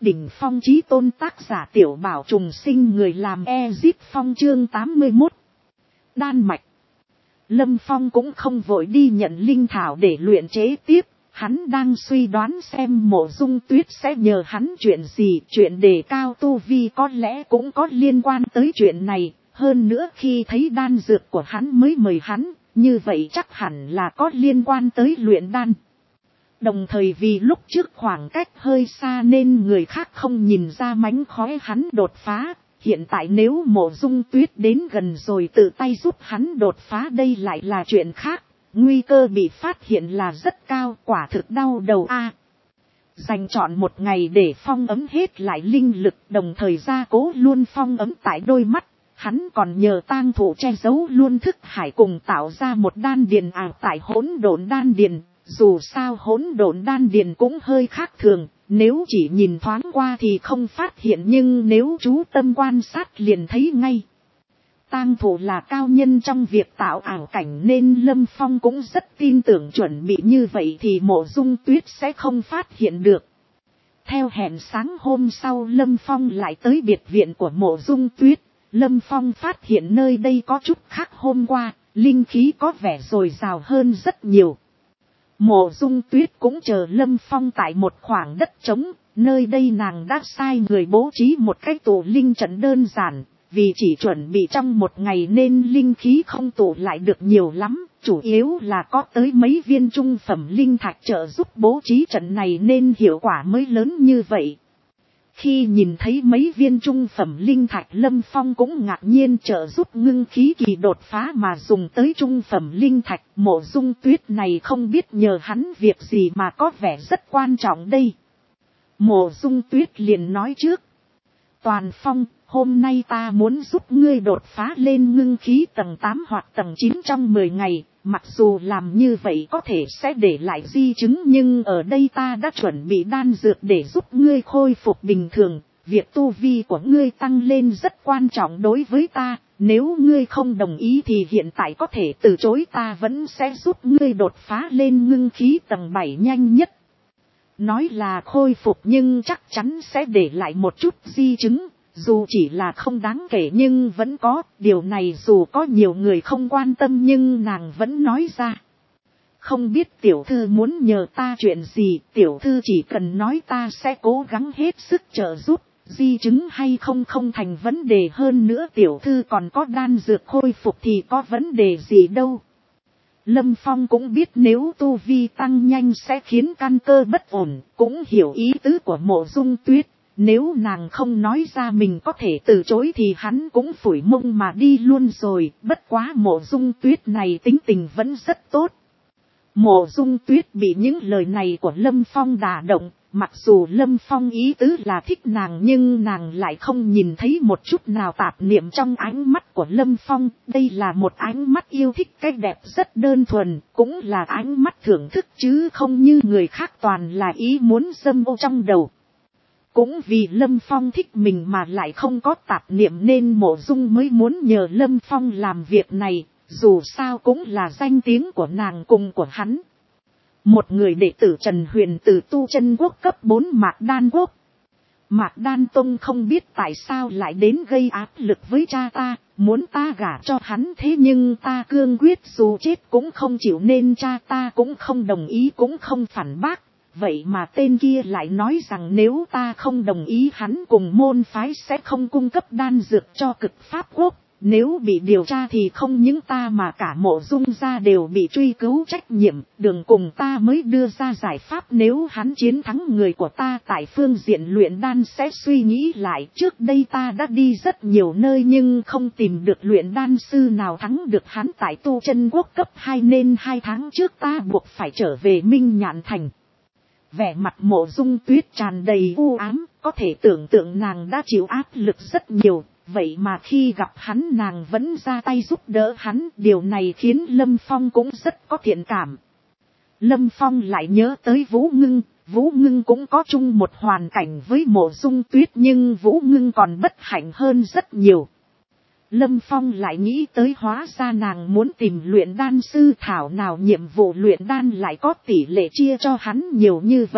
đỉnh phong chí tôn tác giả Tiểu Bảo trùng sinh người làm Ezip Phong chương 81. Đan mạch. Lâm Phong cũng không vội đi nhận linh thảo để luyện chế tiếp. Hắn đang suy đoán xem Mộ Dung Tuyết sẽ nhờ hắn chuyện gì. Chuyện đề cao tu vi có lẽ cũng có liên quan tới chuyện này. Hơn nữa khi thấy đan dược của hắn mới mời hắn. Như vậy chắc hẳn là có liên quan tới luyện đan. Đồng thời vì lúc trước khoảng cách hơi xa nên người khác không nhìn ra mánh khóe hắn đột phá. Hiện tại nếu Mộ Dung Tuyết đến gần rồi tự tay giúp hắn đột phá đây lại là chuyện khác. Nguy cơ bị phát hiện là rất cao, quả thực đau đầu a. Dành chọn một ngày để phong ấm hết lại linh lực, đồng thời gia cố luôn phong ấm tại đôi mắt. Hắn còn nhờ tang thủ che giấu luôn thức hải cùng tạo ra một đan điền ảo tại hỗn độn đan điền. Dù sao hỗn độn đan điền cũng hơi khác thường, nếu chỉ nhìn thoáng qua thì không phát hiện nhưng nếu chú tâm quan sát liền thấy ngay. Tang thủ là cao nhân trong việc tạo ảo cảnh nên Lâm Phong cũng rất tin tưởng chuẩn bị như vậy thì Mộ Dung Tuyết sẽ không phát hiện được. Theo hẹn sáng hôm sau Lâm Phong lại tới biệt viện của Mộ Dung Tuyết. Lâm Phong phát hiện nơi đây có chút khác hôm qua, linh khí có vẻ dồi dào hơn rất nhiều. Mộ Dung Tuyết cũng chờ Lâm Phong tại một khoảng đất trống, nơi đây nàng đã sai người bố trí một cái tụ linh trận đơn giản, vì chỉ chuẩn bị trong một ngày nên linh khí không tụ lại được nhiều lắm, chủ yếu là có tới mấy viên trung phẩm linh thạch trợ giúp bố trí trận này nên hiệu quả mới lớn như vậy. Khi nhìn thấy mấy viên trung phẩm linh thạch Lâm Phong cũng ngạc nhiên trợ giúp ngưng khí kỳ đột phá mà dùng tới trung phẩm linh thạch. Mộ Dung Tuyết này không biết nhờ hắn việc gì mà có vẻ rất quan trọng đây. Mộ Dung Tuyết liền nói trước. Toàn Phong, hôm nay ta muốn giúp ngươi đột phá lên ngưng khí tầng 8 hoặc tầng 9 trong 10 ngày. Mặc dù làm như vậy có thể sẽ để lại di chứng nhưng ở đây ta đã chuẩn bị đan dược để giúp ngươi khôi phục bình thường. Việc tu vi của ngươi tăng lên rất quan trọng đối với ta. Nếu ngươi không đồng ý thì hiện tại có thể từ chối, ta vẫn sẽ giúp ngươi đột phá lên ngưng khí tầng 7 nhanh nhất. Nói là khôi phục nhưng chắc chắn sẽ để lại một chút di chứng. Dù chỉ là không đáng kể nhưng vẫn có, điều này dù có nhiều người không quan tâm nhưng nàng vẫn nói ra. Không biết tiểu thư muốn nhờ ta chuyện gì, tiểu thư chỉ cần nói ta sẽ cố gắng hết sức trợ giúp, di chứng hay không không thành vấn đề, hơn nữa tiểu thư còn có đan dược khôi phục thì có vấn đề gì đâu. Lâm Phong cũng biết nếu tu vi tăng nhanh sẽ khiến căn cơ bất ổn, cũng hiểu ý tứ của Mộ Dung Tuyết. Nếu nàng không nói ra mình có thể từ chối thì hắn cũng phủi mông mà đi luôn rồi, bất quá Mộ Dung Tuyết này tính tình vẫn rất tốt. Mộ Dung Tuyết bị những lời này của Lâm Phong đả động, mặc dù Lâm Phong ý tứ là thích nàng nhưng nàng lại không nhìn thấy một chút nào tạp niệm trong ánh mắt của Lâm Phong. Đây là một ánh mắt yêu thích cái đẹp rất đơn thuần, cũng là ánh mắt thưởng thức chứ không như người khác toàn là ý muốn dâm ô trong đầu. Cũng vì Lâm Phong thích mình mà lại không có tạp niệm nên Mộ Dung mới muốn nhờ Lâm Phong làm việc này, dù sao cũng là danh tiếng của nàng cùng của hắn. Một người đệ tử Trần Huyền từ tu chân quốc cấp 4 Mạc Đan Quốc. Mạc Đan Tông không biết tại sao lại đến gây áp lực với cha ta, muốn ta gả cho hắn thế nhưng ta cương quyết dù chết cũng không chịu nên cha ta cũng không đồng ý cũng không phản bác. Vậy mà tên kia lại nói rằng nếu ta không đồng ý hắn cùng môn phái sẽ không cung cấp đan dược cho Cực Pháp Quốc. Nếu bị điều tra thì không những ta mà cả Mộ Dung gia đều bị truy cứu trách nhiệm. Đường cùng ta mới đưa ra giải pháp, nếu hắn chiến thắng người của ta tại phương diện luyện đan sẽ suy nghĩ lại. Trước đây ta đã đi rất nhiều nơi nhưng không tìm được luyện đan sư nào thắng được hắn tại tu chân quốc cấp 2 nên 2 tháng trước ta buộc phải trở về Minh Nhạn Thành. Vẻ mặt Mộ Dung Tuyết tràn đầy u ám, có thể tưởng tượng nàng đã chịu áp lực rất nhiều, vậy mà khi gặp hắn nàng vẫn ra tay giúp đỡ hắn, điều này khiến Lâm Phong cũng rất có thiện cảm. Lâm Phong lại nhớ tới Vũ Ngưng cũng có chung một hoàn cảnh với Mộ Dung Tuyết nhưng Vũ Ngưng còn bất hạnh hơn rất nhiều. Lâm Phong lại nghĩ tới hóa ra nàng muốn tìm luyện đan sư, thảo nào nhiệm vụ luyện đan lại có tỷ lệ chia cho hắn nhiều như vậy.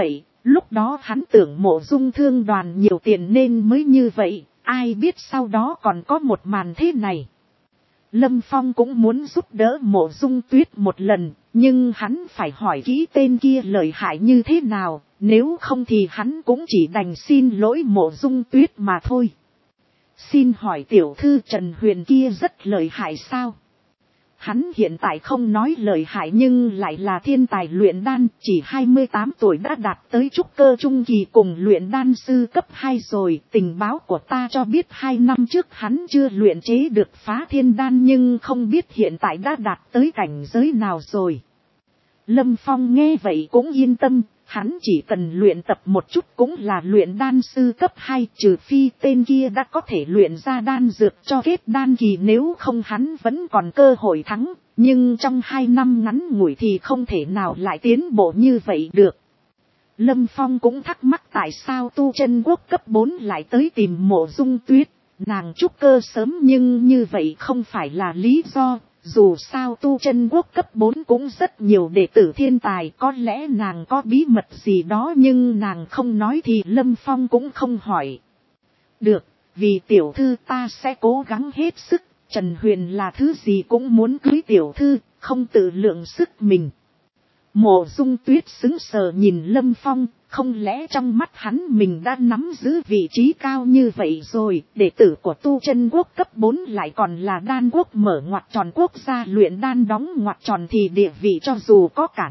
Lúc đó hắn tưởng Mộ Dung Thương đoàn nhiều tiền nên mới như vậy, ai biết sau đó còn có một màn thế này. Lâm Phong cũng muốn giúp đỡ Mộ Dung Tuyết một lần, nhưng hắn phải hỏi kỹ tên kia lợi hại như thế nào, nếu không thì hắn cũng chỉ đành xin lỗi Mộ Dung Tuyết mà thôi. Xin hỏi tiểu thư Trần Huyền kia rất lợi hại sao? Hắn hiện tại không nói lợi hại nhưng lại là thiên tài luyện đan, chỉ 28 tuổi đã đạt tới trúc cơ trung kỳ cùng luyện đan sư cấp 2 rồi. Tình báo của ta cho biết 2 năm trước hắn chưa luyện chế được phá thiên đan nhưng không biết hiện tại đã đạt tới cảnh giới nào rồi. Lâm Phong nghe vậy cũng yên tâm, hắn chỉ cần luyện tập một chút cũng là luyện đan sư cấp 2, trừ phi tên kia đã có thể luyện ra đan dược cho kết đan kỳ, nếu không hắn vẫn còn cơ hội thắng, nhưng trong 2 năm ngắn ngủi thì không thể nào lại tiến bộ như vậy được. Lâm Phong cũng thắc mắc tại sao Tu Chân Quốc cấp 4 lại tới tìm Mộ Dung Tuyết, nàng trúc cơ sớm nhưng như vậy không phải là lý do. Dù sao Tu Chân Quốc cấp 4 cũng rất nhiều đệ tử thiên tài, có lẽ nàng có bí mật gì đó nhưng nàng không nói thì Lâm Phong cũng không hỏi. Được, vì tiểu thư ta sẽ cố gắng hết sức, Trần Huyền là thứ gì cũng muốn cưới tiểu thư, không tự lượng sức mình. Mộ Dung Tuyết sững sờ nhìn Lâm Phong, không lẽ trong mắt hắn mình đã nắm giữ vị trí cao như vậy rồi, đệ tử của Tu Chân Quốc cấp 4 lại còn là đan quốc mở ngoặc tròn quốc gia luyện đan đóng ngoặc tròn thì địa vị cho dù có cả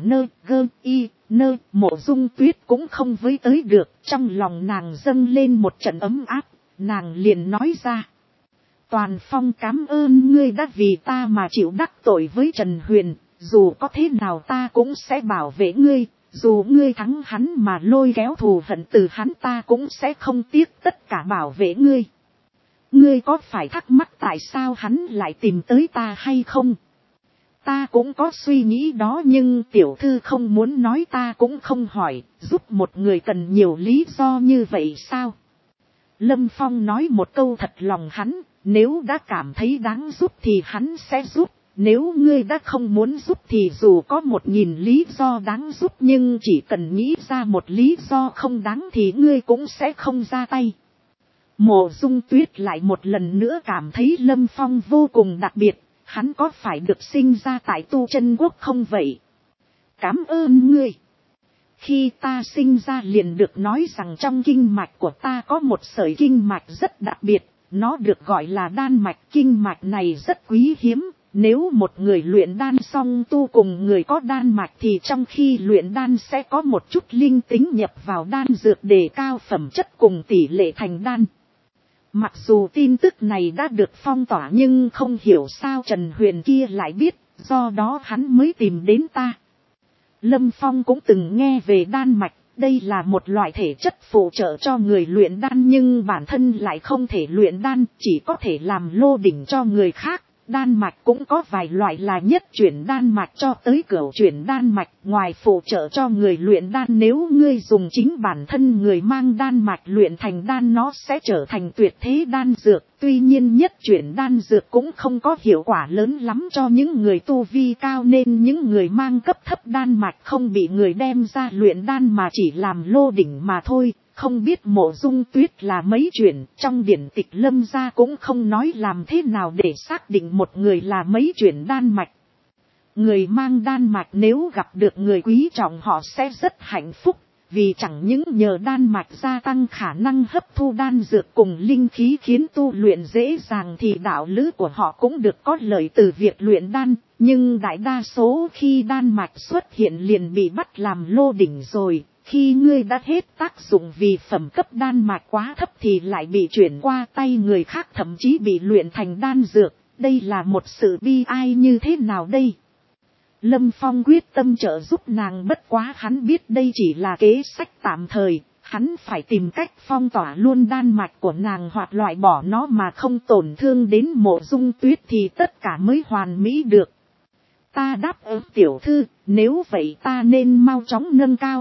Mộ Dung Tuyết cũng không với tới được, trong lòng nàng dâng lên một trận ấm áp, nàng liền nói ra. Toàn Phong cảm ơn ngươi đã vì ta mà chịu đắc tội với Trần Huyền, dù có thế nào ta cũng sẽ bảo vệ ngươi, dù ngươi thắng hắn mà lôi kéo thù hận từ hắn ta cũng sẽ không tiếc tất cả bảo vệ ngươi. Ngươi có phải thắc mắc tại sao hắn lại tìm tới ta hay không? Ta cũng có suy nghĩ đó nhưng tiểu thư không muốn nói ta cũng không hỏi, giúp một người cần nhiều lý do như vậy sao? Lâm Phong nói một câu thật lòng hắn, nếu đã cảm thấy đáng giúp thì hắn sẽ giúp. Nếu ngươi đã không muốn giúp thì dù có 1000 lý do đáng giúp nhưng chỉ cần nghĩ ra một lý do không đáng thì ngươi cũng sẽ không ra tay. Mộ Dung Tuyết lại một lần nữa cảm thấy Lâm Phong vô cùng đặc biệt, hắn có phải được sinh ra tại Tu Chân Quốc không vậy? Cảm ơn ngươi. Khi ta sinh ra liền được nói rằng trong kinh mạch của ta có một sợi kinh mạch rất đặc biệt, nó được gọi là đan mạch. Kinh mạch này rất quý hiếm. Nếu một người luyện đan xong tu cùng người có đan mạch thì trong khi luyện đan sẽ có một chút linh tính nhập vào đan dược để cao phẩm chất cùng tỷ lệ thành đan. Mặc dù tin tức này đã được phong tỏa nhưng không hiểu sao Trần Huyền kia lại biết, do đó hắn mới tìm đến ta. Lâm Phong cũng từng nghe về đan mạch, đây là một loại thể chất phụ trợ cho người luyện đan nhưng bản thân lại không thể luyện đan, chỉ có thể làm lô đỉnh cho người khác. Đan mạch cũng có vài loại là nhất chuyển đan mạch cho tới cửu chuyển đan mạch, ngoài phụ trợ cho người luyện đan nếu ngươi dùng chính bản thân người mang đan mạch luyện thành đan nó sẽ trở thành tuyệt thế đan dược. Tuy nhiên nhất chuyển đan dược cũng không có hiệu quả lớn lắm cho những người tu vi cao nên những người mang cấp thấp đan mạch không bị người đem ra luyện đan mà chỉ làm lô đỉnh mà thôi. Không biết Mộ Dung Tuyết là mấy chuyển, trong điển tịch Lâm gia cũng không nói làm thế nào để xác định một người là mấy chuyển đan mạch. Người mang đan mạch nếu gặp được người quý trọng họ sẽ rất hạnh phúc, vì chẳng những nhờ đan mạch gia tăng khả năng hấp thu đan dược cùng linh khí khiến tu luyện dễ dàng thì đạo lữ của họ cũng được có lợi từ việc luyện đan, nhưng đại đa số khi đan mạch xuất hiện liền bị bắt làm lô đỉnh rồi. Khi ngươi đã hết tác dụng vì phẩm cấp đan mạch quá thấp thì lại bị chuyển qua tay người khác thậm chí bị luyện thành đan dược. Đây là một sự bi ai như thế nào đây? Lâm Phong quyết tâm trợ giúp nàng bất quá hắn biết đây chỉ là kế sách tạm thời. Hắn phải tìm cách phong tỏa luôn đan mạch của nàng hoặc loại bỏ nó mà không tổn thương đến Mộ Dung Tuyết thì tất cả mới hoàn mỹ được. Ta đáp ứng tiểu thư, nếu vậy ta nên mau chóng nâng cao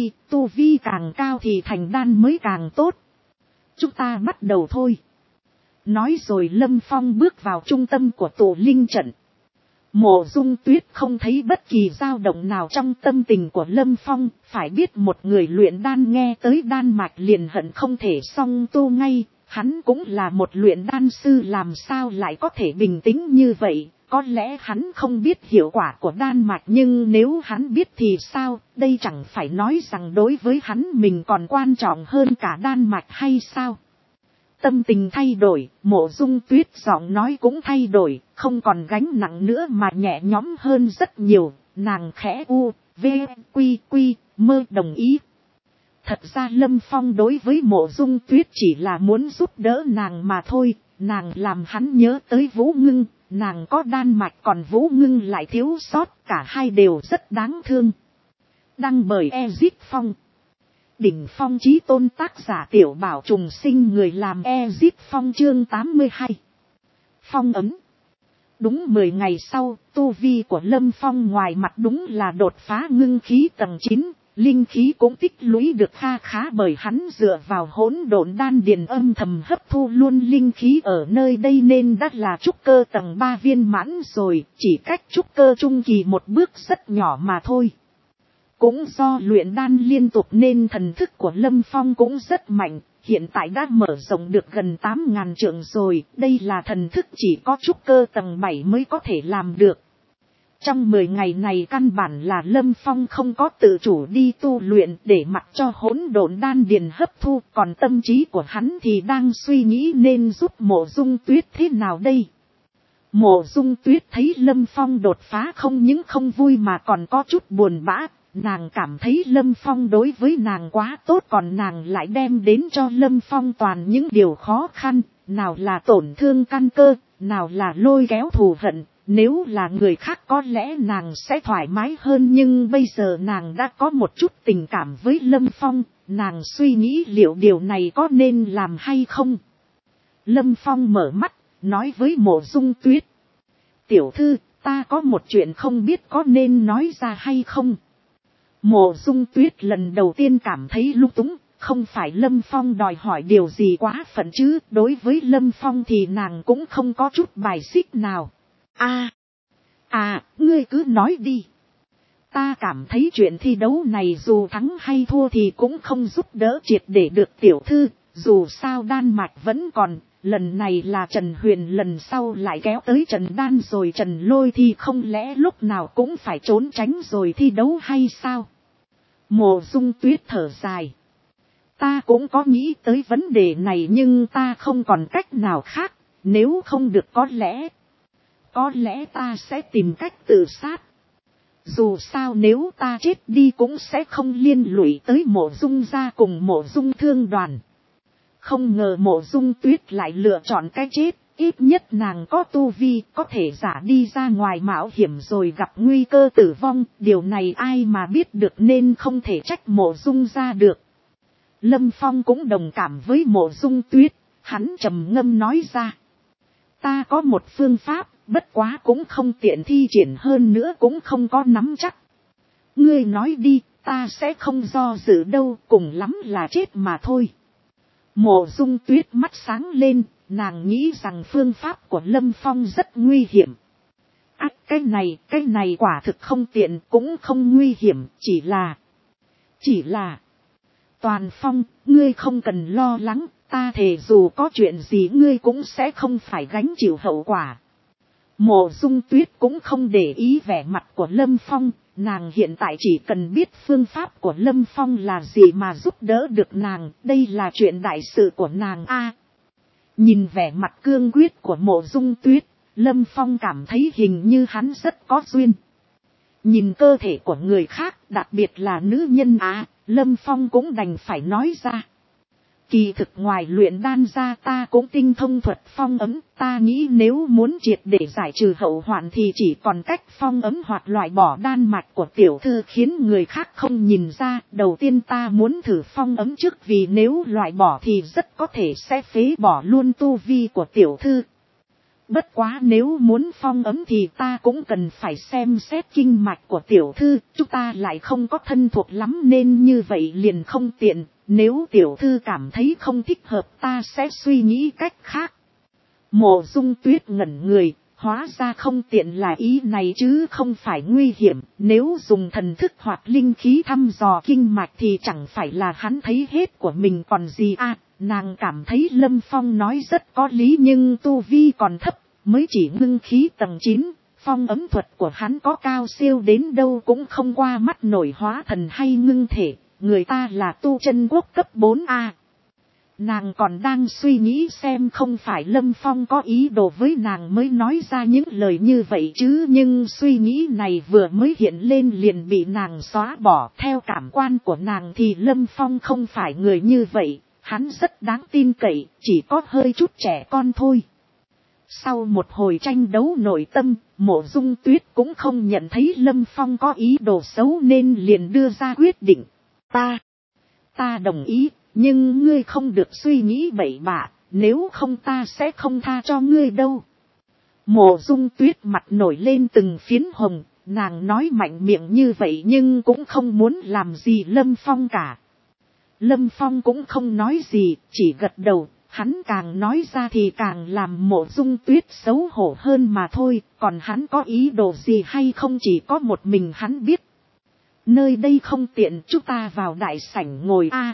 tu vi càng cao thì thành đan mới càng tốt. Chúng ta bắt đầu thôi. Nói rồi Lâm Phong bước vào trung tâm của tổ linh trận. Mộ Dung Tuyết không thấy bất kỳ dao động nào trong tâm tình của Lâm Phong, phải biết một người luyện đan nghe tới đan mạch liền hận không thể xong tu ngay, hắn cũng là một luyện đan sư làm sao lại có thể bình tĩnh như vậy, có lẽ hắn không biết hiệu quả của đan mạch nhưng nếu hắn biết thì sao, đây chẳng phải nói rằng đối với hắn mình còn quan trọng hơn cả đan mạch hay sao. Tâm tình thay đổi, Mộ Dung Tuyết giọng nói cũng thay đổi, không còn gánh nặng nữa mà nhẹ nhõm hơn rất nhiều, nàng khẽ u, v, quy quy, mơ đồng ý. Thật ra Lâm Phong đối với Mộ Dung Tuyết chỉ là muốn giúp đỡ nàng mà thôi, nàng làm hắn nhớ tới Vũ Ngưng, nàng có đan mạch còn Vũ Ngưng lại thiếu sót, cả hai đều rất đáng thương. Đăng bởi Ezit Phong. Đỉnh phong chí tôn tác giả Tiểu Bảo trùng sinh, người làm Ezit Phong chương 82. Phong ấm. Đúng 10 ngày sau, tu vi của Lâm Phong ngoài mặt đúng là đột phá ngưng khí tầng 9, linh khí cũng tích lũy được kha khá bởi hắn dựa vào hỗn độn đan điền âm thầm hấp thu luôn linh khí ở nơi đây nên đã là trúc cơ tầng 3 viên mãn rồi, chỉ cách trúc cơ trung kỳ một bước rất nhỏ mà thôi. Cũng do luyện đan liên tục nên thần thức của Lâm Phong cũng rất mạnh, hiện tại đã mở rộng được gần 8.000 trượng rồi, đây là thần thức chỉ có trúc cơ tầng 7 mới có thể làm được. Trong 10 ngày này căn bản là Lâm Phong không có tự chủ đi tu luyện để mặc cho hỗn độn đan điền hấp thu, còn tâm trí của hắn thì đang suy nghĩ nên giúp Mộ Dung Tuyết thế nào đây. Mộ Dung Tuyết thấy Lâm Phong đột phá không những không vui mà còn có chút buồn bã. Nàng cảm thấy Lâm Phong đối với nàng quá tốt còn nàng lại đem đến cho Lâm Phong toàn những điều khó khăn, nào là tổn thương căn cơ, nào là lôi kéo thù hận, nếu là người khác có lẽ nàng sẽ thoải mái hơn nhưng bây giờ nàng đã có một chút tình cảm với Lâm Phong, nàng suy nghĩ liệu điều này có nên làm hay không. Lâm Phong mở mắt, nói với Mộ Dung Tuyết. Tiểu thư, ta có một chuyện không biết có nên nói ra hay không. Mộ Dung Tuyết lần đầu tiên cảm thấy lung túng, không phải Lâm Phong đòi hỏi điều gì quá phận chứ, đối với Lâm Phong thì nàng cũng không có chút bài xích nào. Ngươi cứ nói đi. Ta cảm thấy chuyện thi đấu này dù thắng hay thua thì cũng không giúp đỡ triệt để được tiểu thư, dù sao đan mạch vẫn còn, lần này là Trần Huyền lần sau lại kéo tới Trần Đan rồi Trần Lôi thì không lẽ lúc nào cũng phải trốn tránh rồi thi đấu hay sao? Mộ Dung Tuyết thở dài. Ta cũng có nghĩ tới vấn đề này nhưng ta không còn cách nào khác, nếu không được có lẽ ta sẽ tìm cách tự sát. Dù sao nếu ta chết đi cũng sẽ không liên lụy tới Mộ Dung gia cùng Mộ Dung thương đoàn. Không ngờ Mộ Dung Tuyết lại lựa chọn cái chết, ít nhất nàng có tu vi, có thể giả đi ra ngoài mạo hiểm rồi gặp nguy cơ tử vong, điều này ai mà biết được nên không thể trách Mộ Dung gia được. Lâm Phong cũng đồng cảm với Mộ Dung Tuyết, hắn trầm ngâm nói ra. Ta có một phương pháp, bất quá cũng không tiện thi triển hơn nữa cũng không có nắm chắc. Ngươi nói đi, ta sẽ không do dự đâu, cùng lắm là chết mà thôi. Mộ Dung Tuyết mắt sáng lên, nàng nghĩ rằng phương pháp của Lâm Phong rất nguy hiểm. Cái này quả thực không tiện cũng không nguy hiểm, chỉ là... Toàn Phong, ngươi không cần lo lắng, ta thề dù có chuyện gì ngươi cũng sẽ không phải gánh chịu hậu quả. Mộ Dung Tuyết cũng không để ý vẻ mặt của Lâm Phong, nàng hiện tại chỉ cần biết phương pháp của Lâm Phong là gì mà giúp đỡ được nàng, đây là chuyện đại sự của nàng Nhìn vẻ mặt cương quyết của Mộ Dung Tuyết, Lâm Phong cảm thấy hình như hắn rất có duyên. Nhìn cơ thể của người khác, đặc biệt là nữ nhân Lâm Phong cũng đành phải nói ra. Kỳ thực ngoài luyện đan ra ta cũng tinh thông thuật phong ấm, ta nghĩ nếu muốn triệt để giải trừ hậu hoạn thì chỉ còn cách phong ấm hoặc loại bỏ đan mạch của tiểu thư khiến người khác không nhìn ra. Đầu tiên ta muốn thử phong ấm trước vì nếu loại bỏ thì rất có thể sẽ phế bỏ luôn tu vi của tiểu thư. Bất quá nếu muốn phong ấm thì ta cũng cần phải xem xét kinh mạch của tiểu thư, chúng ta lại không có thân thuộc lắm nên như vậy liền không tiện, nếu tiểu thư cảm thấy không thích hợp ta sẽ suy nghĩ cách khác. Mộ Dung Tuyết ngẩn người, Hóa ra không tiện là ý này chứ không phải nguy hiểm, nếu dùng thần thức hoặc linh khí thăm dò kinh mạch thì chẳng phải là hắn thấy hết của mình còn gì à. Nàng cảm thấy Lâm Phong nói rất có lý nhưng tu vi còn thấp, mới chỉ ngưng khí tầng 9, phong ấm thuật của hắn có cao siêu đến đâu cũng không qua mắt nổi hóa thần hay ngưng thể, người ta là tu chân quốc cấp 4A. Nàng còn đang suy nghĩ xem không phải Lâm Phong có ý đồ với nàng mới nói ra những lời như vậy chứ, nhưng suy nghĩ này vừa mới hiện lên liền bị nàng xóa bỏ. Theo cảm quan của nàng thì Lâm Phong không phải người như vậy, hắn rất đáng tin cậy, chỉ có hơi chút trẻ con thôi. Sau một hồi tranh đấu nội tâm, Mộ Dung Tuyết cũng không nhận thấy Lâm Phong có ý đồ xấu nên liền đưa ra quyết định. Ta đồng ý. Nhưng ngươi không được suy nghĩ bậy bạ, nếu không ta sẽ không tha cho ngươi đâu. Mộ Dung Tuyết mặt nổi lên từng phiến hồng, nàng nói mạnh miệng như vậy nhưng cũng không muốn làm gì Lâm Phong cả. Lâm Phong cũng không nói gì, chỉ gật đầu, hắn càng nói ra thì càng làm Mộ Dung Tuyết xấu hổ hơn mà thôi, còn hắn có ý đồ gì hay không chỉ có một mình hắn biết. Nơi đây không tiện, chúng ta vào đại sảnh ngồi a.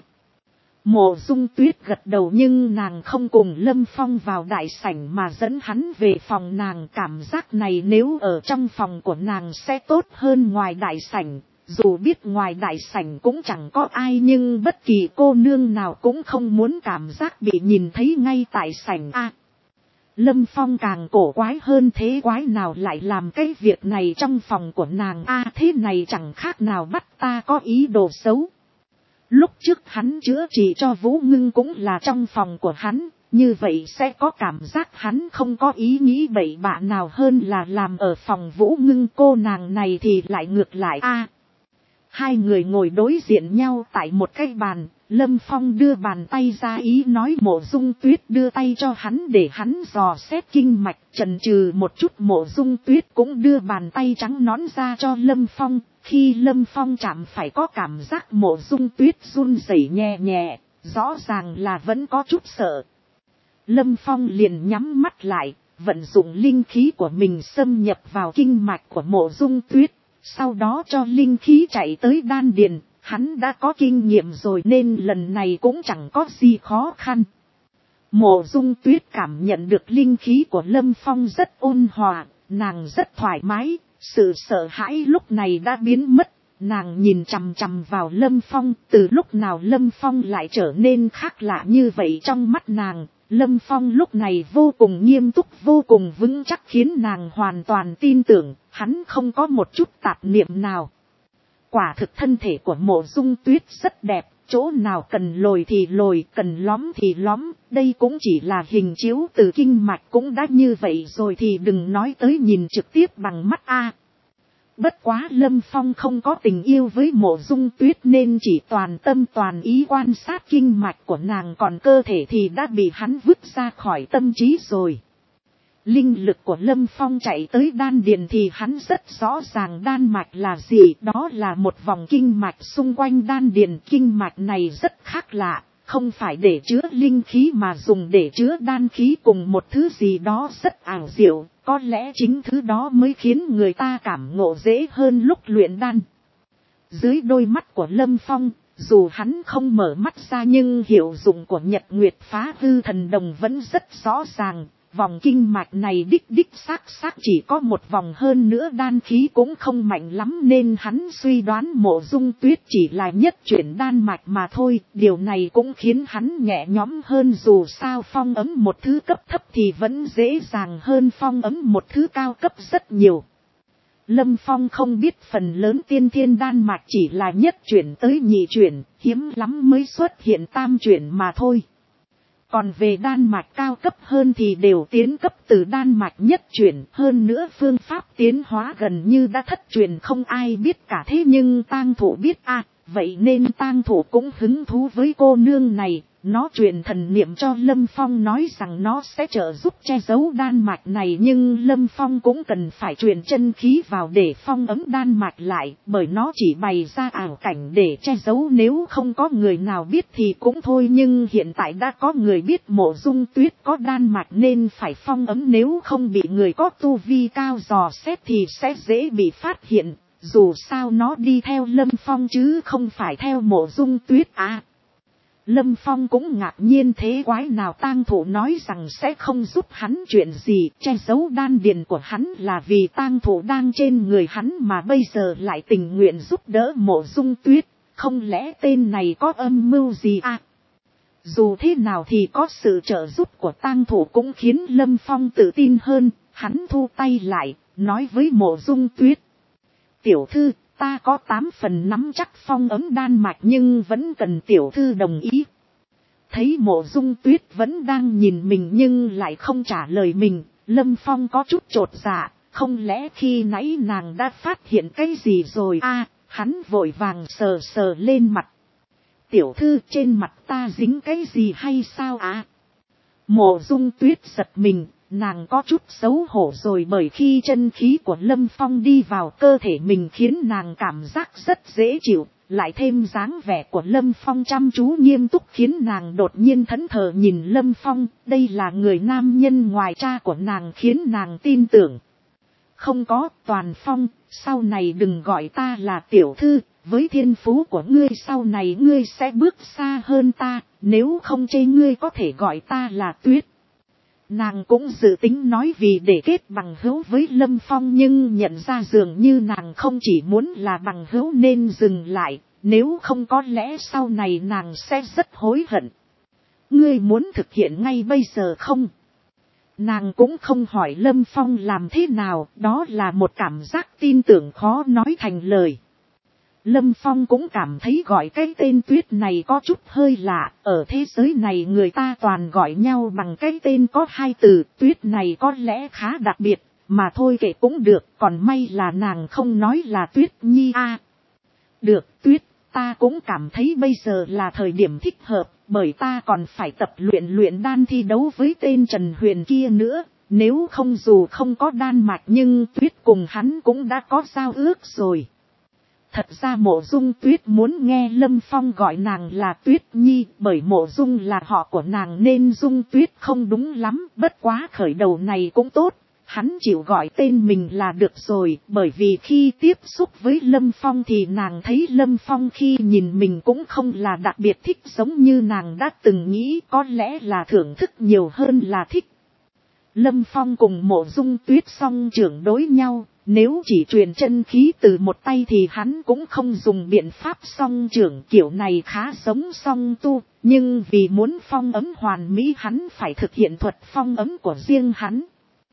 Mộ Dung Tuyết gật đầu nhưng nàng không cùng Lâm Phong vào đại sảnh mà dẫn hắn về phòng nàng. Cảm giác này nếu ở trong phòng của nàng sẽ tốt hơn ngoài đại sảnh. Dù biết ngoài đại sảnh cũng chẳng có ai nhưng bất kỳ cô nương nào cũng không muốn cảm giác bị nhìn thấy ngay tại sảnh a. Lâm Phong càng cổ quái hơn, thế quái nào lại làm cái việc này trong phòng của nàng a, thế này chẳng khác nào bắt ta có ý đồ xấu. Lúc trước hắn chữa trị cho Vũ Ngưng cũng là trong phòng của hắn, như vậy sẽ có cảm giác hắn không có ý nghĩ bậy bạ nào hơn là làm ở phòng Vũ Ngưng. Cô nàng này thì lại ngược lại a. Hai người ngồi đối diện nhau tại một cái bàn, Lâm Phong đưa bàn tay ra ý nói Mộ Dung Tuyết đưa tay cho hắn để hắn dò xét kinh mạch. Chần chừ một chút Mộ Dung Tuyết cũng đưa bàn tay trắng nõn ra cho Lâm Phong. Khi Lâm Phong chạm phải có cảm giác Mộ Dung Tuyết run rẩy nhẹ nhẹ, rõ ràng là vẫn có chút sợ. Lâm Phong liền nhắm mắt lại, vận dụng linh khí của mình xâm nhập vào kinh mạch của Mộ Dung Tuyết, sau đó cho linh khí chạy tới đan điền. Hắn đã có kinh nghiệm rồi nên lần này cũng chẳng có gì khó khăn. Mộ Dung Tuyết cảm nhận được linh khí của Lâm Phong rất ôn hòa, nàng rất thoải mái. Sự sợ hãi lúc này đã biến mất, nàng nhìn chằm chằm vào Lâm Phong, từ lúc nào Lâm Phong lại trở nên khác lạ như vậy trong mắt nàng. Lâm Phong lúc này vô cùng nghiêm túc, vô cùng vững chắc khiến nàng hoàn toàn tin tưởng, hắn không có một chút tạp niệm nào. Quả thực thân thể của Mộ Dung Tuyết rất đẹp, chỗ nào cần lồi thì lồi, cần lõm thì lõm, đây cũng chỉ là hình chiếu từ kinh mạch cũng đã như vậy rồi thì đừng nói tới nhìn trực tiếp bằng mắt a. Bất quá Lâm Phong không có tình yêu với Mộ Dung Tuyết nên chỉ toàn tâm toàn ý quan sát kinh mạch của nàng, còn cơ thể thì đã bị hắn vứt ra khỏi tâm trí rồi. Linh lực của Lâm Phong chạy tới đan điền thì hắn rất rõ ràng đan mạch là gì, đó là một vòng kinh mạch xung quanh đan điền. Kinh mạch này rất khác lạ, không phải để chứa linh khí mà dùng để chứa đan khí cùng một thứ gì đó rất ảo diệu, có lẽ chính thứ đó mới khiến người ta cảm ngộ dễ hơn lúc luyện đan. Dưới đôi mắt của Lâm Phong, dù hắn không mở mắt ra nhưng hiệu dụng của Nhật Nguyệt Phá Hư Thần Đồng vẫn rất rõ ràng. Vòng kinh mạch này đích xác chỉ có một vòng, hơn nữa đan khí cũng không mạnh lắm nên hắn suy đoán Mộ Dung Tuyết chỉ là nhất chuyển đan mạch mà thôi. Điều này cũng khiến hắn nhẹ nhõm hơn, dù sao phong ấm một thứ cấp thấp thì vẫn dễ dàng hơn phong ấm một thứ cao cấp rất nhiều. Lâm Phong không biết phần lớn tiên thiên đan mạch chỉ là nhất chuyển tới nhị chuyển, hiếm lắm mới xuất hiện tam chuyển mà thôi. Còn về đan mạch cao cấp hơn thì đều tiến cấp từ đan mạch nhất chuyển, hơn nữa phương pháp tiến hóa gần như đã thất truyền không ai biết cả. Thế nhưng tang thủ biết vậy nên tang thủ cũng hứng thú với cô nương này, nó truyền thần niệm cho Lâm Phong nói rằng nó sẽ trợ giúp che giấu đan mạch này, nhưng Lâm Phong cũng cần phải truyền chân khí vào để phong ấm đan mạch lại, bởi nó chỉ bày ra ảo cảnh để che giấu, nếu không có người nào biết thì cũng thôi, nhưng hiện tại đã có người biết Mộ Dung Tuyết có đan mạch nên phải phong ấm, nếu không bị người có tu vi cao dò xét thì sẽ dễ bị phát hiện, dù sao nó đi theo Lâm Phong chứ không phải theo Mộ Dung Tuyết à. Lâm Phong cũng ngạc nhiên, thế quái nào tang thủ nói rằng sẽ không giúp hắn chuyện gì, che giấu đan điền của hắn là vì tang thủ đang trên người hắn mà bây giờ lại tình nguyện giúp đỡ Mộ Dung Tuyết, không lẽ tên này có âm mưu gì à? Dù thế nào thì có sự trợ giúp của tang thủ cũng khiến Lâm Phong tự tin hơn, hắn thu tay lại, nói với Mộ Dung Tuyết. Tiểu thư, ta có 8 phần nắm chắc phong ấm đan mạch nhưng vẫn cần tiểu thư đồng ý. Thấy Mộ Dung Tuyết vẫn đang nhìn mình nhưng lại không trả lời mình, Lâm Phong có chút chột dạ, không lẽ khi nãy nàng đã phát hiện cái gì rồi à, hắn vội vàng sờ sờ lên mặt. Tiểu thư, trên mặt ta dính cái gì hay sao à? Mộ Dung Tuyết giật mình. Nàng có chút xấu hổ rồi, bởi khi chân khí của Lâm Phong đi vào cơ thể mình khiến nàng cảm giác rất dễ chịu, lại thêm dáng vẻ của Lâm Phong chăm chú nghiêm túc khiến nàng đột nhiên thẫn thờ nhìn Lâm Phong, đây là người nam nhân ngoài cha của nàng khiến nàng tin tưởng. Không có, Toàn Phong, sau này đừng gọi ta là tiểu thư, với thiên phú của ngươi sau này ngươi sẽ bước xa hơn ta, nếu không chê ngươi có thể gọi ta là Tuyết. Nàng cũng dự tính nói vì để kết bằng hữu với Lâm Phong, nhưng nhận ra dường như nàng không chỉ muốn là bằng hữu nên dừng lại, nếu không có lẽ sau này nàng sẽ rất hối hận. Ngươi muốn thực hiện ngay bây giờ không? Nàng cũng không hỏi Lâm Phong làm thế nào, đó là một cảm giác tin tưởng khó nói thành lời. Lâm Phong cũng cảm thấy gọi cái tên Tuyết này có chút hơi lạ, ở thế giới này người ta toàn gọi nhau bằng cái tên có 2 từ, Tuyết này có lẽ khá đặc biệt, mà thôi kệ cũng được, còn may là nàng không nói là Tuyết Nhi à. Được Tuyết, ta cũng cảm thấy bây giờ là thời điểm thích hợp, bởi ta còn phải tập luyện đan thi đấu với tên Trần Huyền kia nữa, nếu không dù không có đan mạch nhưng Tuyết cùng hắn cũng đã có giao ước rồi. Thật ra Mộ Dung Tuyết muốn nghe Lâm Phong gọi nàng là Tuyết Nhi, bởi Mộ Dung là họ của nàng nên Dung Tuyết không đúng lắm, bất quá khởi đầu này cũng tốt, hắn chịu gọi tên mình là được rồi, bởi vì khi tiếp xúc với Lâm Phong thì nàng thấy Lâm Phong khi nhìn mình cũng không là đặc biệt thích giống như nàng đã từng nghĩ, có lẽ là thưởng thức nhiều hơn là thích. Lâm Phong cùng Mộ Dung Tuyết song trưởng đối nhau. Nếu chỉ truyền chân khí từ một tay thì hắn cũng không dùng biện pháp song trưởng, kiểu này khá giống song tu, nhưng vì muốn phong ấm hoàn mỹ hắn phải thực hiện thuật phong ấm của riêng hắn.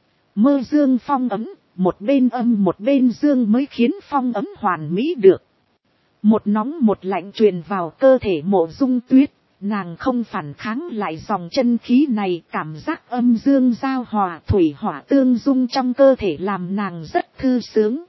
Mơ dương phong ấm, một bên âm một bên dương mới khiến phong ấm hoàn mỹ được. Một nóng một lạnh truyền vào cơ thể Mộ Dung Tuyết, nàng không phản kháng lại dòng chân khí này, cảm giác âm dương giao hòa, thủy hỏa tương dung trong cơ thể làm nàng rất thư sướng.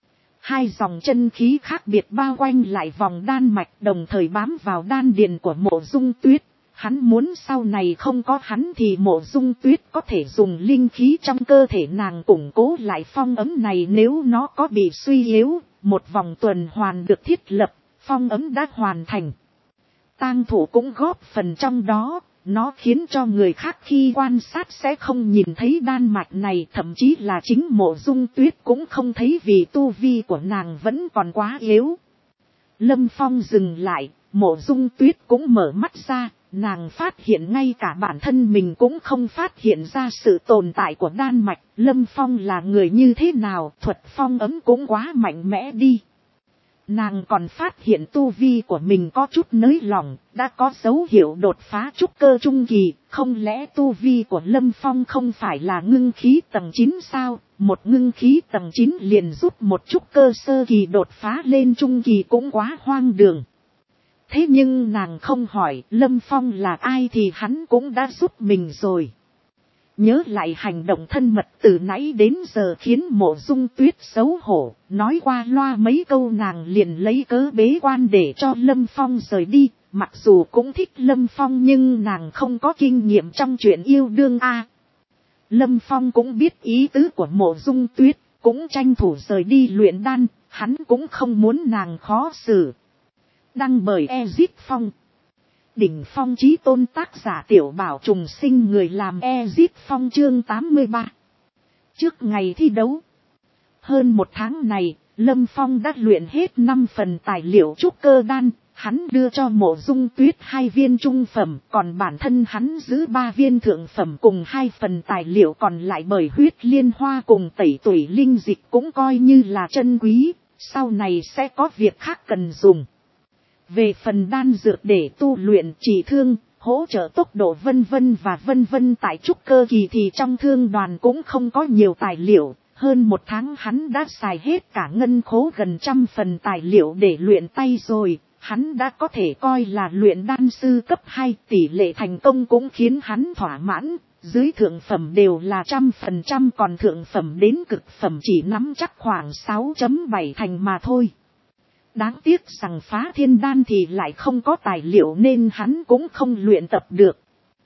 2 dòng chân khí khác biệt bao quanh lại vòng đan mạch, đồng thời bám vào đan điền của Mộ Dung Tuyết. Hắn muốn sau này không có hắn thì Mộ Dung Tuyết có thể dùng linh khí trong cơ thể nàng củng cố lại phong ấm này, nếu nó có bị suy yếu, một vòng tuần hoàn được thiết lập, phong ấm đã hoàn thành. Tang thủ cũng góp phần trong đó, nó khiến cho người khác khi quan sát sẽ không nhìn thấy đan mạch này, thậm chí là chính Mộ Dung Tuyết cũng không thấy vì tu vi của nàng vẫn còn quá yếu. Lâm Phong dừng lại, Mộ Dung Tuyết cũng mở mắt ra, nàng phát hiện ngay cả bản thân mình cũng không phát hiện ra sự tồn tại của đan mạch. Lâm Phong là người như thế nào, thuật phong ấm cũng quá mạnh mẽ đi. Nàng còn phát hiện tu vi của mình có chút nới lỏng, đã có dấu hiệu đột phá trúc cơ trung kỳ, không lẽ tu vi của Lâm Phong không phải là ngưng khí tầng 9 sao, một ngưng khí tầng 9 liền giúp một trúc cơ sơ kỳ đột phá lên trung kỳ cũng quá hoang đường. Thế nhưng nàng không hỏi Lâm Phong là ai thì hắn cũng đã giúp mình rồi. Nhớ lại hành động thân mật từ nãy đến giờ khiến Mộ Dung Tuyết xấu hổ, nói qua loa mấy câu nàng liền lấy cớ bế quan để cho Lâm Phong rời đi, mặc dù cũng thích Lâm Phong nhưng nàng không có kinh nghiệm trong chuyện yêu đương a. Lâm Phong cũng biết ý tứ của Mộ Dung Tuyết, cũng tranh thủ rời đi luyện đan, hắn cũng không muốn nàng khó xử. Đăng bởi Ezip Phong. Đỉnh phong chí tôn tác giả Tiểu Bảo Trùng Sinh, người làm Ezip Phong, chương 83. Trước ngày thi đấu, hơn một tháng này, Lâm Phong đã luyện hết 5 phần tài liệu trúc cơ đan, hắn đưa cho Mộ Dung Tuyết 2 viên trung phẩm, còn bản thân hắn giữ 3 viên thượng phẩm cùng 2 phần tài liệu còn lại bởi huyết liên hoa cùng tẩy tủy linh dịch cũng coi như là chân quý, sau này sẽ có việc khác cần dùng. Về phần đan dược để tu luyện, trị thương, hỗ trợ tốc độ vân vân tại trúc cơ kỳ thì trong thương đoàn cũng không có nhiều tài liệu. Hơn một tháng hắn đã xài hết cả ngân khố gần 100 phần tài liệu để luyện tay rồi. Hắn đã có thể coi là luyện đan sư cấp 2, tỷ lệ thành công cũng khiến hắn thỏa mãn. Dưới thượng phẩm đều là 100%, còn thượng phẩm đến cực phẩm chỉ nắm chắc khoảng 6.7 thành mà thôi. Đáng tiếc rằng phá thiên đan thì lại không có tài liệu nên hắn cũng không luyện tập được.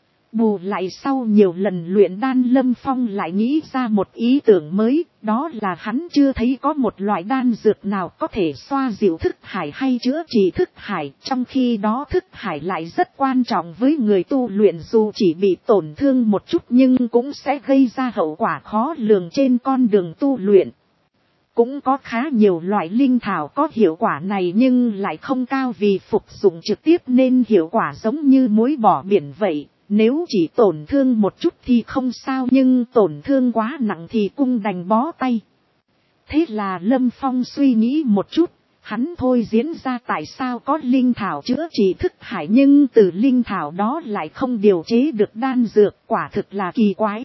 Bù lại sau nhiều lần luyện đan, Lâm Phong lại nghĩ ra một ý tưởng mới, đó là hắn chưa thấy có một loại đan dược nào có thể xoa dịu thức hải hay chữa trị thức hải, trong khi đó thức hải lại rất quan trọng với người tu luyện, dù chỉ bị tổn thương một chút nhưng cũng sẽ gây ra hậu quả khó lường trên con đường tu luyện. Cũng có khá nhiều loại linh thảo có hiệu quả này nhưng lại không cao vì phục dụng trực tiếp nên hiệu quả giống như muối bỏ biển vậy. Nếu chỉ tổn thương một chút thì không sao, nhưng tổn thương quá nặng thì cung đành bó tay. Thế là Lâm Phong suy nghĩ một chút, hắn thôi diễn ra tại sao có linh thảo chữa trị thức hải nhưng từ linh thảo đó lại không điều chế được đan dược, quả thực là kỳ quái.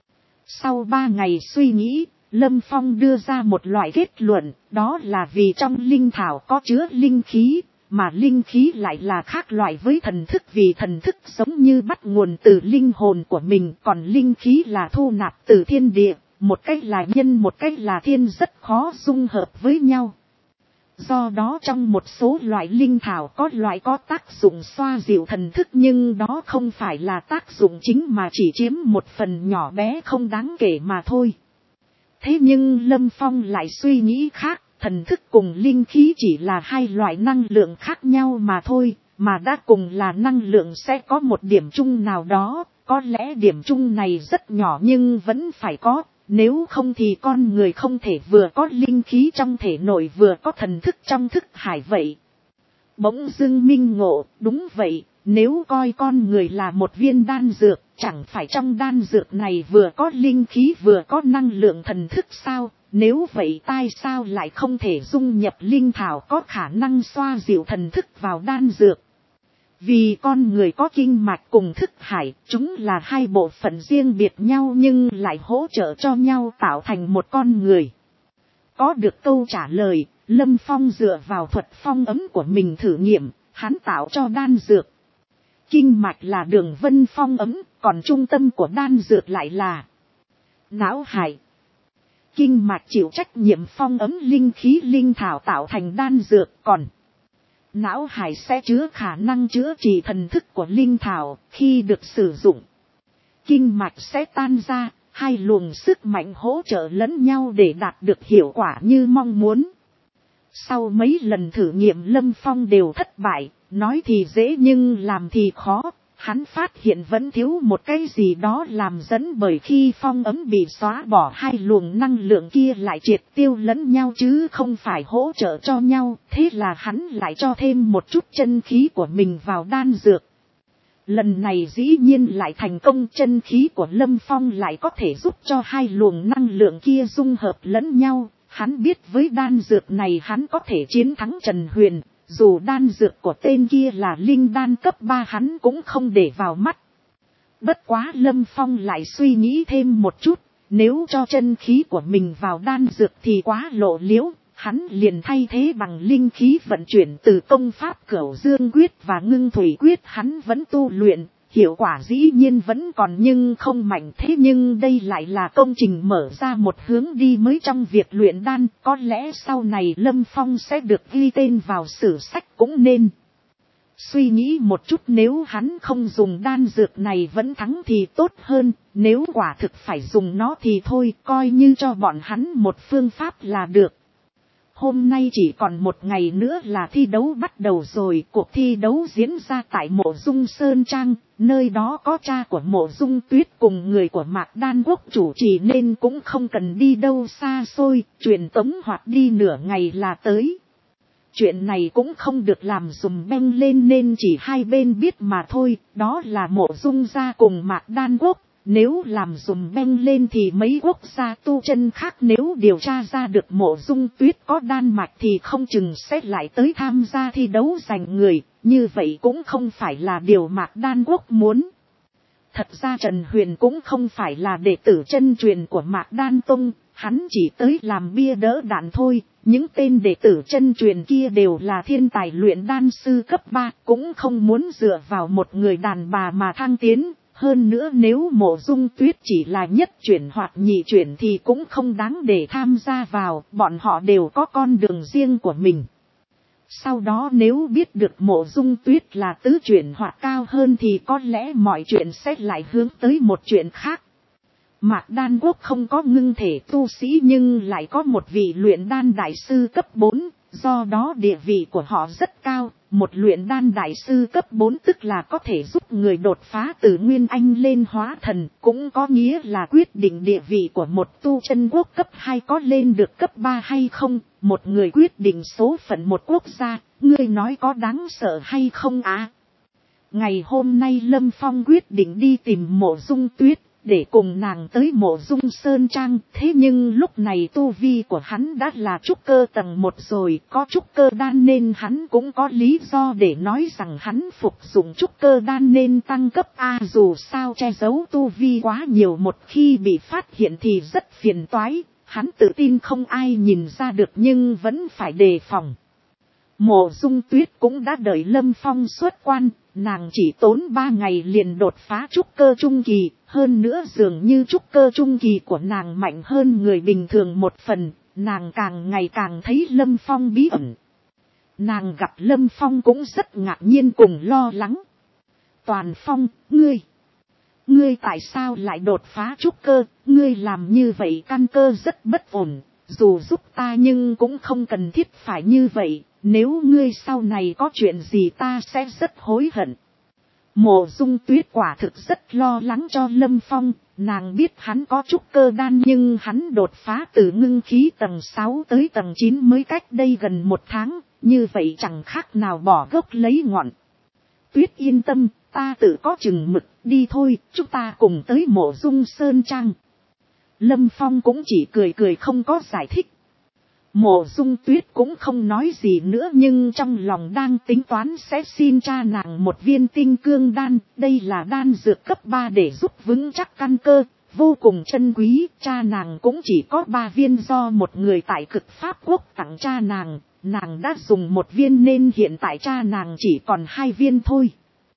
Sau 3 ngày suy nghĩ, Lâm Phong đưa ra một loại kết luận, đó là vì trong linh thảo có chứa linh khí, mà linh khí lại là khác loại với thần thức, vì thần thức giống như bắt nguồn từ linh hồn của mình, còn linh khí là thu nạp từ thiên địa, một cách là nhân một cách là thiên, rất khó dung hợp với nhau. Do đó trong một số loại linh thảo có loại có tác dụng xoa dịu thần thức nhưng đó không phải là tác dụng chính mà chỉ chiếm một phần nhỏ bé không đáng kể mà thôi. Thế nhưng Lâm Phong lại suy nghĩ khác, thần thức cùng linh khí chỉ là 2 loại năng lượng khác nhau mà thôi, mà đã cùng là năng lượng sẽ có một điểm chung nào đó, có lẽ điểm chung này rất nhỏ nhưng vẫn phải có, nếu không thì con người không thể vừa có linh khí trong thể nội vừa có thần thức trong thức hải vậy. Bỗng dưng minh ngộ, đúng vậy, nếu coi con người là một viên đan dược, chẳng phải trong đan dược này vừa có linh khí vừa có năng lượng thần thức sao? Nếu vậy tại sao lại không thể dung nhập linh thảo có khả năng xoa dịu thần thức vào đan dược? Vì con người có kinh mạch cùng thức hải, chúng là 2 bộ phận riêng biệt nhau nhưng lại hỗ trợ cho nhau tạo thành một con người. Có được câu trả lời, Lâm Phong dựa vào thuật phong ấm của mình thử nghiệm, hắn tạo cho đan dược. Kinh mạch là đường vân phong ấm, còn trung tâm của đan dược lại là não hải. Kinh mạch chịu trách nhiệm phong ấm linh khí linh thảo tạo thành đan dược, còn não hải sẽ chứa khả năng chữa trị thần thức của linh thảo. Khi được sử dụng, kinh mạch sẽ tan ra, 2 luồng sức mạnh hỗ trợ lẫn nhau để đạt được hiệu quả như mong muốn. Sau mấy lần thử nghiệm Lâm Phong đều thất bại, nói thì dễ nhưng làm thì khó. Hắn phát hiện vẫn thiếu một cái gì đó làm dẫn, bởi khi phong ấm bị xóa bỏ 2 luồng năng lượng kia lại triệt tiêu lẫn nhau chứ không phải hỗ trợ cho nhau. Thế là hắn lại cho thêm một chút chân khí của mình vào đan dược. Lần này dĩ nhiên lại thành công, chân khí của Lâm Phong lại có thể giúp cho 2 luồng năng lượng kia dung hợp lẫn nhau. Hắn biết với đan dược này hắn có thể chiến thắng Trần Huyền. Dù đan dược của tên kia là linh đan cấp 3 hắn cũng không để vào mắt. Bất quá Lâm Phong lại suy nghĩ thêm một chút, nếu cho chân khí của mình vào đan dược thì quá lộ liễu, hắn liền thay thế bằng linh khí vận chuyển từ công pháp Cửu Dương Quyết và Ngưng Thủy Quyết hắn vẫn tu luyện, hiệu quả dĩ nhiên vẫn còn nhưng không mạnh, thế nhưng đây lại là công trình mở ra một hướng đi mới trong việc luyện đan, có lẽ sau này Lâm Phong sẽ được ghi tên vào sử sách cũng nên. Suy nghĩ một chút, nếu hắn không dùng đan dược này vẫn thắng thì tốt hơn, nếu quả thực phải dùng nó thì thôi, coi như cho bọn hắn một phương pháp là được. Hôm nay chỉ còn một ngày nữa là thi đấu bắt đầu rồi. Cuộc thi đấu diễn ra tại Mộ Dung Sơn Trang, nơi đó có cha của Mộ Dung Tuyết cùng người của Mạc Đan Quốc chủ trì nên cũng không cần đi đâu xa xôi, truyền tống hoặc đi nửa ngày là tới. Chuyện này cũng không được làm dùm beng lên nên chỉ hai bên biết mà thôi, đó là Mộ Dung gia cùng Mạc Đan Quốc. Nếu làm dùm beng lên thì mấy quốc gia tu chân khác nếu điều tra ra được Mộ Dung Tuyết có đan mạch thì không chừng sẽ lại tới tham gia thi đấu giành người, như vậy cũng không phải là điều Mạc Đan Quốc muốn. Thật ra Trần Huyền cũng không phải là đệ tử chân truyền của Mạc Đan Tông, hắn chỉ tới làm bia đỡ đạn thôi. Những tên đệ tử chân truyền kia đều là thiên tài luyện đan sư cấp 3, cũng không muốn dựa vào một người đàn bà mà thăng tiến. Hơn nữa nếu Mộ Dung Tuyết chỉ là nhất chuyển hoặc nhị chuyển thì cũng không đáng để tham gia vào, bọn họ đều có con đường riêng của mình. Sau đó nếu biết được Mộ Dung Tuyết là tứ chuyển hoặc cao hơn thì có lẽ mọi chuyện sẽ lại hướng tới một chuyện khác. Mạc Đan Quốc không có ngưng thể tu sĩ nhưng lại có một vị luyện đan đại sư cấp 4, do đó địa vị của họ rất cao. Một luyện đan đại sư cấp 4 tức là có thể giúp người đột phá từ Nguyên Anh lên hóa thần, cũng có nghĩa là quyết định địa vị của một tu chân quốc cấp 2 có lên được cấp 3 hay không, một người quyết định số phận một quốc gia, ngươi nói có đáng sợ hay không à? Ngày hôm nay Lâm Phong quyết định đi tìm Mộ Dung Tuyết, để cùng nàng tới Mộ Dung Sơn Trang, thế nhưng lúc này tu vi của hắn đã là trúc cơ tầng 1 rồi, có trúc cơ đan nên hắn cũng có lý do để nói rằng hắn phục dụng trúc cơ đan nên tăng cấp A, dù sao che giấu tu vi quá nhiều một khi bị phát hiện thì rất phiền toái, hắn tự tin không ai nhìn ra được nhưng vẫn phải đề phòng. Mộ Dung Tuyết cũng đã đợi Lâm Phong xuất quan, nàng chỉ tốn 3 ngày liền đột phá trúc cơ trung kỳ, hơn nữa dường như trúc cơ trung kỳ của nàng mạnh hơn người bình thường một phần, nàng càng ngày càng thấy Lâm Phong bí ẩn. Nàng gặp Lâm Phong cũng rất ngạc nhiên cùng lo lắng. Toàn Phong, ngươi tại sao lại đột phá trúc cơ, ngươi làm như vậy căn cơ rất bất ổn, dù giúp ta nhưng cũng không cần thiết phải như vậy. Nếu ngươi sau này có chuyện gì ta sẽ rất hối hận. Mộ Dung Tuyết quả thực rất lo lắng cho Lâm Phong, nàng biết hắn có trúc cơ đan nhưng hắn đột phá từ ngưng khí tầng 6 tới tầng 9 mới cách đây gần 1 tháng, như vậy chẳng khác nào bỏ gốc lấy ngọn. Tuyết yên tâm, ta tự có chừng mực, đi thôi, chúng ta cùng tới Mộ Dung Sơn Trang. Lâm Phong cũng chỉ cười cười không có giải thích. Mộ Dung Tuyết cũng không nói gì nữa nhưng trong lòng đang tính toán sẽ xin cha nàng một viên tinh cương đan, đây là đan dược cấp 3 để giúp vững chắc căn cơ, vô cùng chân quý, cha nàng cũng chỉ có 3 viên do một người tại Cực Pháp Quốc tặng cha nàng đã dùng 1 viên nên hiện tại cha nàng chỉ còn 2 viên thôi.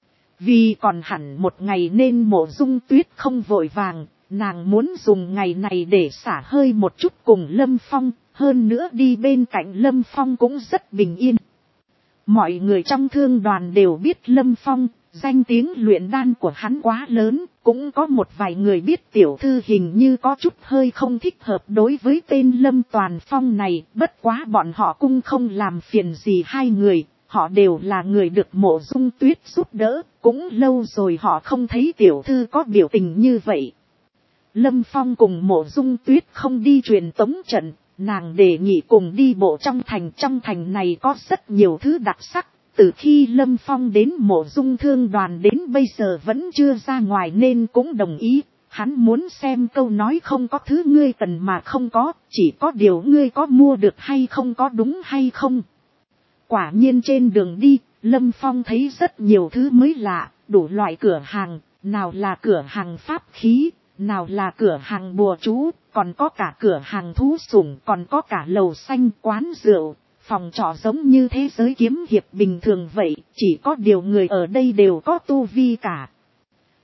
Vì còn hẳn 1 ngày nên Mộ Dung Tuyết không vội vàng, nàng muốn dùng ngày này để xả hơi một chút cùng Lâm Phong. Hơn nữa đi bên cạnh Lâm Phong cũng rất bình yên. Mọi người trong thương đoàn đều biết Lâm Phong, danh tiếng luyện đan của hắn quá lớn, cũng có một vài người biết tiểu thư hình như có chút hơi không thích hợp đối với tên Lâm Toàn Phong này, bất quá bọn họ cũng không làm phiền gì hai người, họ đều là người được Mộ Dung Tuyết giúp đỡ, cũng lâu rồi họ không thấy tiểu thư có biểu tình như vậy. Lâm Phong cùng Mộ Dung Tuyết không đi truyền tống trận. Nàng đề nghị cùng đi bộ trong thành này có rất nhiều thứ đặc sắc, từ khi Lâm Phong đến Mộ Dung thương đoàn đến bây giờ vẫn chưa ra ngoài nên cũng đồng ý, hắn muốn xem câu nói không có thứ ngươi cần mà không có, chỉ có điều ngươi có mua được hay không có đúng hay không. Quả nhiên trên đường đi, Lâm Phong thấy rất nhiều thứ mới lạ, đủ loại cửa hàng, nào là cửa hàng pháp khí, nào là cửa hàng bùa chú, còn có cả cửa hàng thú sủng, còn có cả lầu xanh, quán rượu, phòng trọ giống như thế giới kiếm hiệp bình thường vậy, chỉ có điều người ở đây đều có tu vi cả.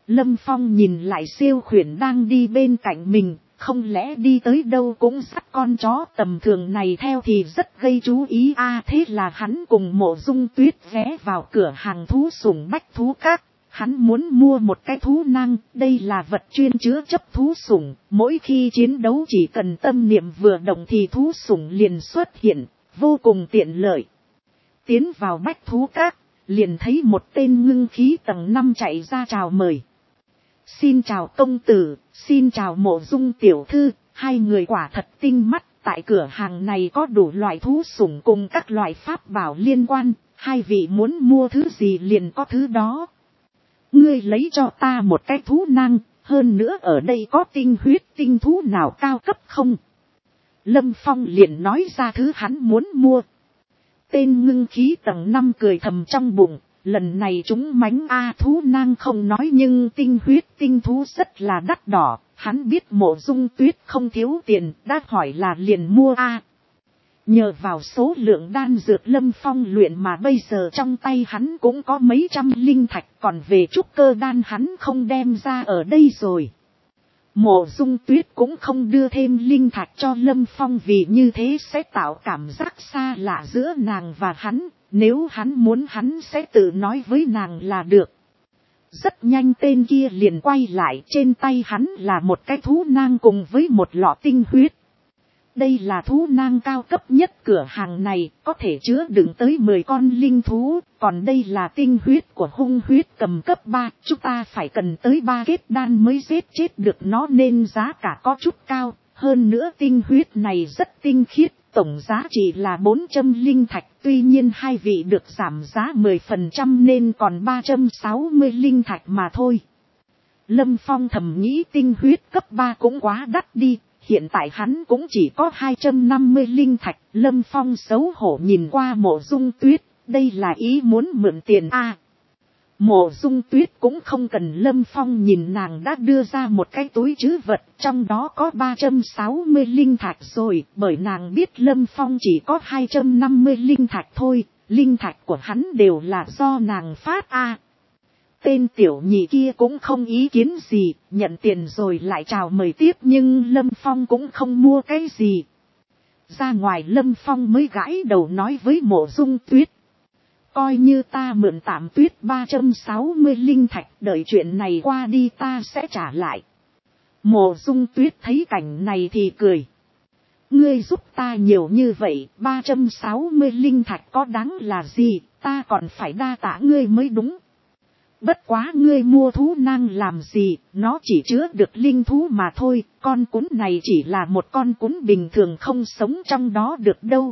Lâm Phong nhìn lại siêu khuyển đang đi bên cạnh mình, không lẽ đi tới đâu cũng dắt con chó tầm thường này theo thì rất gây chú ý a. Thế là hắn cùng Mộ Dung Tuyết ghé vào cửa hàng thú sủng Bách Thú Các. Hắn muốn mua một cái thú nang, đây là vật chuyên chứa chấp thú sủng, mỗi khi chiến đấu chỉ cần tâm niệm vừa động thì thú sủng liền xuất hiện, vô cùng tiện lợi. Tiến vào Bách Thú Các, liền thấy một tên ngưng khí tầng 5 chạy ra chào mời. Xin chào công tử, xin chào Mộ Dung tiểu thư, hai người quả thật tinh mắt, tại cửa hàng này có đủ loại thú sủng cùng các loại pháp bảo liên quan, hai vị muốn mua thứ gì liền có thứ đó. Ngươi lấy cho ta một cái thú nang, hơn nữa ở đây có tinh huyết tinh thú nào cao cấp không? Lâm Phong liền nói ra thứ hắn muốn mua. Tên ngưng khí tầng 5 cười thầm trong bụng, lần này chúng mánh thú nang không nói nhưng tinh huyết tinh thú rất là đắt đỏ, hắn biết Mộ Dung Tuyết không thiếu tiền, đã hỏi là liền mua Nhờ vào số lượng đan dược Lâm Phong luyện mà bây giờ trong tay hắn cũng có mấy trăm linh thạch, còn về trúc cơ đan hắn không đem ra ở đây rồi. Mộ Dung Tuyết cũng không đưa thêm linh thạch cho Lâm Phong vì như thế sẽ tạo cảm giác xa lạ giữa nàng và hắn, nếu hắn muốn hắn sẽ tự nói với nàng là được. Rất nhanh tên kia liền quay lại, trên tay hắn là một cái thú nang cùng với một lọ tinh huyết. Đây là thú nang cao cấp nhất cửa hàng này, có thể chứa đựng tới 10 con linh thú, còn đây là tinh huyết của hung huyết cầm cấp 3, chúng ta phải cần tới 3 kết đan mới giết chết được nó nên giá cả có chút cao, hơn nữa tinh huyết này rất tinh khiết, tổng giá trị là 400 linh thạch, tuy nhiên hai vị được giảm giá 10% nên còn 360 linh thạch mà thôi. Lâm Phong thầm nghĩ tinh huyết cấp 3 cũng quá đắt đi. Hiện tại hắn cũng chỉ có 250 linh thạch, Lâm Phong xấu hổ nhìn qua Mộ Dung Tuyết, đây là ý muốn mượn tiền Mộ Dung Tuyết cũng không cần Lâm Phong nhìn nàng đã đưa ra một cái túi trữ vật, trong đó có 360 linh thạch rồi, bởi nàng biết Lâm Phong chỉ có 250 linh thạch thôi, linh thạch của hắn đều là do nàng phát Tên tiểu nhị kia cũng không ý kiến gì, nhận tiền rồi lại chào mời tiếp nhưng Lâm Phong cũng không mua cái gì. Ra ngoài Lâm Phong mới gãi đầu nói với Mộ Dung Tuyết. Coi như ta mượn tạm Tuyết 360 linh thạch, đợi chuyện này qua đi ta sẽ trả lại. Mộ Dung Tuyết thấy cảnh này thì cười. Ngươi giúp ta nhiều như vậy, 360 linh thạch có đáng là gì, ta còn phải đa tạ ngươi mới đúng. Bất quá ngươi mua thú nang làm gì, nó chỉ chứa được linh thú mà thôi, con cún này chỉ là một con cún bình thường không sống trong đó được đâu.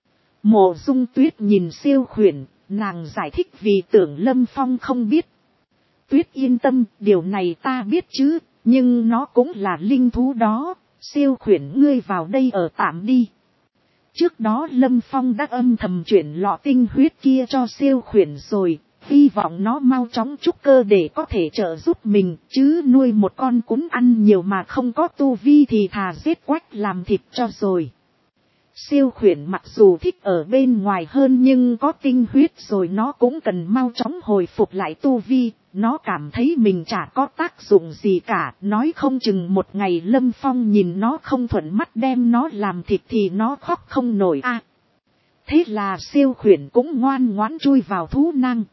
Mộ Dung Tuyết nhìn siêu khuyển, nàng giải thích vì tưởng Lâm Phong không biết. Tuyết yên tâm, điều này ta biết chứ, nhưng nó cũng là linh thú đó, siêu khuyển ngươi vào đây ở tạm đi. Trước đó Lâm Phong đã âm thầm chuyển lọ tinh huyết kia cho siêu khuyển rồi. Hy vọng nó mau chóng trúc cơ để có thể trợ giúp mình, chứ nuôi một con cún ăn nhiều mà không có tu vi thì thà giết quách làm thịt cho rồi. Siêu khuyển mặc dù thích ở bên ngoài hơn nhưng có tinh huyết rồi nó cũng cần mau chóng hồi phục lại tu vi, nó cảm thấy mình chả có tác dụng gì cả, nói không chừng một ngày Lâm Phong nhìn nó không thuận mắt đem nó làm thịt thì nó khóc không nổi Thế là siêu khuyển cũng ngoan ngoãn chui vào thú nang.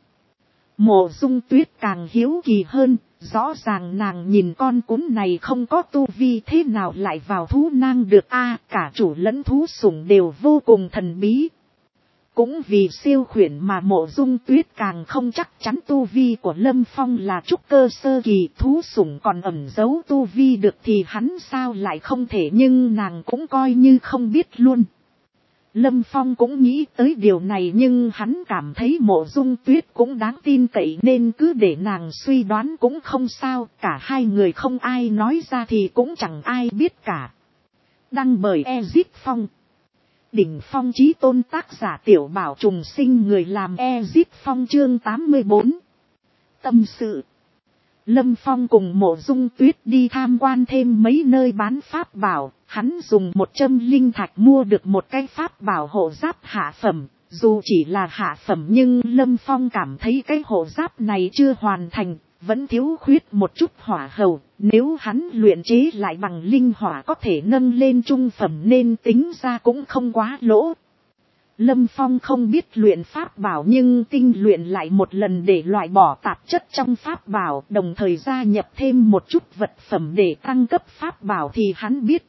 Mộ Dung Tuyết càng hiếu kỳ hơn, rõ ràng nàng nhìn con cún này không có tu vi thế nào lại vào thú nang được cả chủ lẫn thú sủng đều vô cùng thần bí. Cũng vì siêu khuyển mà Mộ Dung Tuyết càng không chắc chắn tu vi của Lâm Phong là trúc cơ sơ kỳ, thú sủng còn ẩn giấu tu vi được thì hắn sao lại không thể, nhưng nàng cũng coi như không biết luôn. Lâm Phong cũng nghĩ tới điều này nhưng hắn cảm thấy Mộ Dung Tuyết cũng đáng tin cậy nên cứ để nàng suy đoán cũng không sao, cả hai người không ai nói ra thì cũng chẳng ai biết cả. Đăng bởi Ezip Phong. Đỉnh Phong Chí Tôn, tác giả Tiểu Bảo Trùng Sinh, người làm Ezip Phong, chương 84. Tâm sự. Lâm Phong cùng Mộ Dung Tuyết đi tham quan thêm mấy nơi bán pháp bảo, hắn dùng 100 linh thạch mua được một cái pháp bảo hộ giáp hạ phẩm, dù chỉ là hạ phẩm nhưng Lâm Phong cảm thấy cái hộ giáp này chưa hoàn thành, vẫn thiếu khuyết một chút hỏa hầu, nếu hắn luyện chế lại bằng linh hỏa có thể nâng lên trung phẩm nên tính ra cũng không quá lỗ. Lâm Phong không biết luyện pháp bảo nhưng tinh luyện lại một lần để loại bỏ tạp chất trong pháp bảo, đồng thời gia nhập thêm một chút vật phẩm để tăng cấp pháp bảo thì hắn biết.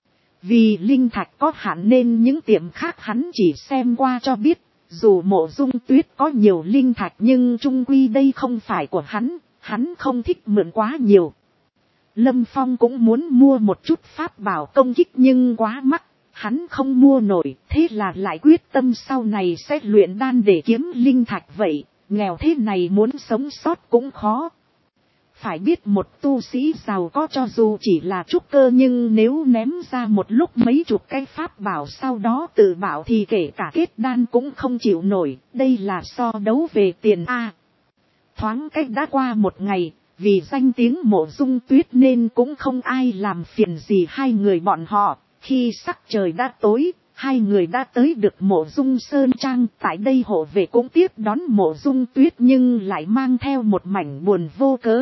Vì linh thạch có hạn nên những tiệm khác hắn chỉ xem qua cho biết, dù Mộ Dung Tuyết có nhiều linh thạch nhưng chung quy đây không phải của hắn không thích mượn quá nhiều. Lâm Phong cũng muốn mua một chút pháp bảo công kích nhưng quá mắc. Hắn không mua nổi, thế là lại quyết tâm sau này sẽ luyện đan để kiếm linh thạch vậy, nghèo thế này muốn sống sót cũng khó. Phải biết một tu sĩ giàu có cho dù chỉ là trúc cơ nhưng nếu ném ra một lúc mấy chục cái pháp bảo sau đó tự bảo thì kể cả kết đan cũng không chịu nổi, đây là so đấu về tiền A. Thoáng cách đã qua một ngày, vì danh tiếng Mộ Dung Tuyết nên cũng không ai làm phiền gì hai người bọn họ. Khi sắc trời đã tối, hai người đã tới được Mộ Dung Sơn Trang, tại đây hộ vệ cũng tiếp đón Mộ Dung Tuyết nhưng lại mang theo một mảnh buồn vô cớ.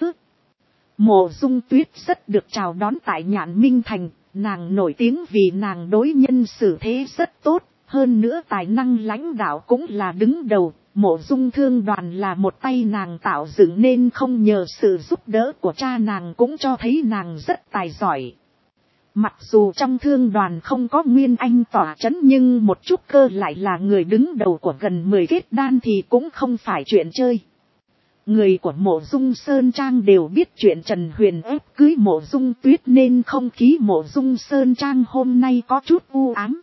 Mộ Dung Tuyết rất được chào đón tại Nhạn Minh Thành, nàng nổi tiếng vì nàng đối nhân xử thế rất tốt, hơn nữa tài năng lãnh đạo cũng là đứng đầu. Mộ Dung Thương Đoàn là một tay nàng tạo dựng nên không nhờ sự giúp đỡ của cha nàng cũng cho thấy nàng rất tài giỏi. Mặc dù trong thương đoàn không có Nguyên Anh tỏa chấn nhưng một chút cơ lại là người đứng đầu của gần 10 kết đan thì cũng không phải chuyện chơi. Người của Mộ Dung Sơn Trang đều biết chuyện Trần Huyền ép cưới Mộ Dung Tuyết nên không khí Mộ Dung Sơn Trang hôm nay có chút u ám.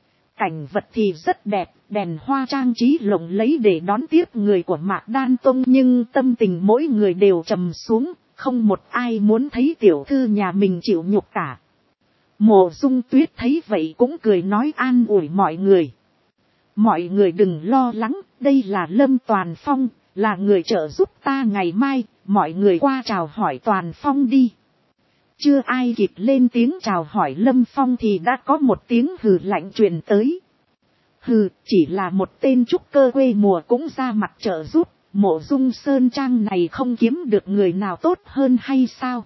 Cảnh vật thì rất đẹp, đèn hoa trang trí lộng lẫy để đón tiếp người của Mạc Đan Tông nhưng tâm tình mỗi người đều trầm xuống, không một ai muốn thấy tiểu thư nhà mình chịu nhục cả. Mộ Dung Tuyết thấy vậy cũng cười nói an ủi mọi người. Mọi người đừng lo lắng, đây là Lâm Toàn Phong, là người trợ giúp ta ngày mai, mọi người qua chào hỏi Toàn Phong đi. Chưa ai kịp lên tiếng chào hỏi Lâm Phong thì đã có một tiếng hừ lạnh truyền tới. Hừ, chỉ là một tên trúc cơ quê mùa cũng ra mặt trợ giúp, Mộ Dung Sơn Trang này không kiếm được người nào tốt hơn hay sao?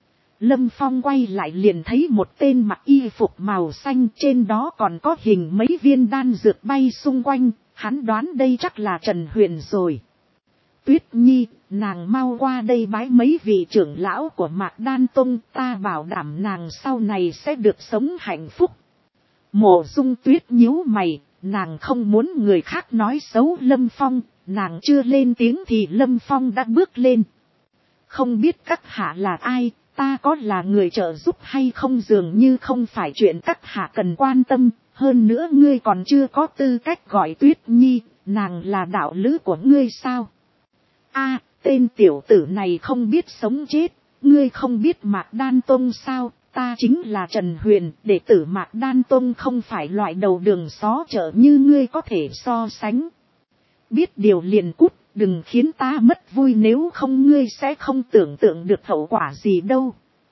Lâm Phong quay lại liền thấy một tên mặc y phục màu xanh, trên đó còn có hình mấy viên đan dược bay xung quanh, hắn đoán đây chắc là Trần Huyền rồi. Tuyết Nhi, nàng mau qua đây bái mấy vị trưởng lão của Mạc Đan Tông, ta bảo đảm nàng sau này sẽ được sống hạnh phúc. Mộ Dung Tuyết nhíu mày, nàng không muốn người khác nói xấu Lâm Phong, nàng chưa lên tiếng thì Lâm Phong đã bước lên. Không biết các hạ là ai? Ta có là người trợ giúp hay không dường như không phải chuyện các hạ cần quan tâm, hơn nữa ngươi còn chưa có tư cách gọi Tuyết Nhi, nàng là đạo lữ của ngươi sao? A, tên tiểu tử này không biết sống chết, ngươi không biết Mạc Đan Tông sao? Ta chính là Trần Huyền, đệ tử Mạc Đan Tông không phải loại đầu đường xó chợ như ngươi có thể so sánh. Biết điều liền cút. Đừng khiến ta mất vui nếu không ngươi sẽ không tưởng tượng được hậu quả gì đâu.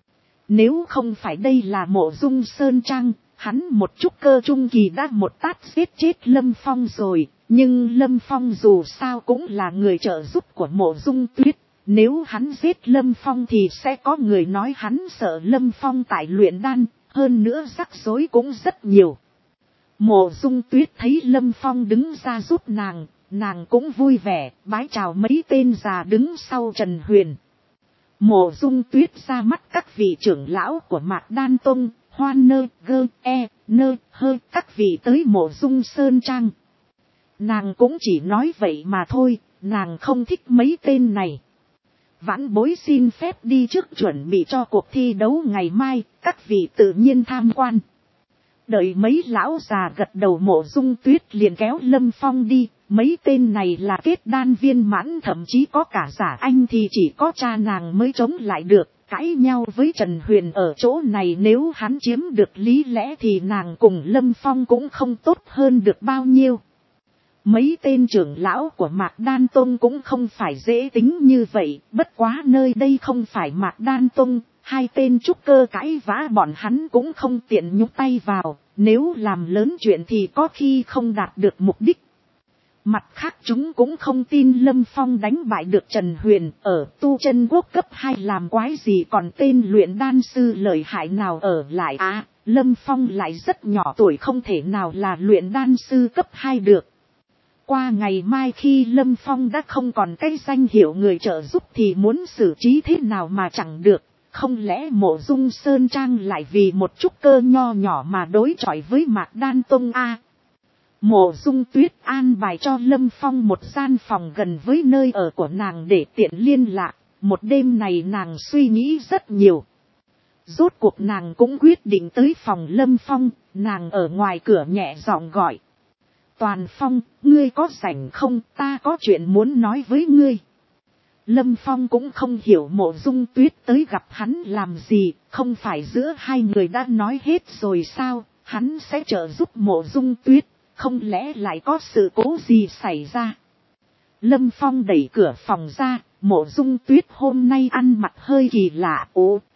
Nếu không phải đây là Mộ Dung Sơn Trang, hắn một chút cơ trung kỳ đã một tát giết chết Lâm Phong rồi. Nhưng Lâm Phong dù sao cũng là người trợ giúp của Mộ Dung Tuyết. Nếu hắn giết Lâm Phong thì sẽ có người nói hắn sợ Lâm Phong tại luyện đan, hơn nữa rắc rối cũng rất nhiều. Mộ Dung Tuyết thấy Lâm Phong đứng ra giúp nàng cũng vui vẻ, bái chào mấy tên già đứng sau Trần Huyền. Mộ Dung Tuyết ra mắt các vị trưởng lão của Mạc Đan Tông, hoan nơ, gơ, nơ, hơ, các vị tới Mộ Dung Sơn Trang. Nàng cũng chỉ nói vậy mà thôi, nàng không thích mấy tên này. Vãn bối xin phép đi trước chuẩn bị cho cuộc thi đấu ngày mai, các vị tự nhiên tham quan. Đợi mấy lão già gật đầu Mộ Dung Tuyết liền kéo Lâm Phong đi, mấy tên này là kết đan viên mãn thậm chí có cả giả anh thì chỉ có cha nàng mới chống lại được, cãi nhau với Trần Huyền ở chỗ này nếu hắn chiếm được lý lẽ thì nàng cùng Lâm Phong cũng không tốt hơn được bao nhiêu. Mấy tên trưởng lão của Mạc Đan Tông cũng không phải dễ tính như vậy, bất quá nơi đây không phải Mạc Đan Tông. Hai tên trúc cơ cãi vã bọn hắn cũng không tiện nhúc tay vào, nếu làm lớn chuyện thì có khi không đạt được mục đích. Mặt khác chúng cũng không tin Lâm Phong đánh bại được Trần Huyền ở tu chân quốc cấp 2 làm quái gì còn tên luyện đan sư lợi hại nào ở lại Lâm Phong lại rất nhỏ tuổi không thể nào là luyện đan sư cấp 2 được. Qua ngày mai khi Lâm Phong đã không còn cái danh hiệu người trợ giúp thì muốn xử trí thế nào mà chẳng được. Không lẽ Mộ Dung Sơn Trang lại vì một chút cơ nho nhỏ mà đối chọi với Mạc Đan Tông Mộ Dung Tuyết an bài cho Lâm Phong một gian phòng gần với nơi ở của nàng để tiện liên lạc. Một đêm này nàng suy nghĩ rất nhiều. Rốt cuộc nàng cũng quyết định tới phòng Lâm Phong, nàng ở ngoài cửa nhẹ giọng gọi. Toàn Phong, ngươi có rảnh không, ta có chuyện muốn nói với ngươi. Lâm Phong cũng không hiểu Mộ Dung Tuyết tới gặp hắn làm gì, không phải giữa hai người đã nói hết rồi sao, hắn sẽ trợ giúp Mộ Dung Tuyết, không lẽ lại có sự cố gì xảy ra. Lâm Phong đẩy cửa phòng ra, Mộ Dung Tuyết hôm nay ăn mặc hơi kỳ lạ,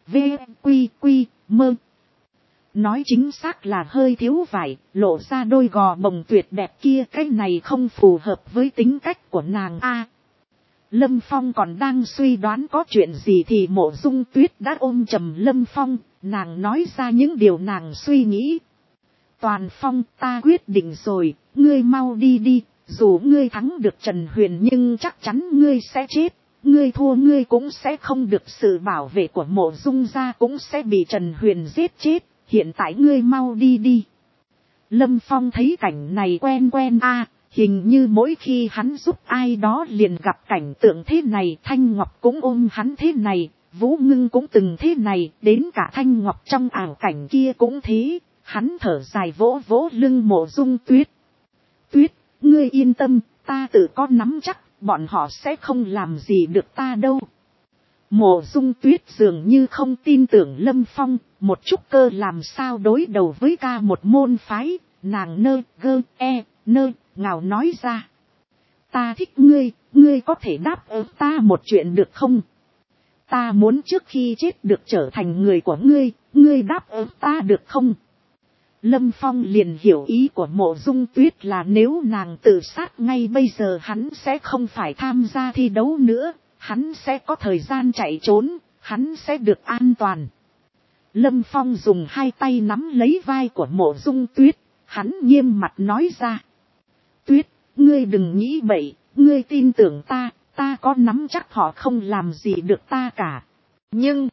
mơ. Nói chính xác là hơi thiếu vải, lộ ra đôi gò bồng tuyệt đẹp kia, cái này không phù hợp với tính cách của nàng Lâm Phong còn đang suy đoán có chuyện gì thì Mộ Dung Tuyết đã ôm chầm Lâm Phong, nàng nói ra những điều nàng suy nghĩ. Toàn Phong, ta quyết định rồi, ngươi mau đi đi, dù ngươi thắng được Trần Huyền nhưng chắc chắn ngươi sẽ chết, ngươi thua ngươi cũng sẽ không được sự bảo vệ của Mộ Dung gia cũng sẽ bị Trần Huyền giết chết, hiện tại ngươi mau đi đi. Lâm Phong thấy cảnh này quen hình như mỗi khi hắn giúp ai đó liền gặp cảnh tượng thế này, Thanh Ngọc cũng ôm hắn thế này, Vũ Ngưng cũng từng thế này, đến cả Thanh Ngọc trong ảo cảnh kia cũng thế. Hắn thở dài vỗ vỗ lưng Mộ Dung Tuyết. Tuyết, ngươi yên tâm, ta tự có nắm chắc, bọn họ sẽ không làm gì được ta đâu. Mộ Dung Tuyết dường như không tin tưởng Lâm Phong, một chút cơ làm sao đối đầu với ca một môn phái, nàng ngào nói ra. Ta thích ngươi, ngươi có thể đáp ứng ta một chuyện được không? Ta muốn trước khi chết được trở thành người của ngươi, ngươi đáp ứng ta được không? Lâm Phong liền hiểu ý của Mộ Dung Tuyết là nếu nàng tự sát ngay bây giờ hắn sẽ không phải tham gia thi đấu nữa, hắn sẽ có thời gian chạy trốn, hắn sẽ được an toàn. Lâm Phong dùng hai tay nắm lấy vai của Mộ Dung Tuyết, hắn nghiêm mặt nói ra. Tuyết, ngươi đừng nghĩ bậy, ngươi tin tưởng ta, ta có nắm chắc họ không làm gì được ta cả. Nhưng...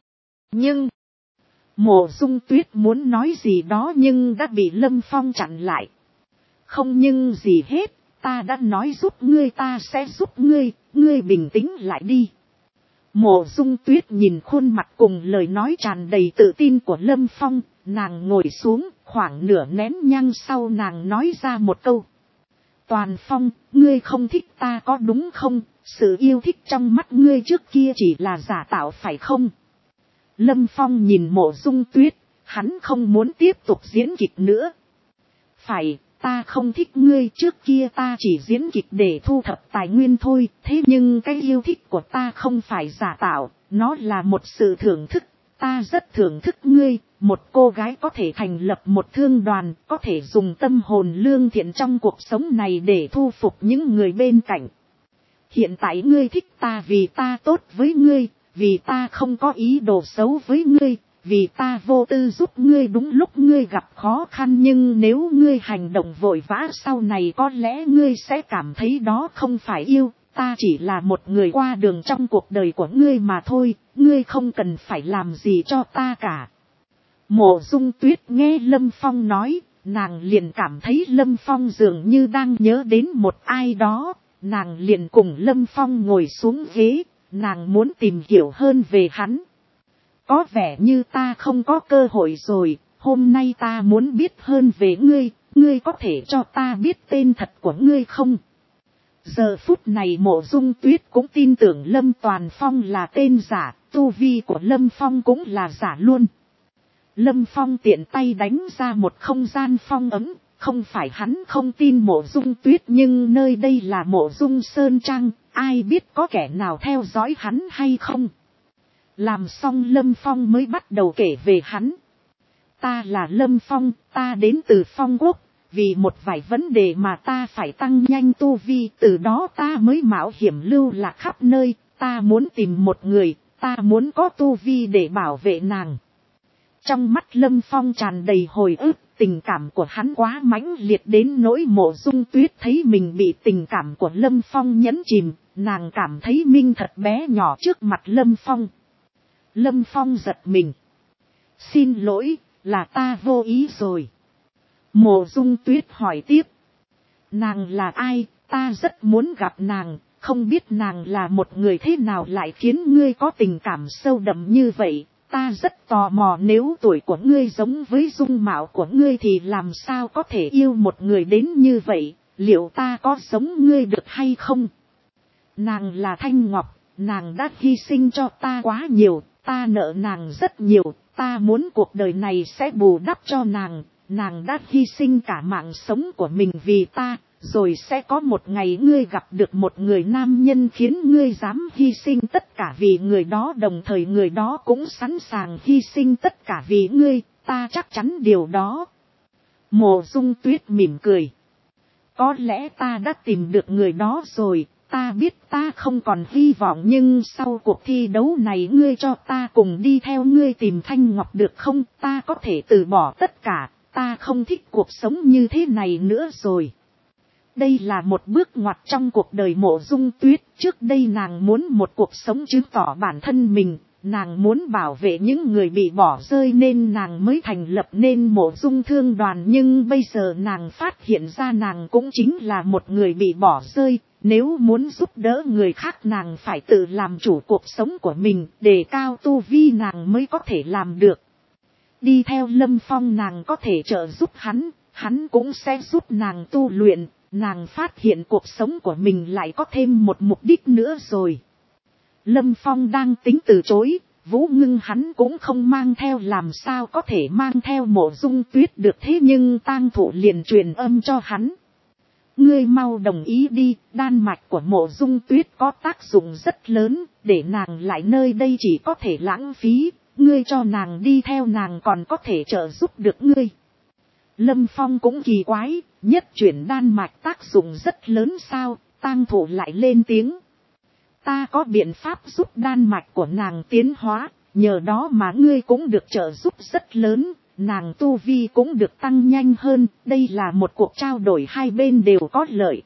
Mộ Dung Tuyết muốn nói gì đó nhưng đã bị Lâm Phong chặn lại. Không nhưng gì hết, ta đã nói giúp ngươi ta sẽ giúp ngươi, ngươi bình tĩnh lại đi. Mộ Dung Tuyết nhìn khuôn mặt cùng lời nói tràn đầy tự tin của Lâm Phong, nàng ngồi xuống, khoảng nửa nén nhang sau nàng nói ra một câu. Toàn Phong, ngươi không thích ta có đúng không, sự yêu thích trong mắt ngươi trước kia chỉ là giả tạo phải không? Lâm Phong nhìn Mộ Dung Tuyết, hắn không muốn tiếp tục diễn kịch nữa. Phải, ta không thích ngươi, trước kia ta chỉ diễn kịch để thu thập tài nguyên thôi, thế nhưng cái yêu thích của ta không phải giả tạo, nó là một sự thưởng thức, ta rất thưởng thức ngươi, một cô gái có thể thành lập một thương đoàn, có thể dùng tâm hồn lương thiện trong cuộc sống này để thu phục những người bên cạnh. Hiện tại ngươi thích ta vì ta tốt với ngươi, vì ta không có ý đồ xấu với ngươi, vì ta vô tư giúp ngươi đúng lúc ngươi gặp khó khăn, nhưng nếu ngươi hành động vội vã sau này có lẽ ngươi sẽ cảm thấy đó không phải yêu, ta chỉ là một người qua đường trong cuộc đời của ngươi mà thôi, ngươi không cần phải làm gì cho ta cả. Mộ Dung Tuyết nghe Lâm Phong nói, nàng liền cảm thấy Lâm Phong dường như đang nhớ đến một ai đó, nàng liền cùng Lâm Phong ngồi xuống ghế, nàng muốn tìm hiểu hơn về hắn. Có vẻ như ta không có cơ hội rồi, hôm nay ta muốn biết hơn về ngươi, ngươi có thể cho ta biết tên thật của ngươi không? Giờ phút này Mộ Dung Tuyết cũng tin tưởng Lâm Toàn Phong là tên giả, tu vi của Lâm Phong cũng là giả luôn. Lâm Phong tiện tay đánh ra một không gian phong ấm, không phải hắn không tin Mộ Dung Tuyết nhưng nơi đây là Mộ Dung Sơn Trang, ai biết có kẻ nào theo dõi hắn hay không. Làm xong Lâm Phong mới bắt đầu kể về hắn. Ta là Lâm Phong, ta đến từ Phong Quốc, vì một vài vấn đề mà ta phải tăng nhanh tu vi, từ đó ta mới mạo hiểm lưu lạc khắp nơi, ta muốn tìm một người, ta muốn có tu vi để bảo vệ nàng. Trong mắt Lâm Phong tràn đầy hồi ức, tình cảm của hắn quá mãnh liệt đến nỗi Mộ Dung Tuyết thấy mình bị tình cảm của Lâm Phong nhấn chìm, nàng cảm thấy mình thật bé nhỏ trước mặt Lâm Phong. Lâm Phong giật mình. Xin lỗi, là ta vô ý rồi. Mộ Dung Tuyết hỏi tiếp. Nàng là ai, ta rất muốn gặp nàng, không biết nàng là một người thế nào lại khiến ngươi có tình cảm sâu đậm như vậy. Ta rất tò mò, nếu tuổi của ngươi giống với dung mạo của ngươi thì làm sao có thể yêu một người đến như vậy, liệu ta có giống ngươi được hay không? Nàng là Thanh Ngọc, nàng đã hy sinh cho ta quá nhiều, ta nợ nàng rất nhiều, ta muốn cuộc đời này sẽ bù đắp cho nàng, nàng đã hy sinh cả mạng sống của mình vì ta, rồi sẽ có một ngày ngươi gặp được một người nam nhân khiến ngươi dám hy sinh tất cả vì người đó, đồng thời người đó cũng sẵn sàng hy sinh tất cả vì ngươi, ta chắc chắn điều đó. Mộ Dung Tuyết mỉm cười. Có lẽ ta đã tìm được người đó rồi, ta biết ta không còn hy vọng, nhưng sau cuộc thi đấu này ngươi cho ta cùng đi theo ngươi tìm Thanh Ngọc được không? Ta có thể từ bỏ tất cả, ta không thích cuộc sống như thế này nữa rồi. Đây là một bước ngoặt trong cuộc đời Mộ Dung Tuyết, trước đây nàng muốn một cuộc sống chứng tỏ bản thân mình, nàng muốn bảo vệ những người bị bỏ rơi nên nàng mới thành lập nên Mộ Dung Thương Đoàn, nhưng bây giờ nàng phát hiện ra nàng cũng chính là một người bị bỏ rơi, nếu muốn giúp đỡ người khác nàng phải tự làm chủ cuộc sống của mình, đề cao tu vi nàng mới có thể làm được. Đi theo Lâm Phong nàng có thể trợ giúp hắn cũng sẽ giúp nàng tu luyện. Nàng phát hiện cuộc sống của mình lại có thêm một mục đích nữa rồi. Lâm Phong đang tính từ chối, Vũ Ngưng hắn cũng không mang theo, làm sao có thể mang theo Mộ Dung Tuyết được, thế nhưng Tang Thụ liền truyền âm cho hắn. Ngươi mau đồng ý đi, đan mạch của Mộ Dung Tuyết có tác dụng rất lớn, để nàng lại nơi đây chỉ có thể lãng phí, ngươi cho nàng đi theo, nàng còn có thể trợ giúp được ngươi. Lâm Phong cũng kỳ quái, nhất chuyển đan mạch tác dụng rất lớn sao? Tang Thụ lại lên tiếng. Ta có biện pháp giúp đan mạch của nàng tiến hóa, nhờ đó mà ngươi cũng được trợ giúp rất lớn, nàng tu vi cũng được tăng nhanh hơn, đây là một cuộc trao đổi hai bên đều có lợi.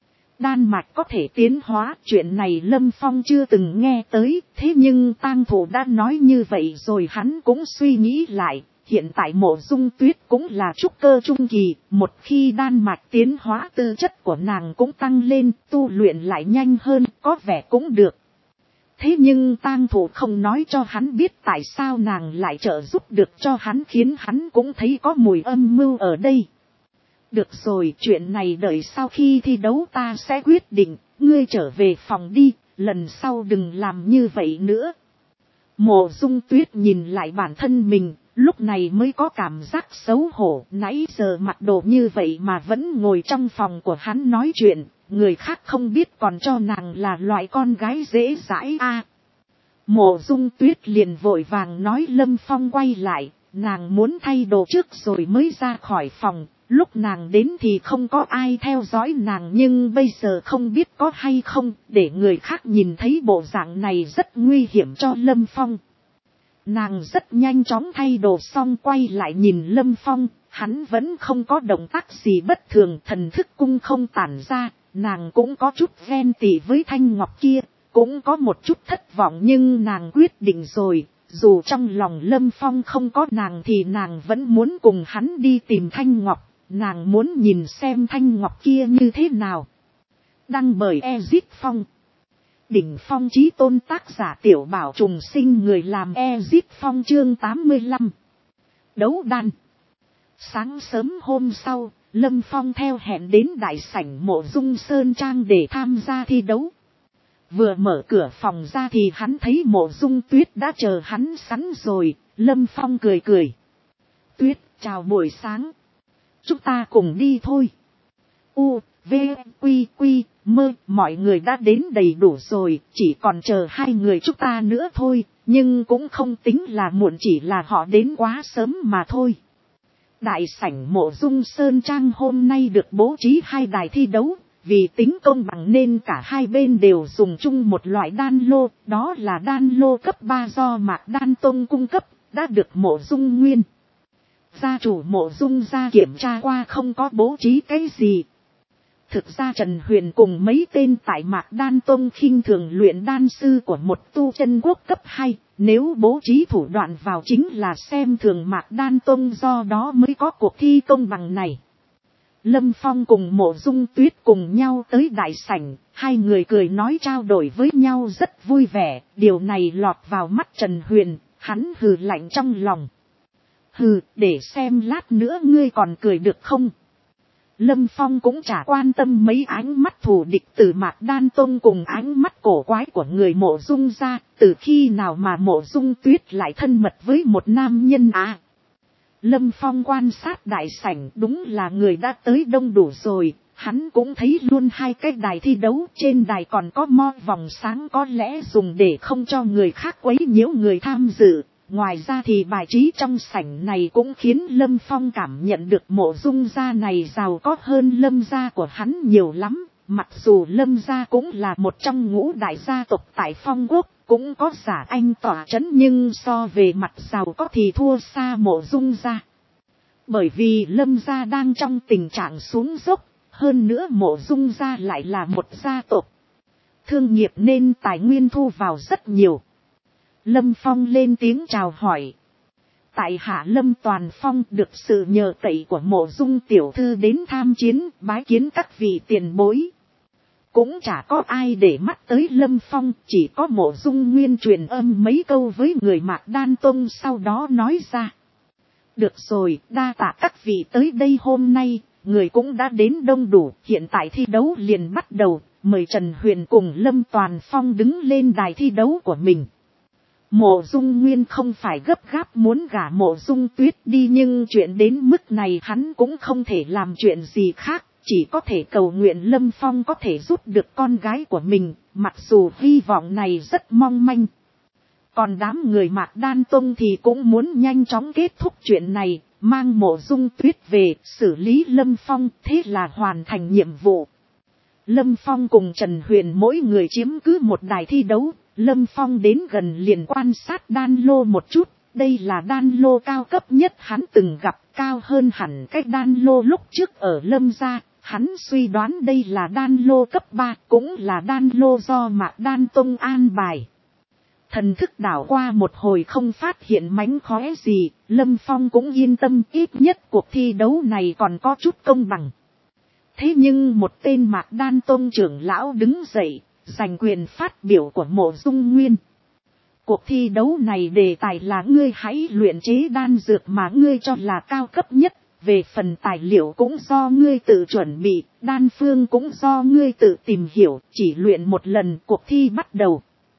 Đan mạch có thể tiến hóa, chuyện này Lâm Phong chưa từng nghe tới, thế nhưng Tang Thụ đã nói như vậy rồi hắn cũng suy nghĩ lại. Hiện tại Mộ Dung Tuyết cũng là trúc cơ trung kỳ, một khi đan mạch tiến hóa tư chất của nàng cũng tăng lên, tu luyện lại nhanh hơn, có vẻ cũng được. Thế nhưng Tang Thụ không nói cho hắn biết tại sao nàng lại trợ giúp được cho hắn, khiến hắn cũng thấy có mùi âm mưu ở đây. Được rồi, chuyện này đợi sau khi thi đấu ta sẽ quyết định, ngươi trở về phòng đi, lần sau đừng làm như vậy nữa. Mộ Dung Tuyết nhìn lại bản thân mình, lúc này mới có cảm giác xấu hổ, nãy giờ mặc đồ như vậy mà vẫn ngồi trong phòng của hắn nói chuyện, người khác không biết còn cho nàng là loại con gái dễ dãi a. Mộ Dung Tuyết liền vội vàng nói Lâm Phong quay lại, nàng muốn thay đồ trước rồi mới ra khỏi phòng, lúc nàng đến thì không có ai theo dõi nàng, nhưng bây giờ không biết có hay không, để người khác nhìn thấy bộ dạng này rất nguy hiểm cho Lâm Phong. Nàng rất nhanh chóng thay đồ xong quay lại nhìn Lâm Phong, hắn vẫn không có động tác gì bất thường, thần thức cung không tản ra, nàng cũng có chút ghen tị với Thanh Ngọc kia, cũng có một chút thất vọng, nhưng nàng quyết định rồi, dù trong lòng Lâm Phong không có nàng thì nàng vẫn muốn cùng hắn đi tìm Thanh Ngọc, nàng muốn nhìn xem Thanh Ngọc kia như thế nào. Đăng bởi Ezit Phong. Đỉnh phong chí tôn, tác giả Tiểu Bảo Trùng Sinh, người làm Ezit Phong, chương 85. Đấu đan. Sáng sớm hôm sau, Lâm Phong theo hẹn đến đại sảnh Mộ Dung Sơn Trang để tham gia thi đấu. Vừa mở cửa phòng ra thì hắn thấy Mộ Dung Tuyết đã chờ hắn sẵn rồi, Lâm Phong cười cười. Tuyết, chào buổi sáng. Chúng ta cùng đi thôi. U, V, Quy, Quy, Mơ, mọi người đã đến đầy đủ rồi, chỉ còn chờ hai người chúng ta nữa thôi, nhưng cũng không tính là muộn, chỉ là họ đến quá sớm mà thôi. Đại sảnh Mộ Dung Sơn Trang hôm nay được bố trí 2 đài thi đấu, vì tính công bằng nên cả hai bên đều dùng chung một loại đan lô, đó là đan lô cấp 3 do Mạc Đan Tông cung cấp, đã được Mộ Dung Nguyên. Gia chủ Mộ Dung gia kiểm tra qua không có bố trí cái gì. Thực ra Trần Huyền cùng mấy tên tại Mạc Đan Tông khinh thường luyện đan sư của một tu chân quốc cấp 2, nếu bố trí thủ đoạn vào chính là xem thường Mạc Đan Tông, do đó mới có cuộc thi công bằng này. Lâm Phong cùng Mộ Dung Tuyết cùng nhau tới đại sảnh, 2 người cười nói trao đổi với nhau rất vui vẻ, điều này lọt vào mắt Trần Huyền, hắn hừ lạnh trong lòng. Hừ, để xem lát nữa ngươi còn cười được không? Lâm Phong cũng chả quan tâm mấy ánh mắt thù địch từ Mạc Đan Tông cùng ánh mắt cổ quái của người Mộ Dung ra, từ khi nào mà Mộ Dung Tuyết lại thân mật với một nam nhân à? Lâm Phong quan sát đại sảnh, đúng là người đã tới đông đủ rồi, hắn cũng thấy luôn 2 cái đài thi đấu, trên đài còn có mo vòng sáng có lẽ dùng để không cho người khác quấy nhiễu người tham dự. Ngoài ra thì bài trí trong sảnh này cũng khiến Lâm Phong cảm nhận được Mộ Dung gia này giàu có hơn Lâm gia của hắn nhiều lắm. Mặc dù Lâm gia cũng là một trong ngũ đại gia tộc tại Phong Quốc, cũng có giả anh tỏa chấn, nhưng so về mặt giàu có thì thua xa Mộ Dung gia. Bởi vì Lâm gia đang trong tình trạng xuống dốc, hơn nữa Mộ Dung gia lại là một gia tộc thương nghiệp nên tài nguyên thu vào rất nhiều. Lâm Phong lên tiếng chào hỏi. Tại hạ Lâm Toàn Phong được sự nhờ cậy của Mộ Dung tiểu thư đến tham chiến, bái kiến các vị tiền bối. Cũng chả có ai để mắt tới Lâm Phong, chỉ có Mộ Dung Nguyên truyền âm mấy câu với người Mạc Đan Tông, sau đó nói ra. Được rồi, đa tạ các vị tới đây hôm nay, người cũng đã đến đông đủ, hiện tại thi đấu liền bắt đầu, mời Trần Huyền cùng Lâm Toàn Phong đứng lên đài thi đấu của mình. Mộ Dung Nguyên không phải gấp gáp muốn gả Mộ Dung Tuyết đi, nhưng chuyện đến mức này hắn cũng không thể làm chuyện gì khác, chỉ có thể cầu nguyện Lâm Phong có thể giúp được con gái của mình, mặc dù hy vọng này rất mong manh. Còn đám người Mạc Đan Tông thì cũng muốn nhanh chóng kết thúc chuyện này, mang Mộ Dung Tuyết về xử lý Lâm Phong, thế là hoàn thành nhiệm vụ. Lâm Phong cùng Trần Huyền mỗi người chiếm cứ một đài thi đấu. Lâm Phong đến gần liền quan sát đan lô một chút, đây là đan lô cao cấp nhất hắn từng gặp, cao hơn hẳn cái đan lô lúc trước ở Lâm gia, hắn suy đoán đây là đan lô cấp 3, cũng là đan lô do Mạc Đan Tông an bài. Thần thức đảo qua một hồi không phát hiện mánh khóe gì, Lâm Phong cũng yên tâm, ít nhất cuộc thi đấu này còn có chút công bằng. Thế nhưng một tên Mạc Đan Tông trưởng lão đứng dậy, giành quyền phát biểu của Mộ Dung Nguyên. Cuộc thi đấu này đề tài là ngươi hãy luyện chế đan dược mà ngươi cho là cao cấp nhất, về phần tài liệu cũng do ngươi tự chuẩn bị, đan phương cũng do ngươi tự tìm hiểu, chỉ luyện một lần. Cuộc thi bắt đầu.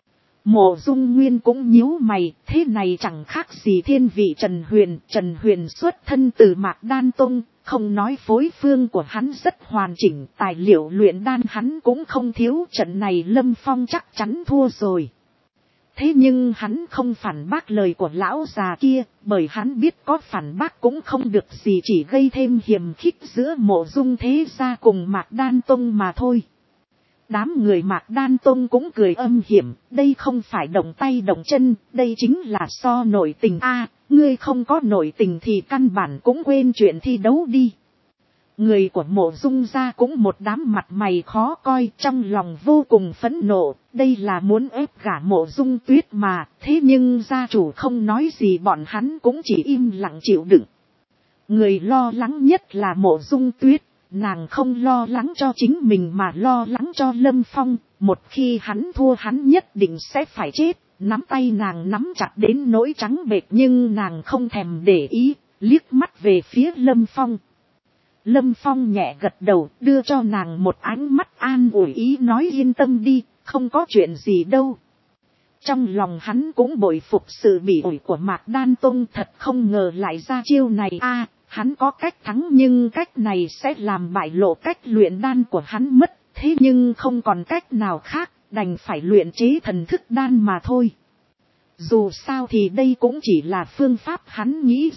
Mộ Dung Nguyên cũng nhíu mày, thế này chẳng khác gì thiên vị Trần Huyền xuất thân từ Mạc Đan Tông, không nói phối phương của hắn rất hoàn chỉnh, tài liệu luyện đan hắn cũng không thiếu, trận này Lâm Phong chắc chắn thua rồi. Thế nhưng hắn không phản bác lời của lão già kia, bởi hắn biết có phản bác cũng không được gì, chỉ gây thêm hiềm khích giữa Mộ Dung thế gia cùng Mạc Đan Tông mà thôi. Đám người Mạc Đan Tông cũng cười âm hiểm, đây không phải động tay động chân, đây chính là so nội tình a. Ngươi không có nội tình thì căn bản cũng quên chuyện thi đấu đi. Người của Mộ Dung gia cũng một đám mặt mày khó coi, trong lòng vô cùng phẫn nộ, đây là muốn ép gả Mộ Dung Tuyết mà, thế nhưng gia chủ không nói gì, bọn hắn cũng chỉ im lặng chịu đựng. Người lo lắng nhất là Mộ Dung Tuyết, nàng không lo lắng cho chính mình mà lo lắng cho Lâm Phong, một khi hắn thua hắn nhất định sẽ phải chết. Nắm tay nàng nắm chặt đến nỗi trắng bệch, nhưng nàng không thèm để ý, liếc mắt về phía Lâm Phong. Lâm Phong nhẹ gật đầu, đưa cho nàng một ánh mắt an ủi, ý nói yên tâm đi, không có chuyện gì đâu. Trong lòng hắn cũng bội phục sự bỉ ổi của Mạc Đan Tông, thật không ngờ lại ra chiêu này a. Hắn có cách thắng nhưng cách này sẽ làm bại lộ cách luyện đan của hắn mất, thế nhưng không còn cách nào khác, đành phải luyện chế thần thức đan mà thôi. Dù sao thì đây cũng chỉ là phương pháp hắn nghĩ ra,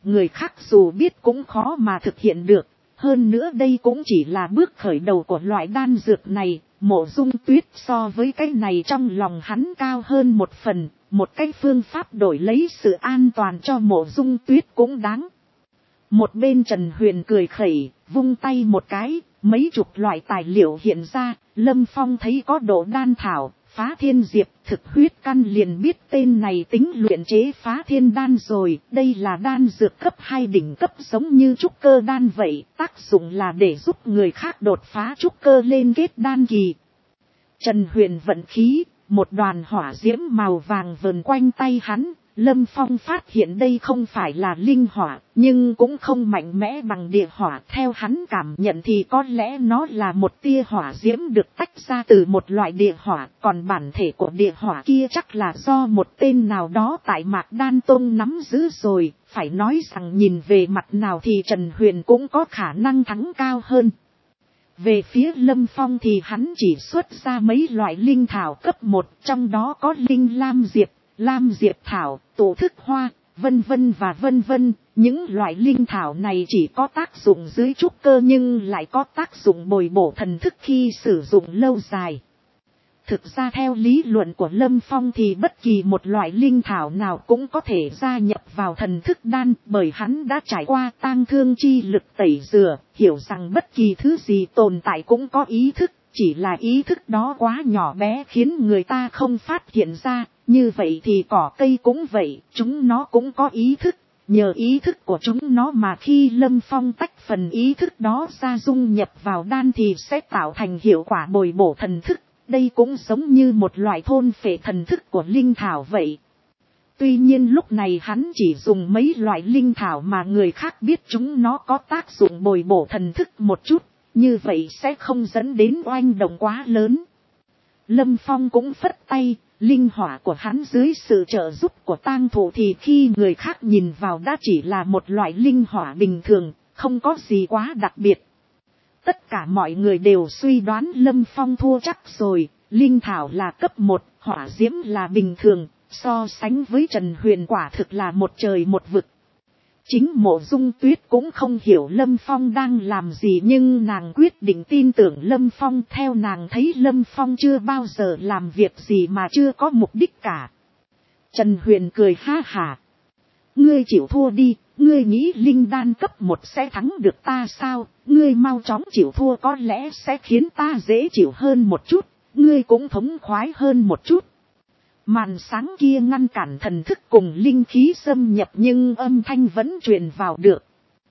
người khác dù biết cũng khó mà thực hiện được. Hơn nữa đây cũng chỉ là bước khởi đầu của loại đan dược này. Mộ Dung Tuyết so với cái này trong lòng hắn cao hơn một phần. Một cái phương pháp đổi lấy sự an toàn cho Mộ Dung Tuyết cũng đáng. Một bên Trần Huyền cười khẩy, vung tay một cái, mấy chục loại tài liệu hiện ra. Lâm Phong thấy có độ đan thảo, phá thiên diệp, thực huyết căn liền biết tên này tính luyện chế phá thiên đan rồi. Đây là đan dược cấp 2 đỉnh cấp giống như trúc cơ đan vậy, tác dụng là để giúp người khác đột phá trúc cơ lên kết đan kỳ. Trần Huyền vận khí, một đoàn hỏa diễm màu vàng vờn quanh tay hắn. Lâm Phong phát hiện đây không phải là linh hỏa, nhưng cũng không mạnh mẽ bằng địa hỏa. Theo hắn cảm nhận thì có lẽ nó là một tia hỏa diễm được tách ra từ một loại địa hỏa. Còn bản thể của địa hỏa kia chắc là do một tên nào đó tại Mạc Đan Tông nắm giữ rồi. Phải nói rằng nhìn về mặt nào thì Trần Huyền cũng có khả năng thắng cao hơn. Về phía Lâm Phong thì hắn chỉ xuất ra mấy loại linh thảo cấp 1, trong đó có linh lam diệp thảo, tổ thức hoa, vân vân và vân vân. Những loại linh thảo này chỉ có tác dụng dưới trúc cơ nhưng lại có tác dụng bồi bổ thần thức khi sử dụng lâu dài. Thực ra theo lý luận của Lâm Phong thì bất kỳ một loại linh thảo nào cũng có thể gia nhập vào thần thức đan, bởi hắn đã trải qua tang thương chi lực tẩy rửa, hiểu rằng bất kỳ thứ gì tồn tại cũng có ý thức, chỉ là ý thức đó quá nhỏ bé khiến người ta không phát hiện ra. Như vậy thì cỏ cây cũng vậy, chúng nó cũng có ý thức. Nhờ ý thức của chúng nó mà khi Lâm Phong tách phần ý thức đó ra dung nhập vào đan thì sẽ tạo thành hiệu quả bồi bổ thần thức. Đây cũng giống như một loại thôn phệ thần thức của linh thảo vậy. Tuy nhiên lúc này hắn chỉ dùng mấy loại linh thảo mà người khác biết chúng nó có tác dụng bồi bổ thần thức một chút. Như vậy sẽ không dẫn đến oanh động quá lớn. Lâm Phong cũng phất tay. Linh hỏa của hắn dưới sự trợ giúp của tang thủ thì khi người khác nhìn vào đã chỉ là một loại linh hỏa bình thường, không có gì quá đặc biệt. Tất cả mọi người đều suy đoán Lâm Phong thua chắc rồi, linh thảo là cấp 1, hỏa diễm là bình thường, so sánh với Trần Huyền quả thực là một trời một vực. Chính Mộ Dung Tuyết cũng không hiểu Lâm Phong đang làm gì nhưng nàng quyết định tin tưởng Lâm Phong. Theo nàng thấy Lâm Phong chưa bao giờ làm việc gì mà chưa có mục đích cả. Trần Huyền cười ha hả. Ngươi chịu thua đi, ngươi nghĩ linh đan cấp 1 sẽ thắng được ta sao? Ngươi mau chóng chịu thua có lẽ sẽ khiến ta dễ chịu hơn một chút, ngươi cũng thống khoái hơn một chút. Màn sáng kia ngăn cản thần thức cùng linh khí xâm nhập nhưng âm thanh vẫn truyền vào được.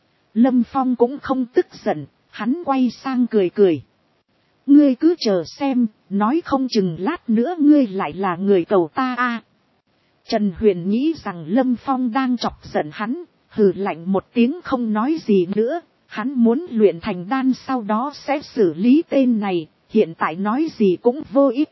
Lâm Phong cũng không tức giận, hắn quay sang cười cười. Ngươi cứ chờ xem, nói không chừng lát nữa ngươi lại là người cầu ta a. Trần Huyền nghĩ rằng Lâm Phong đang chọc giận hắn, hừ lạnh một tiếng không nói gì nữa. Hắn muốn luyện thành đan sau đó sẽ xử lý tên này, hiện tại nói gì cũng vô ích.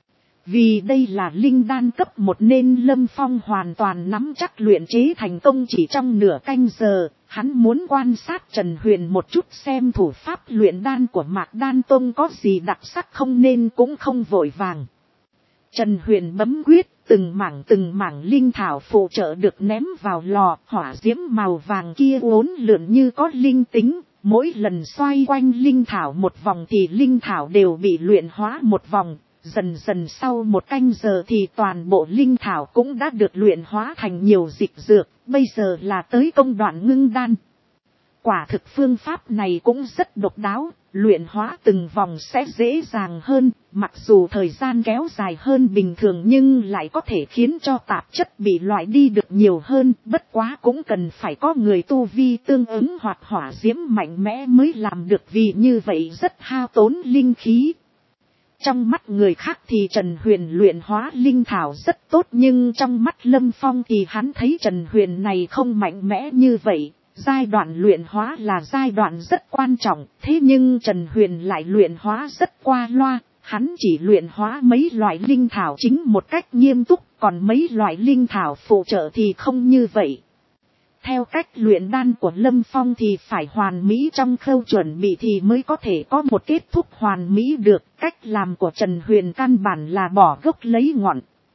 Vì đây là linh đan cấp 1 nên Lâm Phong hoàn toàn nắm chắc luyện chế thành công chỉ trong nửa canh giờ. Hắn muốn quan sát Trần Huyền một chút xem thủ pháp luyện đan của Mạc Đan Tông có gì đặc sắc không nên cũng không vội vàng. Trần Huyền bấm quyết, từng mảng linh thảo phụ trợ được ném vào lò, hỏa diễm màu vàng kia uốn lượn như có linh tính. Mỗi lần xoay quanh linh thảo một vòng thì linh thảo đều bị luyện hóa một vòng. Dần dần sau một canh giờ thì toàn bộ linh thảo cũng đã được luyện hóa thành nhiều dịch dược, bây giờ là tới công đoạn ngưng đan. Quả thực phương pháp này cũng rất độc đáo, luyện hóa từng vòng sẽ dễ dàng hơn, mặc dù thời gian kéo dài hơn bình thường nhưng lại có thể khiến cho tạp chất bị loại đi được nhiều hơn, bất quá cũng cần phải có người tu vi tương ứng hoặc hỏa diễm mạnh mẽ mới làm được vì như vậy rất hao tốn linh khí. Trong mắt người khác thì Trần Huyền luyện hóa linh thảo rất tốt nhưng trong mắt Lâm Phong thì hắn thấy Trần Huyền này không mạnh mẽ như vậy. Giai đoạn luyện hóa là giai đoạn rất quan trọng, thế nhưng Trần Huyền lại luyện hóa rất qua loa, hắn chỉ luyện hóa mấy loại linh thảo chính một cách nghiêm túc, còn mấy loại linh thảo phụ trợ thì không như vậy. Theo cách luyện đan của Lâm Phong thì phải hoàn mỹ trong khâu chuẩn bị thì mới có thể có một kết thúc hoàn mỹ được. Cách làm của Trần Huyền căn bản là bỏ gốc lấy ngọn.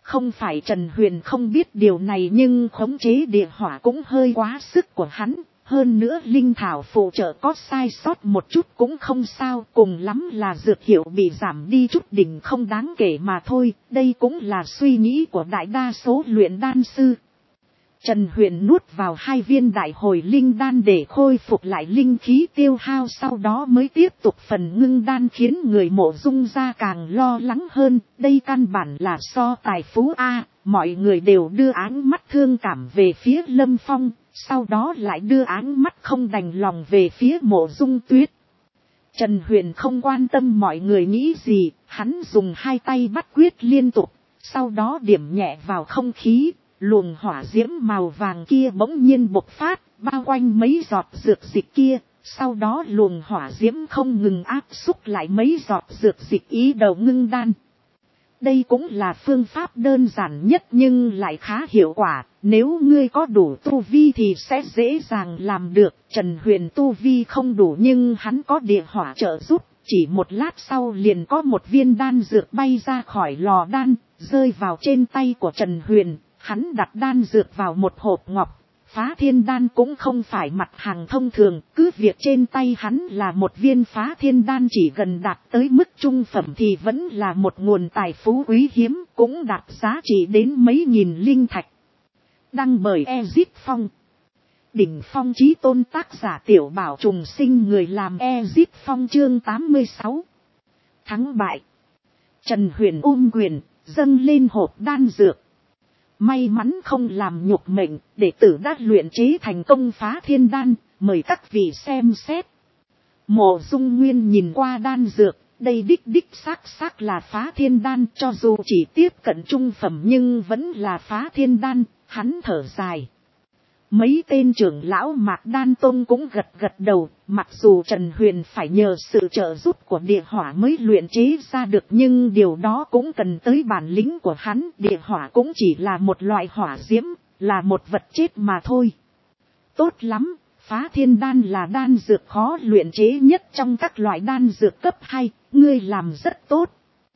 Không phải Trần Huyền không biết điều này, nhưng khống chế địa hỏa cũng hơi quá sức của hắn. Hơn nữa linh thảo phụ trợ có sai sót một chút cũng không sao, cùng lắm là dược hiệu bị giảm đi chút đỉnh không đáng kể mà thôi. Đây cũng là suy nghĩ của đại đa số luyện đan sư. Trần Huyền nuốt vào 2 viên đại hồi linh đan để khôi phục lại linh khí tiêu hao, sau đó mới tiếp tục phần ngưng đan, khiến người Mộ Dung gia càng lo lắng hơn. Đây căn bản là so tài phú A, mọi người đều đưa áng mắt thương cảm về phía Lâm Phong, sau đó lại đưa áng mắt không đành lòng về phía Mộ Dung Tuyết. Trần Huyền không quan tâm mọi người nghĩ gì, hắn dùng 2 tay bắt quyết liên tục, sau đó điểm nhẹ vào không khí. Luồng hỏa diễm màu vàng kia bỗng nhiên bộc phát, bao quanh mấy giọt dược dịch kia, sau đó luồng hỏa diễm không ngừng áp xúc lại mấy giọt dược dịch ý đầu ngưng đan. Đây cũng là phương pháp đơn giản nhất nhưng lại khá hiệu quả, nếu ngươi có đủ tu vi thì sẽ dễ dàng làm được. Trần Huyền tu vi không đủ nhưng hắn có địa hỏa trợ giúp, chỉ một lát sau liền có một viên đan dược bay ra khỏi lò đan, rơi vào trên tay của Trần Huyền. Hắn đặt đan dược vào một hộp ngọc, Phá Thiên Đan cũng không phải mặt hàng thông thường, cứ việc trên tay hắn là một viên Phá Thiên Đan chỉ gần đạt tới mức trung phẩm thì vẫn là một nguồn tài phú quý hiếm, cũng đạt giá trị đến mấy nghìn linh thạch. Đăng bởi Ezip Phong. Đỉnh Phong Chí Tôn, tác giả Tiểu Bảo Trùng Sinh, người làm Ezip Phong. Chương 86. Thắng bại. Trần Huyền quyền, dâng lên hộp đan dược. May mắn không làm nhục mệnh, đệ tử đã luyện chế thành công Phá Thiên Đan, mời các vị xem xét. Mộ Dung Nguyên nhìn qua đan dược, đây đích xác là Phá Thiên Đan, cho dù chỉ tiếp cận trung phẩm nhưng vẫn là Phá Thiên Đan, hắn thở dài. Mấy tên trưởng lão Mạc Đan Tông cũng gật đầu, mặc dù Trần Huyền phải nhờ sự trợ giúp của địa hỏa mới luyện chế ra được nhưng điều đó cũng cần tới bản lĩnh của hắn. Địa hỏa cũng chỉ là một loại hỏa diễm, là một vật chết mà thôi. Tốt lắm, Phá Thiên Đan là đan dược khó luyện chế nhất trong các loại đan dược cấp 2, ngươi làm rất tốt.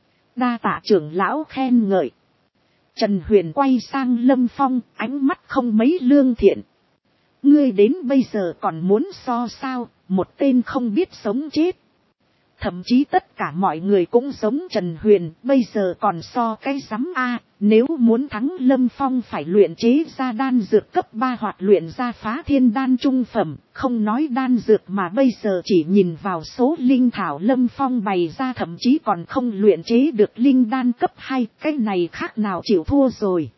Đa tạ trưởng lão khen ngợi. Trần Huyền quay sang Lâm Phong, ánh mắt không mấy lương thiện. Ngươi đến bây giờ còn muốn so sao, một tên không biết sống chết. Thậm chí tất cả mọi người cũng giống Trần Huyền, bây giờ còn so cái rắm A, nếu muốn thắng Lâm Phong phải luyện chế ra đan dược cấp 3 hoặc luyện ra Phá Thiên Đan trung phẩm, không nói đan dược mà bây giờ chỉ nhìn vào số linh thảo Lâm Phong bày ra thậm chí còn không luyện chế được linh đan cấp 2, cái này khác nào chịu thua rồi.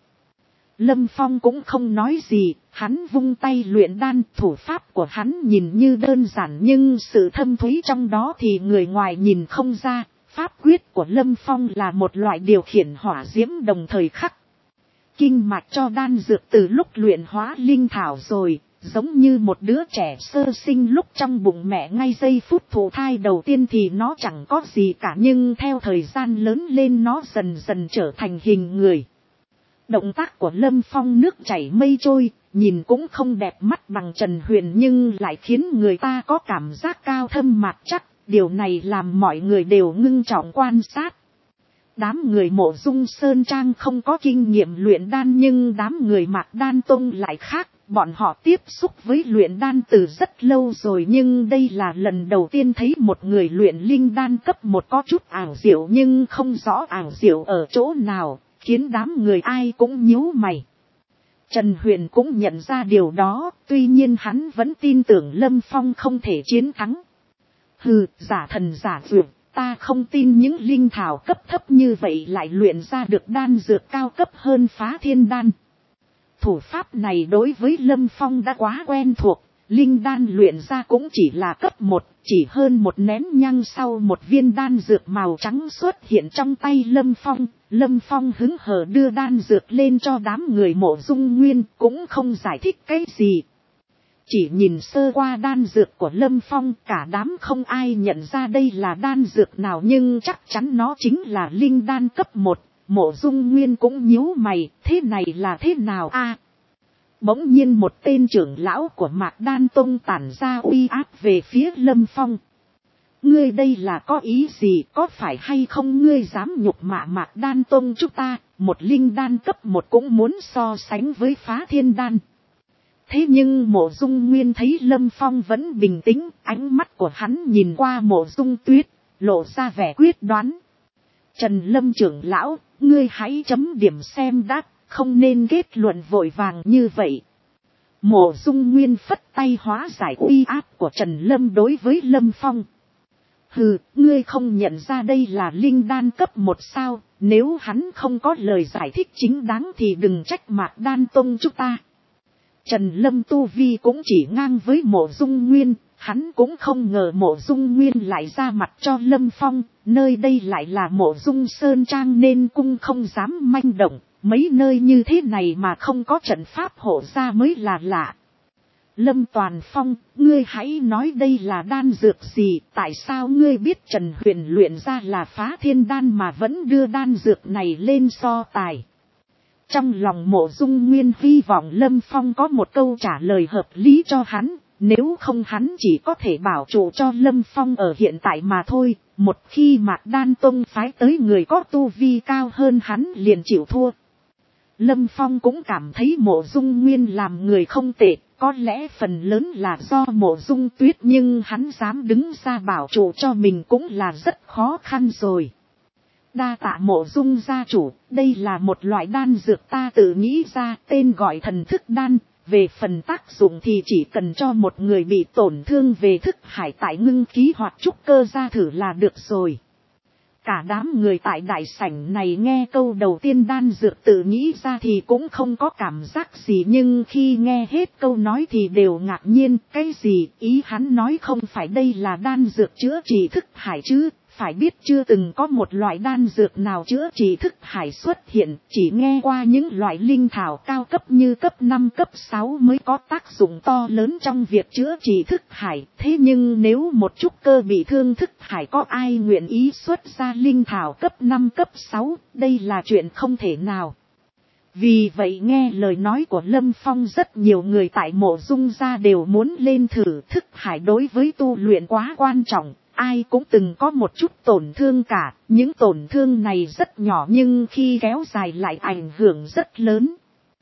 Lâm Phong cũng không nói gì, hắn vung tay luyện đan, thủ pháp của hắn nhìn như đơn giản nhưng sự thâm thúy trong đó thì người ngoài nhìn không ra. Pháp quyết của Lâm Phong là một loại điều khiển hỏa diễm đồng thời khắc kinh mạch cho đan dược từ lúc luyện hóa linh thảo rồi, giống như một đứa trẻ sơ sinh lúc trong bụng mẹ ngay giây phút thụ thai đầu tiên thì nó chẳng có gì cả, nhưng theo thời gian lớn lên nó dần dần trở thành hình người. Động tác của Lâm Phong nước chảy mây trôi, nhìn cũng không đẹp mắt bằng Trần Huyền nhưng lại khiến người ta có cảm giác cao thâm mạc chắc, điều này làm mọi người đều ngưng trọng quan sát. Đám người Mộ Dung Sơn Trang không có kinh nghiệm luyện đan nhưng đám người Mạc Đan Tông lại khác, bọn họ tiếp xúc với luyện đan từ rất lâu rồi nhưng đây là lần đầu tiên thấy một người luyện linh đan cấp 1 có chút ảo diệu nhưng không rõ ảo diệu ở chỗ nào, khiến đám người ai cũng nhíu mày. Trần Huyền cũng nhận ra điều đó, tuy nhiên hắn vẫn tin tưởng Lâm Phong không thể chiến thắng. Hừ, giả thần giả dược, ta không tin những linh thảo cấp thấp như vậy lại luyện ra được đan dược cao cấp hơn Phá Thiên Đan. Thủ pháp này đối với Lâm Phong đã quá quen thuộc, linh đan luyện ra cũng chỉ là cấp 1, chỉ hơn một nén nhang sau một viên đan dược màu trắng xuất hiện trong tay Lâm Phong. Lâm Phong hứng hờ đưa đan dược lên cho đám người Mộ Dung Nguyên, cũng không giải thích cái gì. Chỉ nhìn sơ qua đan dược của Lâm Phong, cả đám không ai nhận ra đây là đan dược nào nhưng chắc chắn nó chính là linh đan cấp 1. Mộ Dung Nguyên cũng nhíu mày, thế này là thế nào a? Bỗng nhiên một tên trưởng lão của Mạc Đan Tông tản ra uy áp về phía Lâm Phong. Ngươi đây là có ý gì, có phải hay không ngươi dám nhục mạ Mạc Đan Tông chúng ta, một linh đan cấp 1 cũng muốn so sánh với Phá Thiên Đan. Thế nhưng Mộ Dung Nguyên thấy Lâm Phong vẫn bình tĩnh, ánh mắt của hắn nhìn qua Mộ Dung Tuyết, lộ ra vẻ quyết đoán. Trần Lâm trưởng lão, ngươi hãy chấm điểm xem đã, không nên kết luận vội vàng như vậy. Mộ Dung Nguyên phất tay hóa giải uy áp của Trần Lâm đối với Lâm Phong. Hừ, ngươi không nhận ra đây là linh đan cấp 1 sao, nếu hắn không có lời giải thích chính đáng thì đừng trách Mạc Đan Tông chúng ta. Trần Lâm tu vi cũng chỉ ngang với Mộ Dung Nguyên, hắn cũng không ngờ Mộ Dung Nguyên lại ra mặt cho Lâm Phong, nơi đây lại là Mộ Dung Sơn Trang nên cung không dám manh động, mấy nơi như thế này mà không có trận pháp hộ ra mới là lạ. Lâm Toàn Phong, ngươi hãy nói đây là đan dược gì, tại sao ngươi biết Trần Huyền luyện ra là Phá Thiên Đan mà vẫn đưa đan dược này lên so tài. Trong lòng Mộ Dung Nguyên hy vọng Lâm Phong có một câu trả lời hợp lý cho hắn, nếu không hắn chỉ có thể bảo trụ cho Lâm Phong ở hiện tại mà thôi, một khi Mạc Đan Tông phái tới người có tu vi cao hơn hắn liền chịu thua. Lâm Phong cũng cảm thấy Mộ Dung Nguyên làm người không tệ, có lẽ phần lớn là do Mộ Dung Tuyết nhưng hắn dám đứng ra bảo trụ cho mình cũng là rất khó khăn rồi. Đa tạ Mộ Dung gia chủ, đây là một loại đan dược ta tự nghĩ ra, tên gọi thần thức đan, về phần tác dụng thì chỉ cần cho một người bị tổn thương về thức hải tại ngưng khí hoặc trúc cơ ra thử là được rồi. Cả đám người tại đại sảnh này nghe câu đầu tiên đan dược tự nghĩ ra thì cũng không có cảm giác gì, nhưng khi nghe hết câu nói thì đều ngạc nhiên, cái gì, ý hắn nói không phải đây là đan dược chữa trị thức hải chứ, phải biết chưa từng có một loại đan dược nào chữa trị thức hải xuất hiện, chỉ nghe qua những loại linh thảo cao cấp như cấp 5 cấp 6 mới có tác dụng to lớn trong việc chữa trị thức hải, thế nhưng nếu một chút cơ bị thương thức hải có ai nguyện ý xuất ra linh thảo cấp 5 cấp 6, đây là chuyện không thể nào. Vì vậy nghe lời nói của Lâm Phong rất nhiều người tại Mộ Dung gia đều muốn lên thử, thức hải đối với tu luyện quá quan trọng. Ai cũng từng có một chút tổn thương cả, những tổn thương này rất nhỏ nhưng khi kéo dài lại ảnh hưởng rất lớn.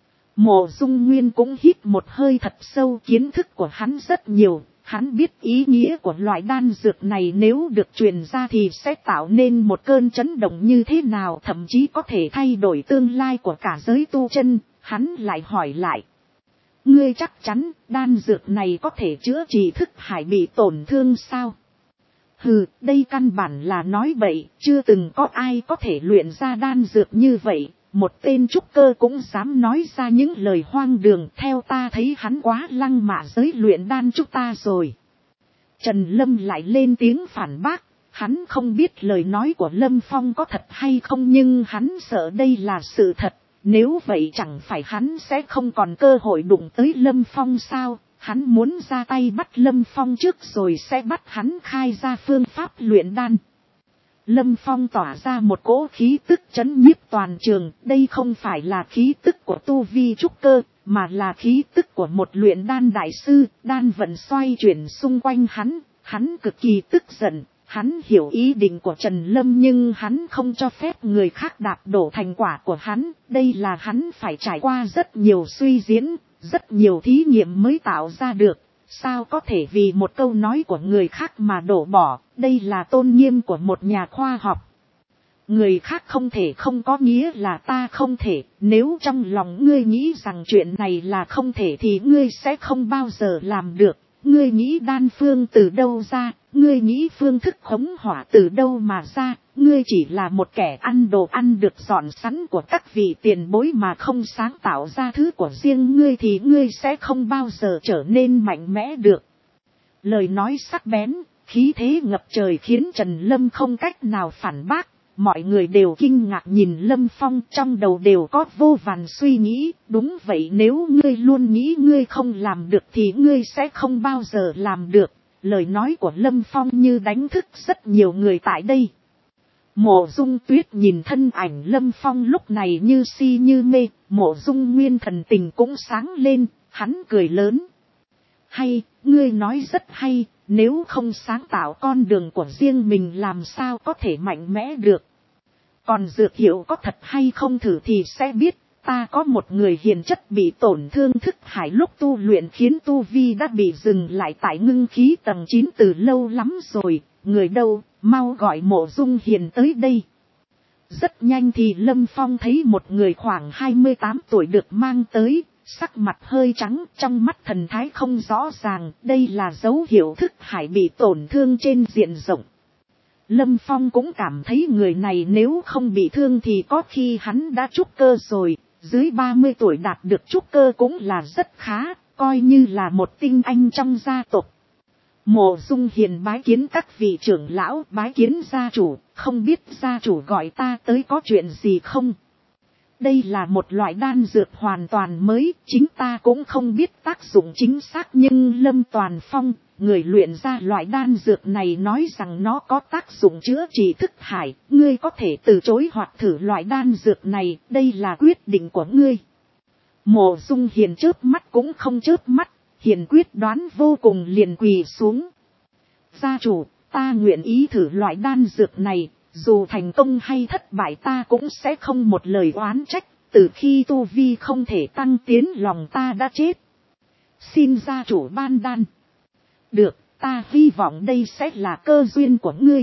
Mộ Dung Nguyên cũng hít một hơi thật sâu, kiến thức của hắn rất nhiều, hắn biết ý nghĩa của loại đan dược này nếu được truyền ra thì sẽ tạo nên một cơn chấn động như thế nào, thậm chí có thể thay đổi tương lai của cả giới tu chân. Hắn lại hỏi lại. Ngươi chắc chắn đan dược này có thể chữa trị thức hải bị tổn thương sao? Hừ, đây căn bản là nói bậy, chưa từng có ai có thể luyện ra đan dược như vậy, một tên trúc cơ cũng dám nói ra những lời hoang đường, theo ta thấy hắn quá lăng mạ giới luyện đan chúng ta rồi. Trần Lâm lại lên tiếng phản bác, hắn không biết lời nói của Lâm Phong có thật hay không nhưng hắn sợ đây là sự thật, nếu vậy chẳng phải hắn sẽ không còn cơ hội đụng tới Lâm Phong sao? Hắn muốn ra tay bắt Lâm Phong trước rồi sẽ bắt hắn khai ra phương pháp luyện đan. Lâm Phong tỏa ra một cỗ khí tức chấn nhiếp toàn trường, đây không phải là khí tức của tu vi trúc cơ, mà là khí tức của một luyện đan đại sư, đan vận xoay chuyển xung quanh hắn cực kỳ tức giận. Hắn hiểu ý định của Trần Lâm nhưng hắn không cho phép người khác đạp đổ thành quả của hắn, đây là hắn phải trải qua rất nhiều suy diễn, rất nhiều thí nghiệm mới tạo ra được, sao có thể vì một câu nói của người khác mà đổ bỏ, đây là tôn nghiêm của một nhà khoa học. Người khác không thể không có nghĩa là ta không thể, nếu trong lòng ngươi nghĩ rằng chuyện này là không thể thì ngươi sẽ không bao giờ làm được. Ngươi nghĩ đan phương từ đâu ra, ngươi nghĩ phương thức khống hỏa từ đâu mà ra, ngươi chỉ là một kẻ ăn đồ ăn được dọn sẵn của các vị tiền bối mà không sáng tạo ra thứ của riêng ngươi thì ngươi sẽ không bao giờ trở nên mạnh mẽ được. Lời nói sắc bén, khí thế ngập trời khiến Trần Lâm không cách nào phản bác. Mọi người đều kinh ngạc nhìn Lâm Phong, trong đầu đều có vô vàn suy nghĩ, đúng vậy, nếu ngươi luôn nghĩ ngươi không làm được thì ngươi sẽ không bao giờ làm được. Lời nói của Lâm Phong như đánh thức rất nhiều người tại đây. Mộ Dung Tuyết nhìn thân ảnh Lâm Phong lúc này như si như mê, Mộ Dung Nguyên thần tình cũng sáng lên, hắn cười lớn. Hay, ngươi nói rất hay, nếu không sáng tạo con đường của riêng mình làm sao có thể mạnh mẽ được. Còn dược hiệu có thật hay không thử thì sẽ biết. Ta có một người hiền chất bị tổn thương thức hải lúc tu luyện khiến tu vi đã bị dừng lại tại ngưng khí tầng 9 từ lâu lắm rồi. Người đâu, mau gọi Mộ Dung Hiền tới đây. Rất nhanh thì Lâm Phong thấy một người khoảng 28 tuổi được mang tới, sắc mặt hơi trắng, trong mắt thần thái không rõ ràng, đây là dấu hiệu thức hải bị tổn thương trên diện rộng. Lâm Phong cũng cảm thấy người này nếu không bị thương thì có khi hắn đã trúc cơ rồi, dưới 30 tuổi đạt được trúc cơ cũng là rất khá, coi như là một tinh anh trong gia tộc. Mộ Dung Hiền bái kiến các vị trưởng lão, bái kiến gia chủ, không biết gia chủ gọi ta tới có chuyện gì không? Đây là một loại đan dược hoàn toàn mới, chính ta cũng không biết tác dụng chính xác nhưng Lâm Toàn Phong, người luyện ra loại đan dược này nói rằng nó có tác dụng chữa trị thức hải, ngươi có thể từ chối hoặc thử loại đan dược này, đây là quyết định của ngươi. Mộ Dung Hiền chớp mắt cũng không chớp mắt, Hiền quyết đoán vô cùng liền quỳ xuống. Gia chủ, ta nguyện ý thử loại đan dược này, dù thành công hay thất bại ta cũng sẽ không một lời oán trách, từ khi tu vi không thể tăng tiến lòng ta đã chết. Xin gia chủ ban đan. Được, ta hy vọng đây sẽ là cơ duyên của ngươi.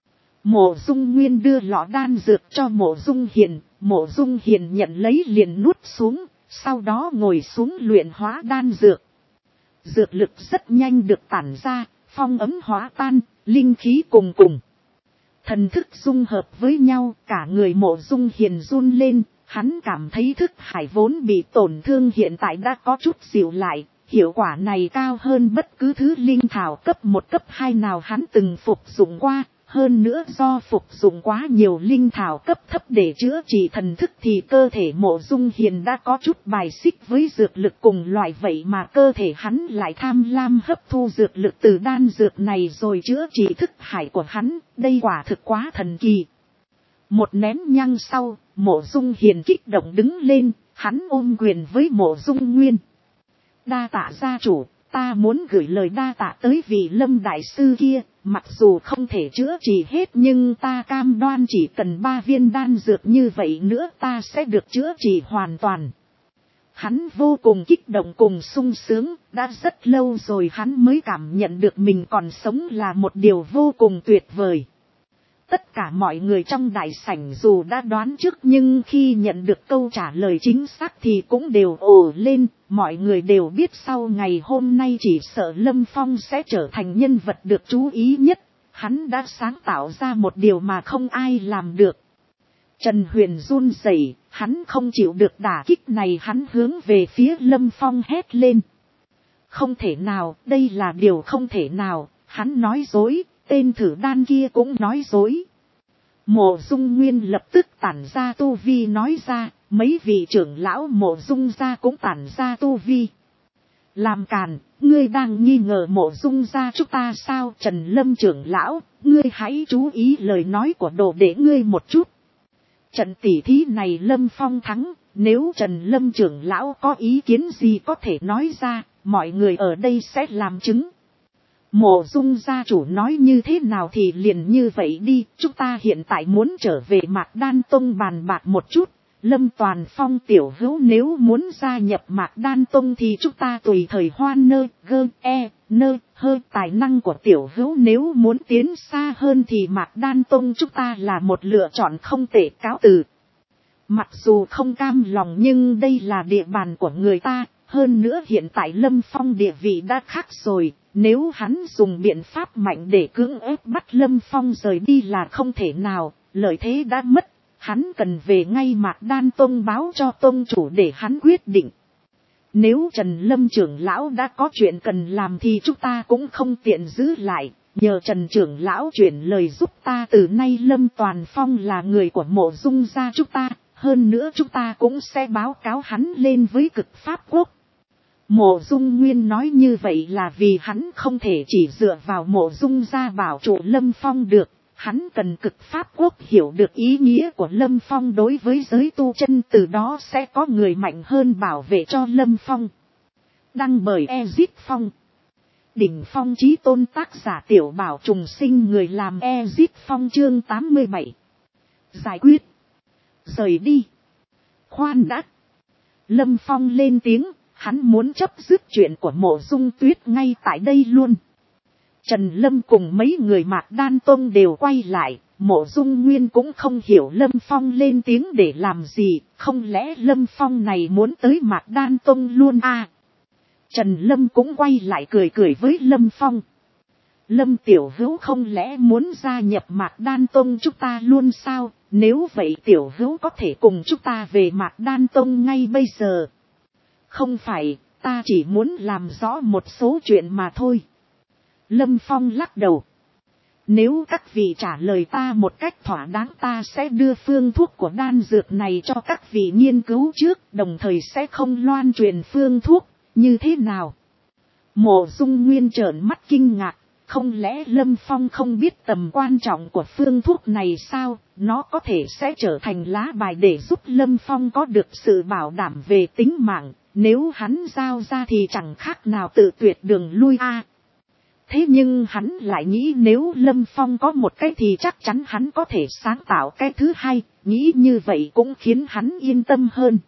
Mộ Dung Nguyên đưa lọ đan dược cho Mộ Dung Hiền, Mộ Dung Hiền nhận lấy liền nuốt xuống, sau đó ngồi xuống luyện hóa đan dược. Dược lực rất nhanh được tản ra, phong ấm hóa tan, linh khí cùng cùng. Thần thức dung hợp với nhau, cả người Mộ Dung Hiền run lên, hắn cảm thấy thức hải vốn bị tổn thương hiện tại đã có chút dịu lại, hiệu quả này cao hơn bất cứ thứ linh thảo cấp 1 cấp 2 nào hắn từng phục dụng qua, hơn nữa do phục dụng quá nhiều linh thảo cấp thấp để chữa trị thần thức thì cơ thể Mộ Dung Hiền đã có chút bài xích với dược lực cùng loại vậy mà cơ thể hắn lại tham lam hấp thu dược lực từ đan dược này rồi chữa trị thức hải của hắn, đây quả thực quá thần kỳ. Một nén nhang sau, Mộ Dung Hiền kích động đứng lên, hắn ôm quyền với Mộ Dung Nguyên. Đa tạ gia chủ, ta muốn gửi lời đa tạ tới vị Lâm đại sư kia, mặc dù không thể chữa trị hết nhưng ta cam đoan chỉ cần 3 viên đan dược như vậy nữa ta sẽ được chữa trị hoàn toàn. Hắn vô cùng kích động cùng sung sướng, đã rất lâu rồi hắn mới cảm nhận được mình còn sống là một điều vô cùng tuyệt vời. Tất cả mọi người trong đại sảnh dù đã đoán trước nhưng khi nhận được câu trả lời chính xác thì cũng đều ồ lên, mọi người đều biết sau ngày hôm nay chỉ sợ Lâm Phong sẽ trở thành nhân vật được chú ý nhất, hắn đã sáng tạo ra một điều mà không ai làm được. Trần Huyền run rẩy, hắn không chịu được đả kích này, hắn hướng về phía Lâm Phong hét lên. Không thể nào, đây là điều không thể nào, hắn nói dối. Tên thử đan kia cũng nói dối. Mộ Dung Nguyên lập tức tản ra tu vi nói ra, mấy vị trưởng lão Mộ Dung gia cũng tản ra tu vi. Làm càn, ngươi đang nghi ngờ Mộ Dung gia chúng ta sao? Trần Lâm trưởng lão, ngươi hãy chú ý lời nói của đồ đệ ngươi một chút. Trận tỉ thí này Lâm Phong thắng, nếu Trần Lâm trưởng lão có ý kiến gì có thể nói ra, mọi người ở đây sẽ làm chứng. Mộ Dung gia chủ nói như thế nào thì liền như vậy đi, chúng ta hiện tại muốn trở về Mạc Đan Tông bàn bạc một chút. Lâm Toàn Phong tiểu hữu nếu muốn gia nhập Mạc Đan Tông thì chúng ta tùy thời hoan nơ tài năng của tiểu hữu nếu muốn tiến xa hơn thì Mạc Đan Tông chúng ta là một lựa chọn không tệ, cáo từ. Mặc dù không cam lòng nhưng đây là địa bàn của người ta, hơn nữa hiện tại Lâm Phong địa vị đã khác rồi. Nếu hắn dùng biện pháp mạnh để cưỡng ép bắt Lâm Phong rời đi là không thể nào, lợi thế đã mất, hắn cần về ngay Mạc Đan Tông báo cho tông chủ để hắn quyết định. Nếu Trần Lâm trưởng lão đã có chuyện cần làm thì chúng ta cũng không tiện giữ lại, nhờ Trần trưởng lão chuyển lời giúp ta, từ nay Lâm Toàn Phong là người của Mộ Dung gia chúng ta, hơn nữa chúng ta cũng sẽ báo cáo hắn lên với Cực Pháp Quốc. Mộ Dung Nguyên nói như vậy là vì hắn không thể chỉ dựa vào Mộ Dung gia bảo trụ Lâm Phong được, hắn cần Cực Pháp Quốc hiểu được ý nghĩa của Lâm Phong đối với giới tu chân, từ đó sẽ có người mạnh hơn bảo vệ cho Lâm Phong. Đăng bởi Ezit Phong. đỉnh phong chí tôn tác giả Tiểu Bảo trùng sinh người làm Ezip Phong chương 87. Giải quyết. Rời đi. Khoan đã. Lâm Phong lên tiếng, hắn muốn chấm dứt chuyện của Mộ Dung Tuyết ngay tại đây luôn. Trần Lâm cùng mấy người Mạc Đan Tông đều quay lại, Mộ Dung Nguyên cũng không hiểu Lâm Phong lên tiếng để làm gì, không lẽ Lâm Phong này muốn tới Mạc Đan Tông luôn à? Trần Lâm cũng quay lại cười cười với Lâm Phong. Lâm Tiểu Hữu không lẽ muốn gia nhập Mạc Đan Tông chúng ta luôn sao? Nếu vậy Tiểu Hữu có thể cùng chúng ta về Mạc Đan Tông ngay bây giờ. Không phải, ta chỉ muốn làm rõ một số chuyện mà thôi. Lâm Phong lắc đầu. Nếu các vị trả lời ta một cách thỏa đáng ta sẽ đưa phương thuốc của đan dược này cho các vị nghiên cứu trước, đồng thời sẽ không loan truyền phương thuốc, như thế nào? Mộ Dung Nguyên trợn mắt kinh ngạc, không lẽ Lâm Phong không biết tầm quan trọng của phương thuốc này sao? Nó có thể sẽ trở thành lá bài để giúp Lâm Phong có được sự bảo đảm về tính mạng, nếu hắn giao ra thì chẳng khác nào tự tuyệt đường lui a. Thế nhưng hắn lại nghĩ nếu Lâm Phong có một cái thì chắc chắn hắn có thể sáng tạo cái thứ hai, nghĩ như vậy cũng khiến hắn yên tâm hơn.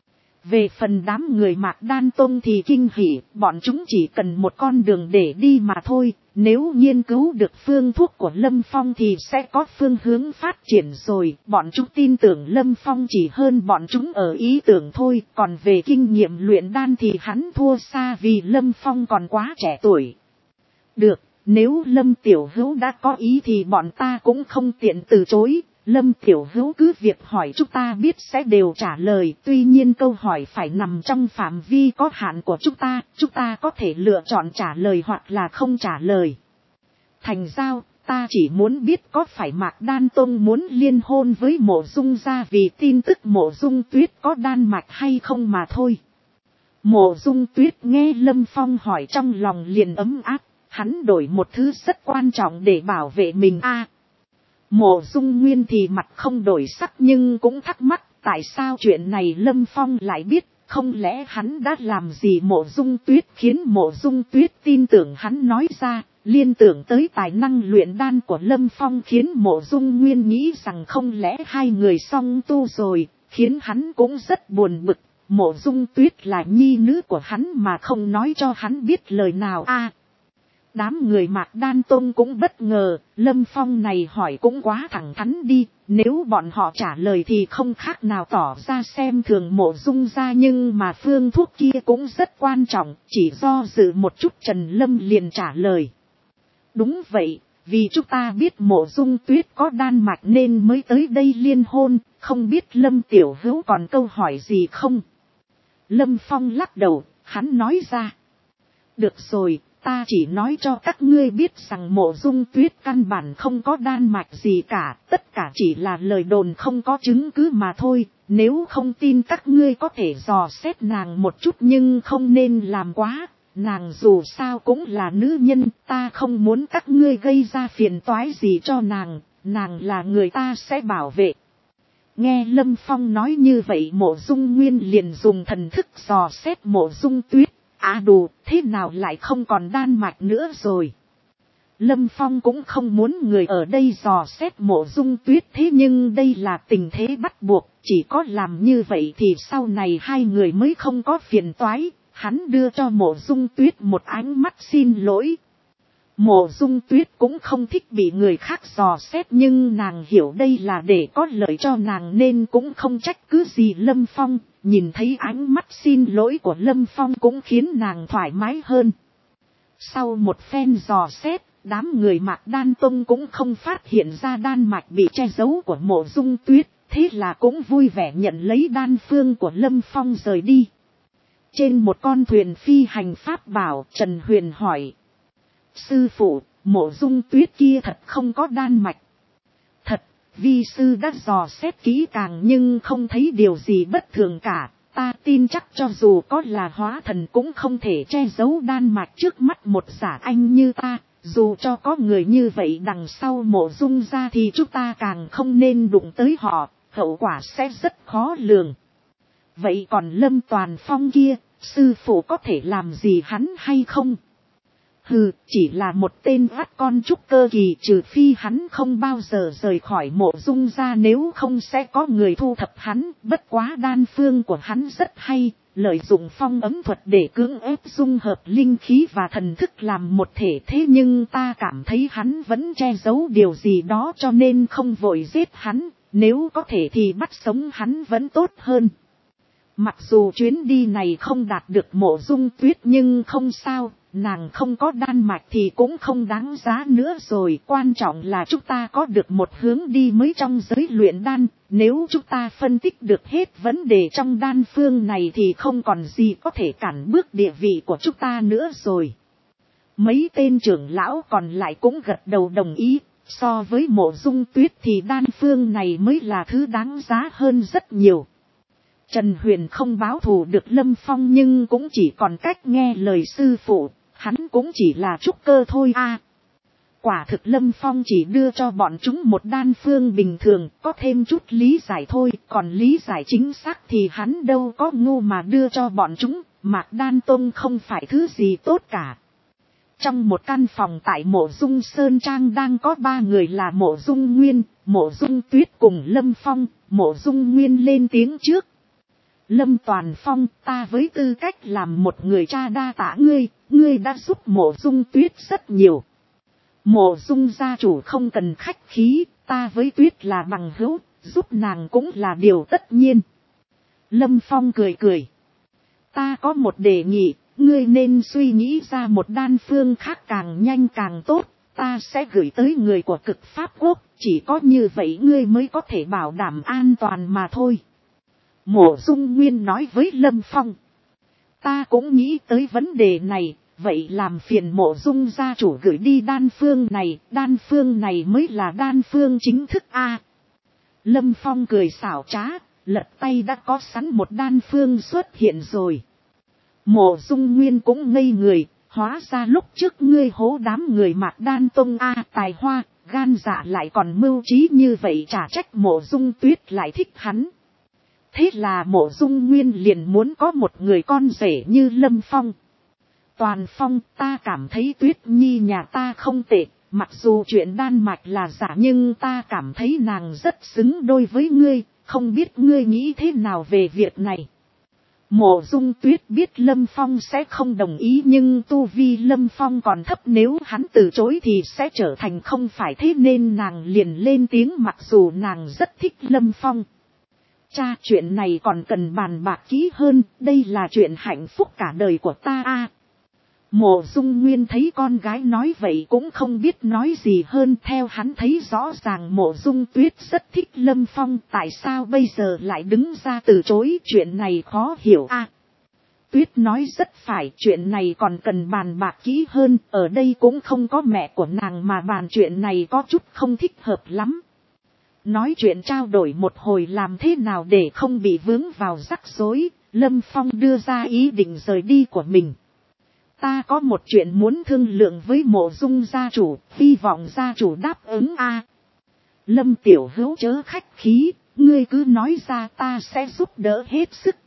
Về phần đám người Mạc Đan Tông thì kinh hỉ, bọn chúng chỉ cần một con đường để đi mà thôi, nếu nghiên cứu được phương thuốc của Lâm Phong thì sẽ có phương hướng phát triển rồi, bọn chúng tin tưởng Lâm Phong chỉ hơn bọn chúng ở ý tưởng thôi, còn về kinh nghiệm luyện đan thì hắn thua xa vì Lâm Phong còn quá trẻ tuổi. Được, nếu Lâm Tiểu Hữu đã có ý thì bọn ta cũng không tiện từ chối. Lâm Tiểu Hữu cứ việc hỏi chúng ta biết sẽ đều trả lời. Tuy nhiên câu hỏi phải nằm trong phạm vi có hạn của chúng ta có thể lựa chọn trả lời hoặc là không trả lời. Thành giao, ta chỉ muốn biết có phải Mạc Đan Tông muốn liên hôn với Mộ Dung gia vì tin tức Mộ Dung Tuyết có đan mạch hay không mà thôi. Mộ Dung Tuyết nghe Lâm Phong hỏi trong lòng liền ấm áp. Hắn đổi một thứ rất quan trọng để bảo vệ mình a. Mộ Dung Nguyên thì mặt không đổi sắc nhưng cũng thắc mắc tại sao chuyện này Lâm Phong lại biết, không lẽ hắn đã làm gì Mộ Dung Tuyết khiến Mộ Dung Tuyết tin tưởng hắn nói ra, liên tưởng tới tài năng luyện đan của Lâm Phong khiến Mộ Dung Nguyên nghĩ rằng không lẽ hai người song tu rồi, khiến hắn cũng rất buồn bực, Mộ Dung Tuyết là nhi nữ của hắn mà không nói cho hắn biết lời nào a. Đám người Mạc Đan Tông cũng bất ngờ, Lâm Phong này hỏi cũng quá thẳng thắn đi, nếu bọn họ trả lời thì không khác nào tỏ ra xem thường Mộ Dung gia nhưng mà phương thuốc kia cũng rất quan trọng, chỉ do dự một chút Trần Lâm liền trả lời. Đúng vậy, vì chúng ta biết Mộ Dung Tuyết có đan mạch nên mới tới đây liên hôn, không biết Lâm Tiểu Hữu còn câu hỏi gì không? Lâm Phong lắc đầu, hắn nói ra. Được rồi. Ta chỉ nói cho các ngươi biết rằng Mộ Dung Tuyết căn bản không có đan mạch gì cả, tất cả chỉ là lời đồn không có chứng cứ mà thôi, nếu không tin các ngươi có thể dò xét nàng một chút nhưng không nên làm quá, nàng dù sao cũng là nữ nhân, ta không muốn các ngươi gây ra phiền toái gì cho nàng là người ta sẽ bảo vệ. Nghe Lâm Phong nói như vậy Mộ Dung Nguyên liền dùng thần thức dò xét Mộ Dung Tuyết. À đủ, thế nào lại không còn đan mạch nữa rồi. Lâm Phong cũng không muốn người ở đây dò xét Mộ Dung Tuyết thế nhưng đây là tình thế bắt buộc, chỉ có làm như vậy thì sau này hai người mới không có phiền toái, hắn đưa cho Mộ Dung Tuyết một ánh mắt xin lỗi. Mộ Dung Tuyết cũng không thích bị người khác dò xét nhưng nàng hiểu đây là để có lợi cho nàng nên cũng không trách cứ gì Lâm Phong, nhìn thấy ánh mắt xin lỗi của Lâm Phong cũng khiến nàng thoải mái hơn. Sau một phen dò xét, đám người Mạc Đan Tông cũng không phát hiện ra đan mạch bị che giấu của Mộ Dung Tuyết, thế là cũng vui vẻ nhận lấy đan phương của Lâm Phong rời đi. Trên một con thuyền phi hành pháp bảo, Trần Huyền hỏi. Sư phụ, Mộ Dung Tuyết kia thật không có đan mạch. Thật, vi sư đã dò xét kỹ càng nhưng không thấy điều gì bất thường cả. Ta tin chắc cho dù có là hóa thần cũng không thể che giấu đan mạch trước mắt một giả anh như ta. Dù cho có người như vậy đằng sau Mộ Dung ra thì chúng ta càng không nên đụng tới họ, hậu quả sẽ rất khó lường. Vậy còn Lâm Toàn Phong kia, sư phụ có thể làm gì hắn hay không? Hừ, chỉ là một tên vắt con trúc cơ kỳ, trừ phi hắn không bao giờ rời khỏi Mộ Dung gia, nếu không sẽ có người thu thập hắn. Bất quá đan phương của hắn rất hay, lợi dụng phong ấm thuật để cưỡng ép dung hợp linh khí và thần thức làm một thể. Thế nhưng ta cảm thấy hắn vẫn che giấu điều gì đó, cho nên không vội giết hắn. Nếu có thể thì bắt sống hắn vẫn tốt hơn. Mặc dù chuyến đi này không đạt được Mộ Dung Tuyết nhưng không sao, nàng không có đan mạch thì cũng không đáng giá nữa rồi. Quan trọng là chúng ta có được một hướng đi mới trong giới luyện đan. Nếu chúng ta phân tích được hết vấn đề trong đan phương này thì không còn gì có thể cản bước địa vị của chúng ta nữa rồi. Mấy tên trưởng lão còn lại cũng gật đầu đồng ý. So với Mộ Dung Tuyết thì đan phương này mới là thứ đáng giá hơn rất nhiều. Trần Huyền không báo thù được Lâm Phong nhưng cũng chỉ còn cách nghe lời sư phụ, hắn cũng chỉ là trúc cơ thôi a. Quả thực Lâm Phong chỉ đưa cho bọn chúng một đan phương bình thường, có thêm chút lý giải thôi, còn lý giải chính xác thì hắn đâu có ngu mà đưa cho bọn chúng. Mạc Đan Tông không phải thứ gì tốt cả. Trong một căn phòng tại Mộ Dung Sơn Trang đang có 3 người là Mộ Dung Nguyên, Mộ Dung Tuyết cùng Lâm Phong. Mộ Dung Nguyên lên tiếng trước. Lâm Toàn Phong, ta với tư cách làm một người cha đa tạ ngươi, ngươi đã giúp Mộ Dung Tuyết rất nhiều. Mộ Dung gia chủ không cần khách khí, ta với Tuyết là bằng hữu, giúp nàng cũng là điều tất nhiên. Lâm Phong cười cười. Ta có một đề nghị, ngươi nên suy nghĩ ra một đan phương khác càng nhanh càng tốt, ta sẽ gửi tới người của Cực Pháp Quốc, chỉ có như vậy ngươi mới có thể bảo đảm an toàn mà thôi. Mộ Dung Nguyên nói với Lâm Phong. Ta cũng nghĩ tới vấn đề này, vậy làm phiền Mộ Dung gia chủ gửi đi đan phương này mới là đan phương chính thức a. Lâm Phong cười xảo trá, lật tay đã có sẵn một đan phương xuất hiện rồi. Mộ Dung Nguyên cũng ngây người, hóa ra lúc trước ngươi hố đám người Mạc Đan Tông a, tài hoa, gan dạ lại còn mưu trí như vậy, chả trách Mộ Dung Tuyết lại thích hắn. Thế là Mộ Dung Nguyên liền muốn có một người con rể như Lâm Phong. Toàn Phong, ta cảm thấy Tuyết Nhi nhà ta không tệ, mặc dù chuyện đan mạch là giả nhưng ta cảm thấy nàng rất xứng đôi với ngươi, không biết ngươi nghĩ thế nào về việc này. Mộ Dung Tuyết biết Lâm Phong sẽ không đồng ý nhưng tu vi Lâm Phong còn thấp, nếu hắn từ chối thì sẽ trở thành không phải, thế nên nàng liền lên tiếng mặc dù nàng rất thích Lâm Phong. Cha, chuyện này còn cần bàn bạc kỹ hơn, đây là chuyện hạnh phúc cả đời của ta a. Mộ Dung Nguyên thấy con gái nói vậy cũng không biết nói gì hơn, theo hắn thấy rõ ràng Mộ Dung Tuyết rất thích Lâm Phong, tại sao bây giờ lại đứng ra từ chối, chuyện này khó hiểu a. Tuyết nói rất phải, chuyện này còn cần bàn bạc kỹ hơn, ở đây cũng không có mẹ của nàng mà bàn chuyện này có chút không thích hợp lắm. Nói chuyện trao đổi một hồi làm thế nào để không bị vướng vào rắc rối, Lâm Phong đưa ra ý định rời đi của mình. Ta có một chuyện muốn thương lượng với Mộ Dung gia chủ, hy vọng gia chủ đáp ứng a. Lâm tiểu hữu chớ khách khí, ngươi cứ nói ra ta sẽ giúp đỡ hết sức.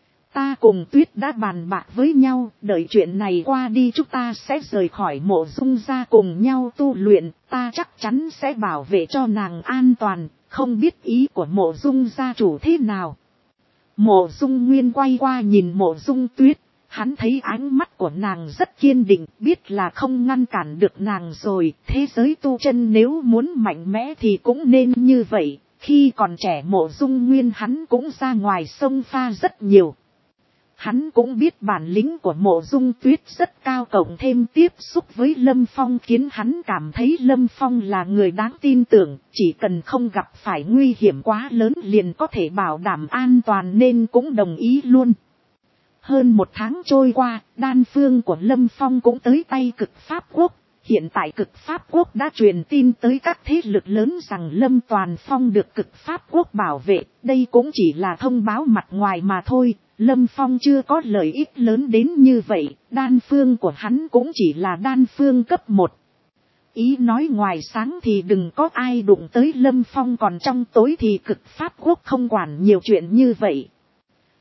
Ta cùng Tuyết đã bàn bạc với nhau, đợi chuyện này qua đi chúng ta sẽ rời khỏi Mộ Dung gia cùng nhau tu luyện, ta chắc chắn sẽ bảo vệ cho nàng an toàn, không biết ý của Mộ Dung gia chủ thế nào. Mộ Dung Nguyên quay qua nhìn Mộ Dung Tuyết, hắn thấy ánh mắt của nàng rất kiên định, biết là không ngăn cản được nàng rồi, thế giới tu chân nếu muốn mạnh mẽ thì cũng nên như vậy, khi còn trẻ Mộ Dung Nguyên hắn cũng ra ngoài sông pha rất nhiều. Hắn cũng biết bản lĩnh của Mộ Dung Tuyết rất cao, cộng thêm tiếp xúc với Lâm Phong khiến hắn cảm thấy Lâm Phong là người đáng tin tưởng, chỉ cần không gặp phải nguy hiểm quá lớn liền có thể bảo đảm an toàn nên cũng đồng ý luôn. Hơn 1 tháng trôi qua, đan phương của Lâm Phong cũng tới tay Cực Pháp Quốc. Hiện tại Cực Pháp Quốc đã truyền tin tới các thế lực lớn rằng Lâm Toàn Phong được Cực Pháp Quốc bảo vệ. Đây cũng chỉ là thông báo mặt ngoài mà thôi. Lâm Phong chưa có lợi ích lớn đến như vậy. Đan phương của hắn cũng chỉ là đan phương cấp 1. Ý nói ngoài sáng thì đừng có ai đụng tới Lâm Phong, còn trong tối thì Cực Pháp Quốc không quản nhiều chuyện như vậy.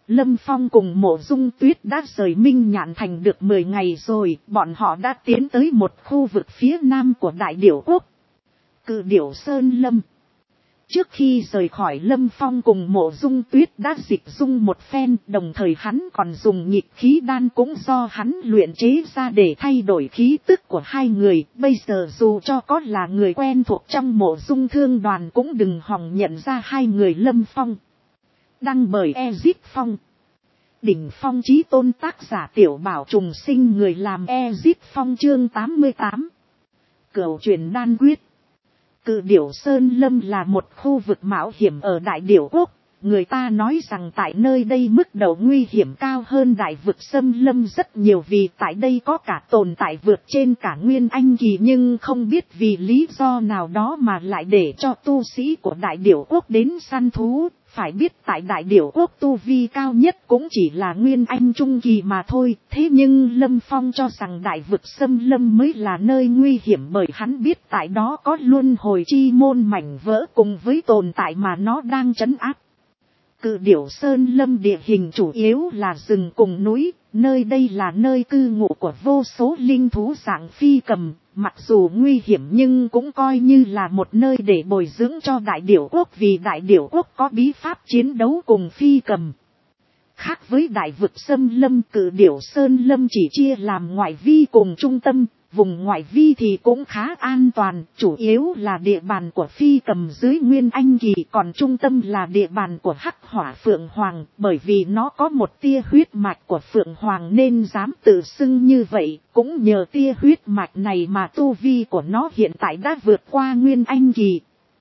Lâm Phong cùng Mộ Dung Tuyết đã rời Minh Nhạn Thành được 10 ngày rồi, bọn họ đã tiến tới một khu vực phía nam của Đại Điểu Quốc, Cự Điểu Sơn Lâm. Trước khi rời khỏi, Lâm Phong cùng Mộ Dung Tuyết đã dịch dung một phen, đồng thời hắn còn dùng nhịp khí đan cũng do hắn luyện chế ra để thay đổi khí tức của hai người. Bây giờ dù cho có là người quen thuộc trong Mộ Dung thương đoàn cũng đừng hòng nhận ra hai người Lâm Phong. Đăng bởi Ezip Phong. Đỉnh Phong Chí Tôn, tác giả Tiểu Bảo Trùng Sinh, người làm Ezip Phong. Chương 88. Cửu Truyền Đan Quyết. Cự Điểu Sơn Lâm là một khu vực mạo hiểm ở Đại Điểu Quốc. Người ta nói rằng tại nơi đây mức độ nguy hiểm cao hơn Đại Vực Xâm Lâm rất nhiều, vì tại đây có cả tồn tại vượt trên cả Nguyên Anh kỳ, nhưng không biết vì lý do nào đó mà lại để cho tu sĩ của Đại Điểu Quốc đến săn thú. Phải biết tại Đại Điểu Quốc tu vi cao nhất cũng chỉ là Nguyên Anh trung kỳ mà thôi. Thế nhưng Lâm Phong cho rằng Đại Vực Xâm Lâm mới là nơi nguy hiểm, bởi hắn biết tại đó có luân hồi chi môn mảnh vỡ cùng với tồn tại mà nó đang trấn áp. Cự Điểu Sơn Lâm địa hình chủ yếu là rừng cùng núi, nơi đây là nơi cư ngụ của vô số linh thú dạng phi cầm. Mặc dù nguy hiểm nhưng cũng coi như là một nơi để bồi dưỡng cho Đại Điểu Quốc, vì Đại Điểu Quốc có bí pháp chiến đấu cùng phi cầm. Khác với Đại Vực Xâm Lâm, Cự Điểu Sơn Lâm chỉ chia làm ngoại vi cùng trung tâm. Vùng ngoại vi thì cũng khá an toàn, chủ yếu là địa bàn của phi cầm dưới Nguyên Anh kỳ, còn trung tâm là địa bàn của Hắc Hỏa Phượng Hoàng, bởi vì nó có một tia huyết mạch của Phượng Hoàng nên dám tự xưng như vậy, cũng nhờ tia huyết mạch này mà tu vi của nó hiện tại đã vượt qua Nguyên Anh kỳ.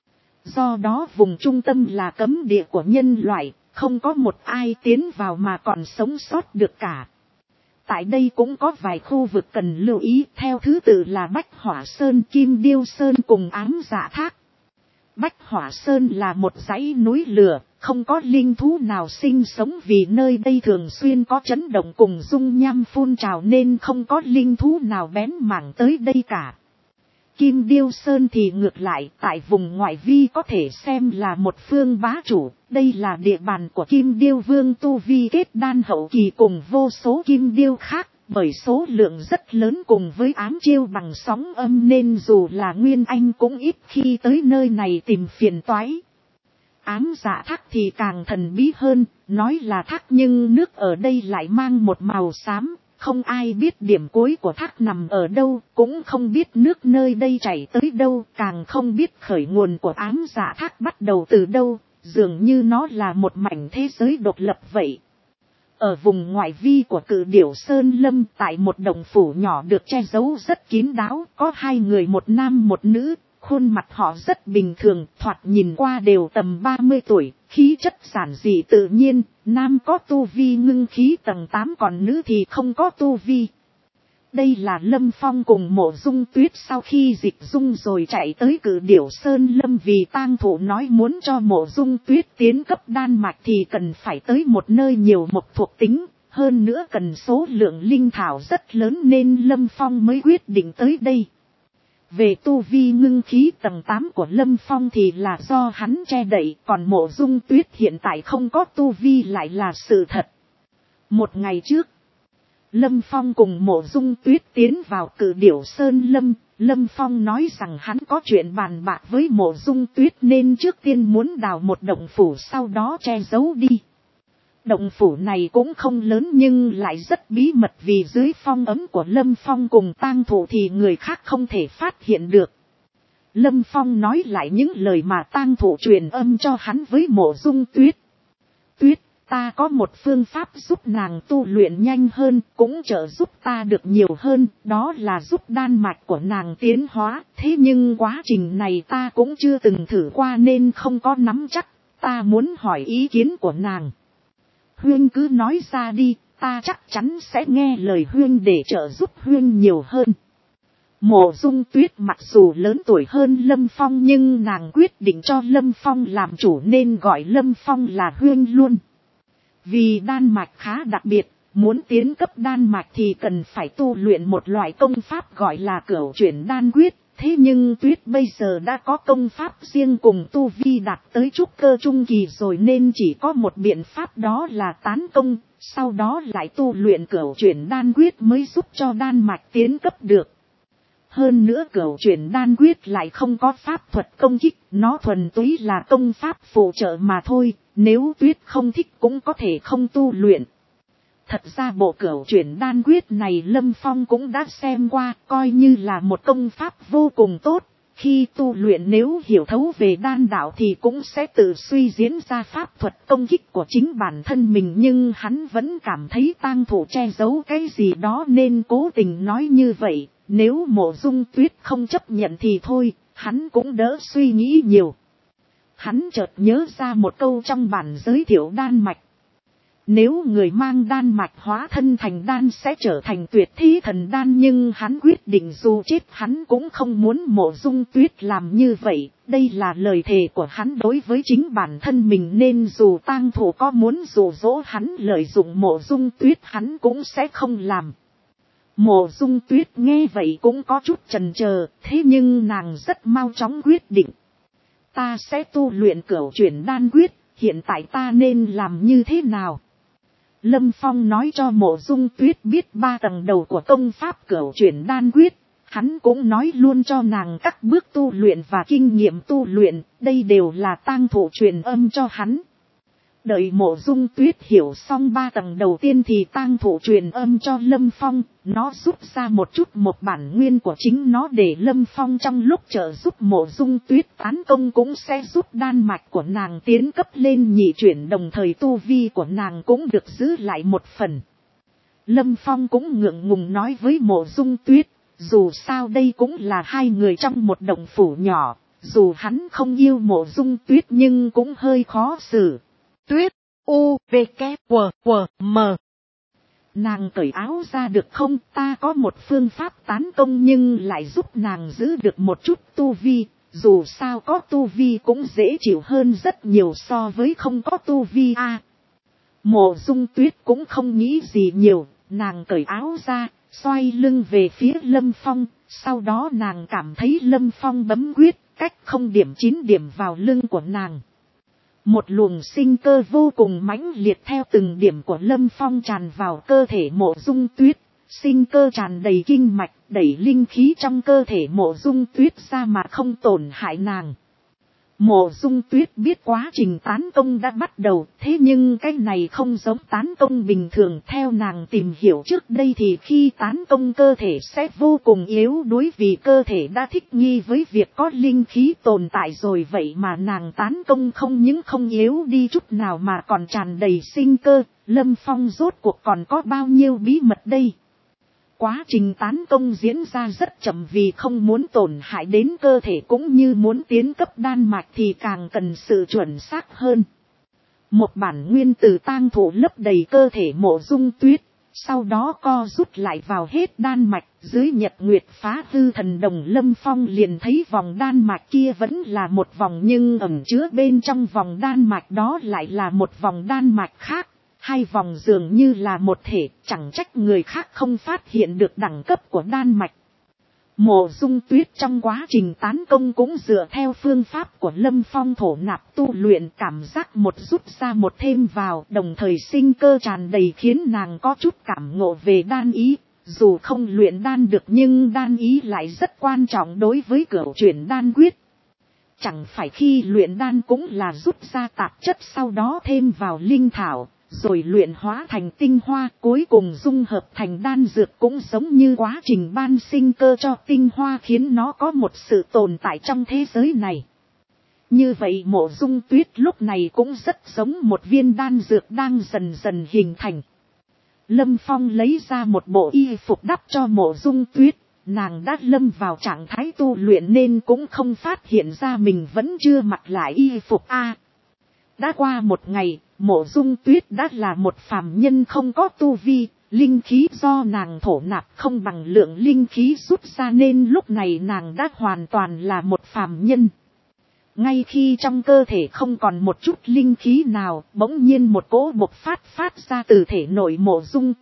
Do đó vùng trung tâm là cấm địa của nhân loại, không có một ai tiến vào mà còn sống sót được cả. Tại đây cũng có vài khu vực cần lưu ý, theo thứ tự là Bách Hỏa Sơn, Kim Điêu Sơn cùng Ám Dạ Thác. Bách Hỏa Sơn là một dãy núi lửa, không có linh thú nào sinh sống vì nơi đây thường xuyên có chấn động cùng dung nham phun trào nên không có linh thú nào bén mảng tới đây cả. Kim Điêu Sơn thì ngược lại, tại vùng ngoại vi có thể xem là một phương bá chủ, đây là địa bàn của Kim Điêu Vương tu vi kết đan hậu kỳ cùng vô số Kim Điêu khác, bởi số lượng rất lớn cùng với ám chiêu bằng sóng âm nên dù là Nguyên Anh cũng ít khi tới nơi này tìm phiền toái. Ám Dạ Thác thì càng thần bí hơn, nói là thác nhưng nước ở đây lại mang một màu xám. Không ai biết điểm cuối của thác nằm ở đâu, cũng không biết nước nơi đây chảy tới đâu, càng không biết khởi nguồn của Ám Dạ Thác bắt đầu từ đâu, dường như nó là một mảnh thế giới độc lập vậy. Ở vùng ngoại vi của Cự Điểu Sơn Lâm, tại một đồng phủ nhỏ được che giấu rất kín đáo, có hai người, một nam một nữ. Khuôn mặt họ rất bình thường, thoạt nhìn qua đều tầm 30 tuổi, khí chất giản dị tự nhiên, nam có tu vi ngưng khí tầng 8 còn nữ thì không có tu vi. Đây là Lâm Phong cùng Mộ Dung Tuyết sau khi dịch dung rồi chạy tới Cự Điểu Sơn Lâm, vì tang thủ nói muốn cho Mộ Dung Tuyết tiến cấp đan mạch thì cần phải tới một nơi nhiều mộc thuộc tính, hơn nữa cần số lượng linh thảo rất lớn nên Lâm Phong mới quyết định tới đây. Về tu vi ngưng khí tầng 8 của Lâm Phong thì là do hắn che đậy, còn Mộ Dung Tuyết hiện tại không có tu vi lại là sự thật. Một ngày trước, Lâm Phong cùng Mộ Dung Tuyết tiến vào Cự Điểu Sơn Lâm. Lâm Phong nói rằng hắn có chuyện bàn bạc với Mộ Dung Tuyết nên trước tiên muốn đào một động phủ sau đó che giấu đi. Động phủ này cũng không lớn nhưng lại rất bí mật, vì dưới phong ấm của Lâm Phong cùng tang thủ thì người khác không thể phát hiện được. Lâm Phong nói lại những lời mà tang thủ truyền âm cho hắn với Mộ Dung Tuyết. Tuyết, ta có một phương pháp giúp nàng tu luyện nhanh hơn, cũng trợ giúp ta được nhiều hơn, đó là giúp đan mạch của nàng tiến hóa. Thế nhưng quá trình này ta cũng chưa từng thử qua nên không có nắm chắc, ta muốn hỏi ý kiến của nàng. Huyên cứ nói ra đi, ta chắc chắn sẽ nghe lời Huyên để trợ giúp Huyên nhiều hơn. Mộ Dung Tuyết mặc dù lớn tuổi hơn Lâm Phong nhưng nàng quyết định cho Lâm Phong làm chủ nên gọi Lâm Phong là Huyên luôn. Vì đan mạch khá đặc biệt, muốn tiến cấp đan mạch thì cần phải tu luyện một loại công pháp gọi là Cửu Chuyển Đan Quyết. Thế nhưng tuyết bây giờ đã có công pháp riêng cùng tu vi đạt tới trúc cơ trung kỳ rồi, nên chỉ có một biện pháp, đó là tán công, sau đó lại tu luyện cửu chuyển đan quyết mới giúp cho đan mạch tiến cấp được. Hơn nữa cửu chuyển đan quyết lại không có pháp thuật công kích, nó thuần túy là công pháp phụ trợ mà thôi, nếu tuyết không thích cũng có thể không tu luyện. Thật ra bộ cửu chuyển đan quyết này Lâm Phong cũng đã xem qua, coi như là một công pháp vô cùng tốt. Khi tu luyện nếu hiểu thấu về đan đạo thì cũng sẽ tự suy diễn ra pháp thuật công kích của chính bản thân mình. Nhưng hắn vẫn cảm thấy tang thủ che giấu cái gì đó nên cố tình nói như vậy. Nếu Mộ Dung Tuyết không chấp nhận thì thôi, hắn cũng đỡ suy nghĩ nhiều. Hắn chợt nhớ ra một câu trong bản giới thiệu đan mạch. Nếu người mang đan mạch hóa thân thành đan sẽ trở thành tuyệt thế thần đan, nhưng hắn quyết định dù chết hắn cũng không muốn Mộ Dung Tuyết làm như vậy. Đây là lời thề của hắn đối với chính bản thân mình, nên dù tang thủ có muốn dụ dỗ hắn lợi dụng Mộ Dung Tuyết hắn cũng sẽ không làm. Mộ Dung Tuyết nghe vậy cũng có chút chần chờ, thế nhưng nàng rất mau chóng quyết định. Ta sẽ tu luyện cửu chuyển đan quyết, hiện tại ta nên làm như thế nào? Lâm Phong nói cho Mộ Dung Tuyết biết 3 tầng đầu của công pháp cửu chuyển đan quyết, hắn cũng nói luôn cho nàng các bước tu luyện và kinh nghiệm tu luyện, đây đều là tang thủ truyền âm cho hắn. Đợi Mộ Dung Tuyết hiểu xong 3 tầng đầu tiên thì tang thủ truyền âm cho Lâm Phong, nó rút ra một bản nguyên của chính nó để Lâm Phong trong lúc trợ giúp Mộ Dung Tuyết tán công cũng sẽ giúp đan mạch của nàng tiến cấp lên nhị chuyển, đồng thời tu vi của nàng cũng được giữ lại một phần. Lâm Phong cũng ngượng ngùng nói với Mộ Dung Tuyết, dù sao đây cũng là hai người trong một động phủ nhỏ, dù hắn không yêu Mộ Dung Tuyết nhưng cũng hơi khó xử. Tuyết, U, V, K, W, W, M. Nàng cởi áo ra được không? Ta có một phương pháp tán công nhưng lại giúp nàng giữ được một chút tu vi. Dù sao có tu vi cũng dễ chịu hơn rất nhiều so với không có tu vi a. Mộ Dung Tuyết cũng không nghĩ gì nhiều. Nàng cởi áo ra, xoay lưng về phía Lâm Phong. Sau đó nàng cảm thấy Lâm Phong bấm quyết, cách 0.9 điểm vào lưng của nàng. Một luồng sinh cơ vô cùng mãnh liệt theo từng điểm của Lâm Phong tràn vào cơ thể Mộ Dung Tuyết. Sinh cơ tràn đầy kinh mạch, đẩy linh khí trong cơ thể Mộ Dung Tuyết ra mà không tổn hại nàng. Mộ Dung Tuyết biết quá trình tán công đã bắt đầu, thế nhưng cái này không giống tán công bình thường. Theo nàng tìm hiểu trước đây thì khi tán công cơ thể sẽ vô cùng yếu đuối vì cơ thể đã thích nghi với việc có linh khí tồn tại rồi, vậy mà nàng tán công không những không yếu đi chút nào mà còn tràn đầy sinh cơ. Lâm Phong rốt cuộc còn có bao nhiêu bí mật đây? Quá trình tán công diễn ra rất chậm vì không muốn tổn hại đến cơ thể cũng như muốn tiến cấp đan mạch thì càng cần sự chuẩn xác hơn. Một bản nguyên từ tang thủ lấp đầy cơ thể Mộ Dung Tuyết, sau đó co rút lại vào hết đan mạch. Dưới nhật nguyệt phá hư thần đồng Lâm Phong liền thấy vòng đan mạch kia vẫn là một vòng nhưng ẩn chứa bên trong vòng đan mạch đó lại là một vòng đan mạch khác. Hai vòng dường như là một thể, chẳng trách người khác không phát hiện được đẳng cấp của đan mạch. Mộ Dung Tuyết trong quá trình tán công cũng dựa theo phương pháp của Lâm Phong thổ nạp tu luyện, cảm giác một rút ra một thêm vào, đồng thời sinh cơ tràn đầy khiến nàng có chút cảm ngộ về đan ý. Dù không luyện đan được nhưng đan ý lại rất quan trọng đối với cửu chuyển đan quyết. Chẳng phải khi luyện đan cũng là rút ra tạp chất sau đó thêm vào linh thảo, rồi luyện hóa thành tinh hoa, cuối cùng dung hợp thành đan dược, cũng giống như quá trình ban sinh cơ cho tinh hoa khiến nó có một sự tồn tại trong thế giới này. Như vậy Mộ Dung Tuyết lúc này cũng rất giống một viên đan dược đang dần dần hình thành. Lâm Phong lấy ra một bộ y phục đắp cho Mộ Dung Tuyết, nàng đã lâm vào trạng thái tu luyện nên cũng không phát hiện ra mình vẫn chưa mặc lại y phục Đã qua một ngày, Mộ Dung Tuyết đã là một phàm nhân không có tu vi, linh khí do nàng thổ nạp không bằng lượng linh khí rút ra nên lúc này nàng đã hoàn toàn là một phàm nhân. Ngay khi trong cơ thể không còn một chút linh khí nào, bỗng nhiên một cỗ bộc phát ra từ thể nội Mộ Dung Tuyết,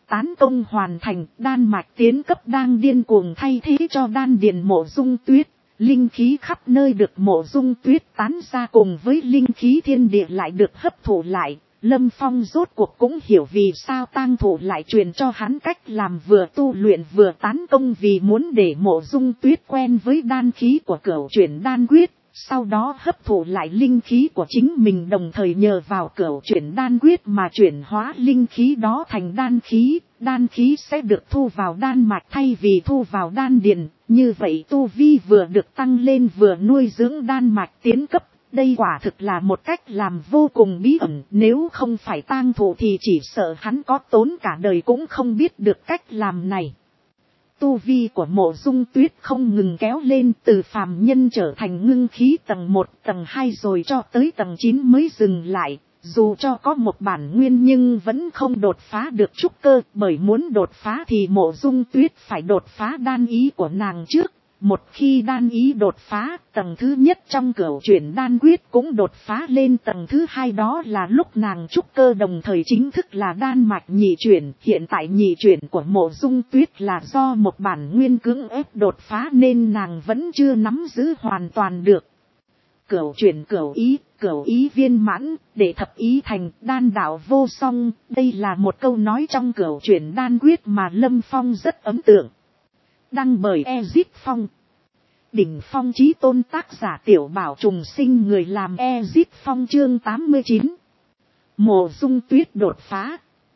tán công hoàn thành, đan mạch tiến cấp đang điên cuồng thay thế cho đan điền Mộ Dung Tuyết. Linh khí khắp nơi được Mộ Dung Tuyết tán ra cùng với linh khí thiên địa lại được hấp thụ lại. Lâm Phong rốt cuộc cũng hiểu vì sao tang thủ lại truyền cho hắn cách làm vừa tu luyện vừa tán công, vì muốn để Mộ Dung Tuyết quen với đan khí của Cửu Chuyển Đan Quyết, sau đó hấp thụ lại linh khí của chính mình, đồng thời nhờ vào Cửu Chuyển Đan Quyết mà chuyển hóa linh khí đó thành đan khí sẽ được thu vào đan mạch thay vì thu vào đan điền, như vậy tu vi vừa được tăng lên vừa nuôi dưỡng đan mạch tiến cấp. Đây quả thực là một cách làm vô cùng bí ẩn, nếu không phải tang thủ thì chỉ sợ hắn có tốn cả đời cũng không biết được cách làm này. Tu vi của Mộ Dung Tuyết không ngừng kéo lên, từ phàm nhân trở thành ngưng khí tầng 1, tầng 2 rồi cho tới tầng 9 mới dừng lại. Dù cho có một bản nguyên nhưng vẫn không đột phá được trúc cơ, bởi muốn đột phá thì Mộ Dung Tuyết phải đột phá đan ý của nàng trước. Một khi đan ý đột phá, tầng thứ nhất trong Cửu Chuyển Đan Quyết cũng đột phá lên tầng thứ 2, đó là lúc nàng trúc cơ, đồng thời chính thức là đan mạch nhị chuyển. Hiện tại nhị chuyển của Mộ Dung Tuyết là do một bản nguyên cưỡng ép đột phá nên nàng vẫn chưa nắm giữ hoàn toàn được. Cửu chuyển cửu ý viên mãn, để thập ý thành, đan đạo vô song, đây là một câu nói trong Cửu Chuyển Đan Quyết mà Lâm Phong rất ấn tượng. Đăng bởi Ezip Phong. Đỉnh Phong Chí Tôn, tác giả Tiểu Bảo Trùng Sinh, người làm Ezip Phong. Chương 89. Mộ Dung Tuyết đột phá.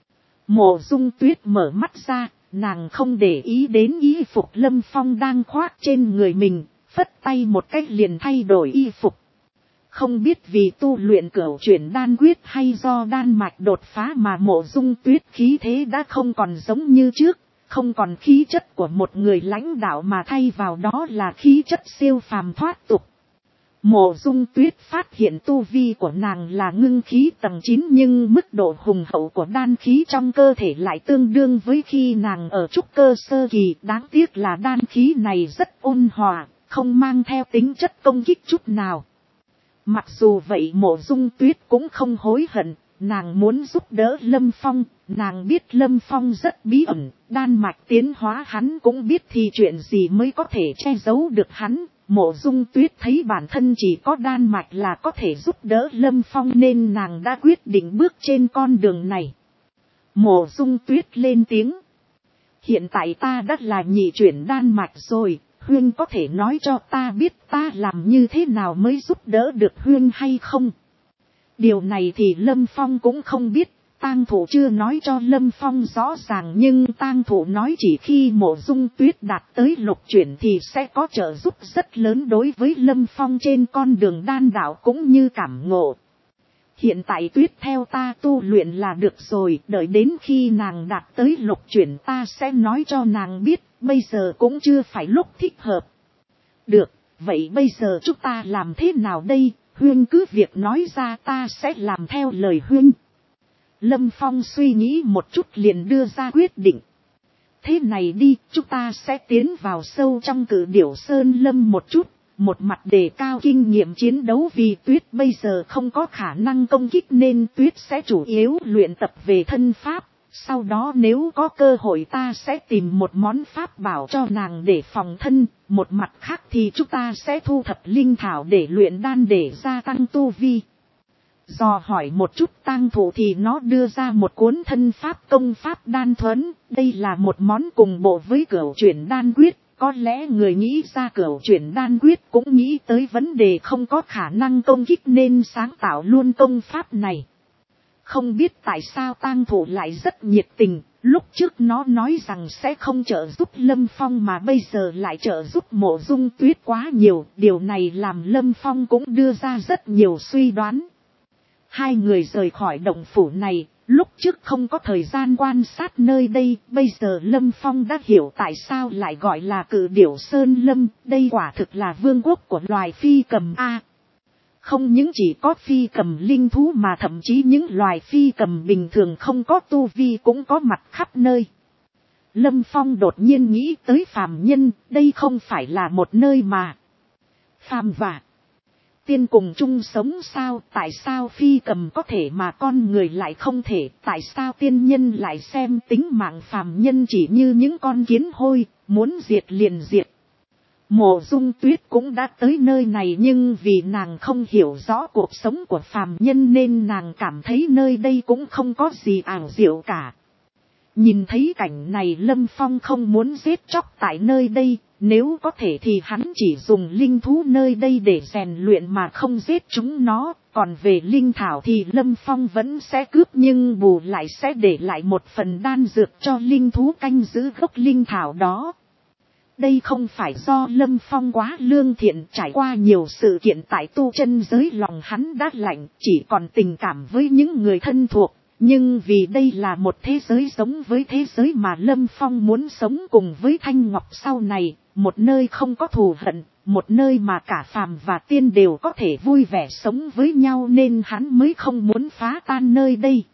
Mộ Dung Tuyết mở mắt ra, nàng không để ý đến y phục Lâm Phong đang khoác trên người mình, phất tay một cách liền thay đổi y phục. Không biết vì tu luyện Cửu Chuyển Đan Quyết hay do đan mạch đột phá mà Mộ Dung Tuyết khí thế đã không còn giống như trước. Không còn khí chất của một người lãnh đạo mà thay vào đó là khí chất siêu phàm thoát tục. Mộ Dung Tuyết phát hiện tu vi của nàng là ngưng khí tầng 9 nhưng mức độ hùng hậu của đan khí trong cơ thể lại tương đương với khi nàng ở trúc cơ sơ kỳ. Đáng tiếc là đan khí này rất ôn hòa, không mang theo tính chất công kích chút nào. Mặc dù vậy Mộ Dung Tuyết cũng không hối hận. Nàng muốn giúp đỡ Lâm Phong, nàng biết Lâm Phong rất bí ẩn, đan mạch tiến hóa hắn cũng biết thì chuyện gì mới có thể che giấu được hắn. Mộ Dung Tuyết thấy bản thân chỉ có đan mạch là có thể giúp đỡ Lâm Phong nên nàng đã quyết định bước trên con đường này. Mộ Dung Tuyết lên tiếng. Hiện tại ta đã là nhị chuyển đan mạch rồi, Huyên có thể nói cho ta biết ta làm như thế nào mới giúp đỡ được Huyên hay không? Điều này thì Lâm Phong cũng không biết, tang thủ chưa nói cho Lâm Phong rõ ràng nhưng tang thủ nói chỉ khi Mộ Dung Tuyết đạt tới lục chuyển thì sẽ có trợ giúp rất lớn đối với Lâm Phong trên con đường đan đạo cũng như cảm ngộ. Hiện tại Tuyết theo ta tu luyện là được rồi, đợi đến khi nàng đạt tới lục chuyển ta sẽ nói cho nàng biết, bây giờ cũng chưa phải lúc thích hợp. Được, vậy bây giờ chúng ta làm thế nào đây? Huyên cứ việc nói ra ta sẽ làm theo lời Huyên. Lâm Phong suy nghĩ một chút liền đưa ra quyết định. Thế này đi, chúng ta sẽ tiến vào sâu trong Cự Điểu Sơn Lâm một chút, một mặt đề cao kinh nghiệm chiến đấu vì Tuyết bây giờ không có khả năng công kích nên Tuyết sẽ chủ yếu luyện tập về thân pháp. Sau đó nếu có cơ hội ta sẽ tìm một món pháp bảo cho nàng để phòng thân, một mặt khác thì chúng ta sẽ thu thập linh thảo để luyện đan để gia tăng tu vi. Dò hỏi một chút tang thủ thì nó đưa ra một cuốn thân pháp công pháp đan thuẫn, đây là một món cùng bộ với Cửu Chuyển Đan Quyết, có lẽ người nghĩ ra Cửu Chuyển Đan Quyết cũng nghĩ tới vấn đề không có khả năng công kích nên sáng tạo luôn công pháp này. Không biết tại sao tang thủ lại rất nhiệt tình, lúc trước nó nói rằng sẽ không trợ giúp Lâm Phong mà bây giờ lại trợ giúp Mộ Dung Tuyết quá nhiều, điều này làm Lâm Phong cũng đưa ra rất nhiều suy đoán. Hai người rời khỏi động phủ này, lúc trước không có thời gian quan sát nơi đây, bây giờ Lâm Phong đã hiểu tại sao lại gọi là Cự Điểu Sơn Lâm, đây quả thực là vương quốc của loài phi cầm A. Không những chỉ có phi cầm linh thú mà thậm chí những loài phi cầm bình thường không có tu vi cũng có mặt khắp nơi. Lâm Phong đột nhiên nghĩ tới phàm nhân, đây không phải là một nơi mà phàm và Tiên cùng chung sống sao, tại sao phi cầm có thể mà con người lại không thể, tại sao tiên nhân lại xem tính mạng phàm nhân chỉ như những con kiến hôi, muốn diệt liền diệt. Mộ Dung Tuyết cũng đã tới nơi này, nhưng vì nàng không hiểu rõ cuộc sống của phàm nhân nên nàng cảm thấy nơi đây cũng không có gì ảo diệu cả. Nhìn thấy cảnh này, Lâm Phong không muốn giết chóc tại nơi đây, nếu có thể thì hắn chỉ dùng linh thú nơi đây để rèn luyện mà không giết chúng nó, còn về linh thảo thì Lâm Phong vẫn sẽ cướp, nhưng bù lại sẽ để lại một phần đan dược cho linh thú canh giữ gốc linh thảo đó. Đây không phải do Lâm Phong quá lương thiện, trải qua nhiều sự kiện tại tu chân giới, lòng hắn đã lạnh, chỉ còn tình cảm với những người thân thuộc. Nhưng vì đây là một thế giới giống với thế giới mà Lâm Phong muốn sống cùng với Thanh Ngọc sau này, một nơi không có thù hận, một nơi mà cả phàm và tiên đều có thể vui vẻ sống với nhau, nên hắn mới không muốn phá tan nơi đây.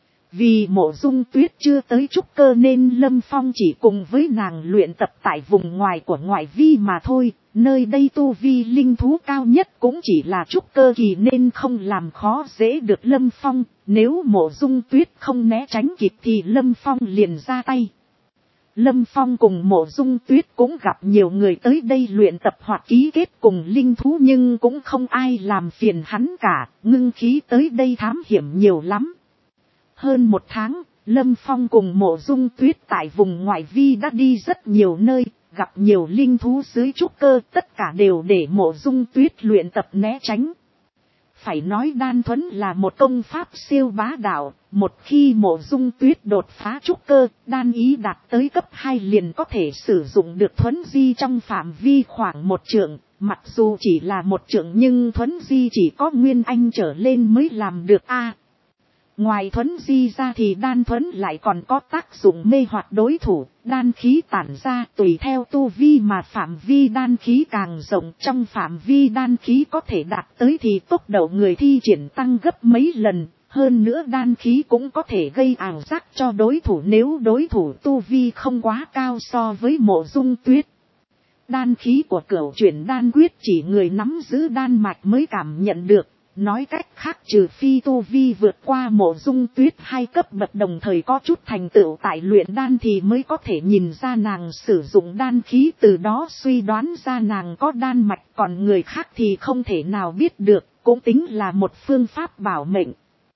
Vì Mộ Dung Tuyết chưa tới trúc cơ nên Lâm Phong chỉ cùng với nàng luyện tập tại vùng ngoài của ngoại vi mà thôi, nơi đây tu vi linh thú cao nhất cũng chỉ là trúc cơ kỳ nên không làm khó dễ được Lâm Phong, nếu Mộ Dung Tuyết không né tránh kịp thì Lâm Phong liền ra tay. Lâm Phong cùng Mộ Dung Tuyết cũng gặp nhiều người tới đây luyện tập hoặc ký kết cùng linh thú, nhưng cũng không ai làm phiền hắn cả, ngưng khí tới đây thám hiểm nhiều lắm. Hơn một tháng, Lâm Phong cùng Mộ Dung Tuyết tại vùng ngoại vi đã đi rất nhiều nơi, gặp nhiều linh thú dưới trúc cơ, tất cả đều để Mộ Dung Tuyết luyện tập né tránh. Phải nói đan thuẫn là một công pháp siêu bá đạo, một khi Mộ Dung Tuyết đột phá trúc cơ, đan ý đạt tới cấp 2 liền có thể sử dụng được thuẫn di trong phạm vi khoảng 1 trượng, mặc dù chỉ là 1 trượng nhưng thuẫn di chỉ có nguyên anh trở lên mới làm được a. Ngoài thuẫn di ra thì đan thuẫn lại còn có tác dụng mê hoặc đối thủ, đan khí tản ra tùy theo tu vi mà phạm vi đan khí càng rộng, trong phạm vi đan khí có thể đạt tới thì tốc độ người thi triển tăng gấp mấy lần, hơn nữa đan khí cũng có thể gây ảo giác cho đối thủ nếu đối thủ tu vi không quá cao so với Mộ Dung Tuyết. Đan khí của Cửu Chuyển Đan Quyết chỉ người nắm giữ đan mạch mới cảm nhận được. Nói cách khác, trừ phi tu vi vượt qua Mộ Dung Tuyết 2 cấp bậc đồng thời có chút thành tựu tại luyện đan thì mới có thể nhìn ra nàng sử dụng đan khí, từ đó suy đoán ra nàng có đan mạch, còn người khác thì không thể nào biết được, cũng tính là một phương pháp bảo mệnh.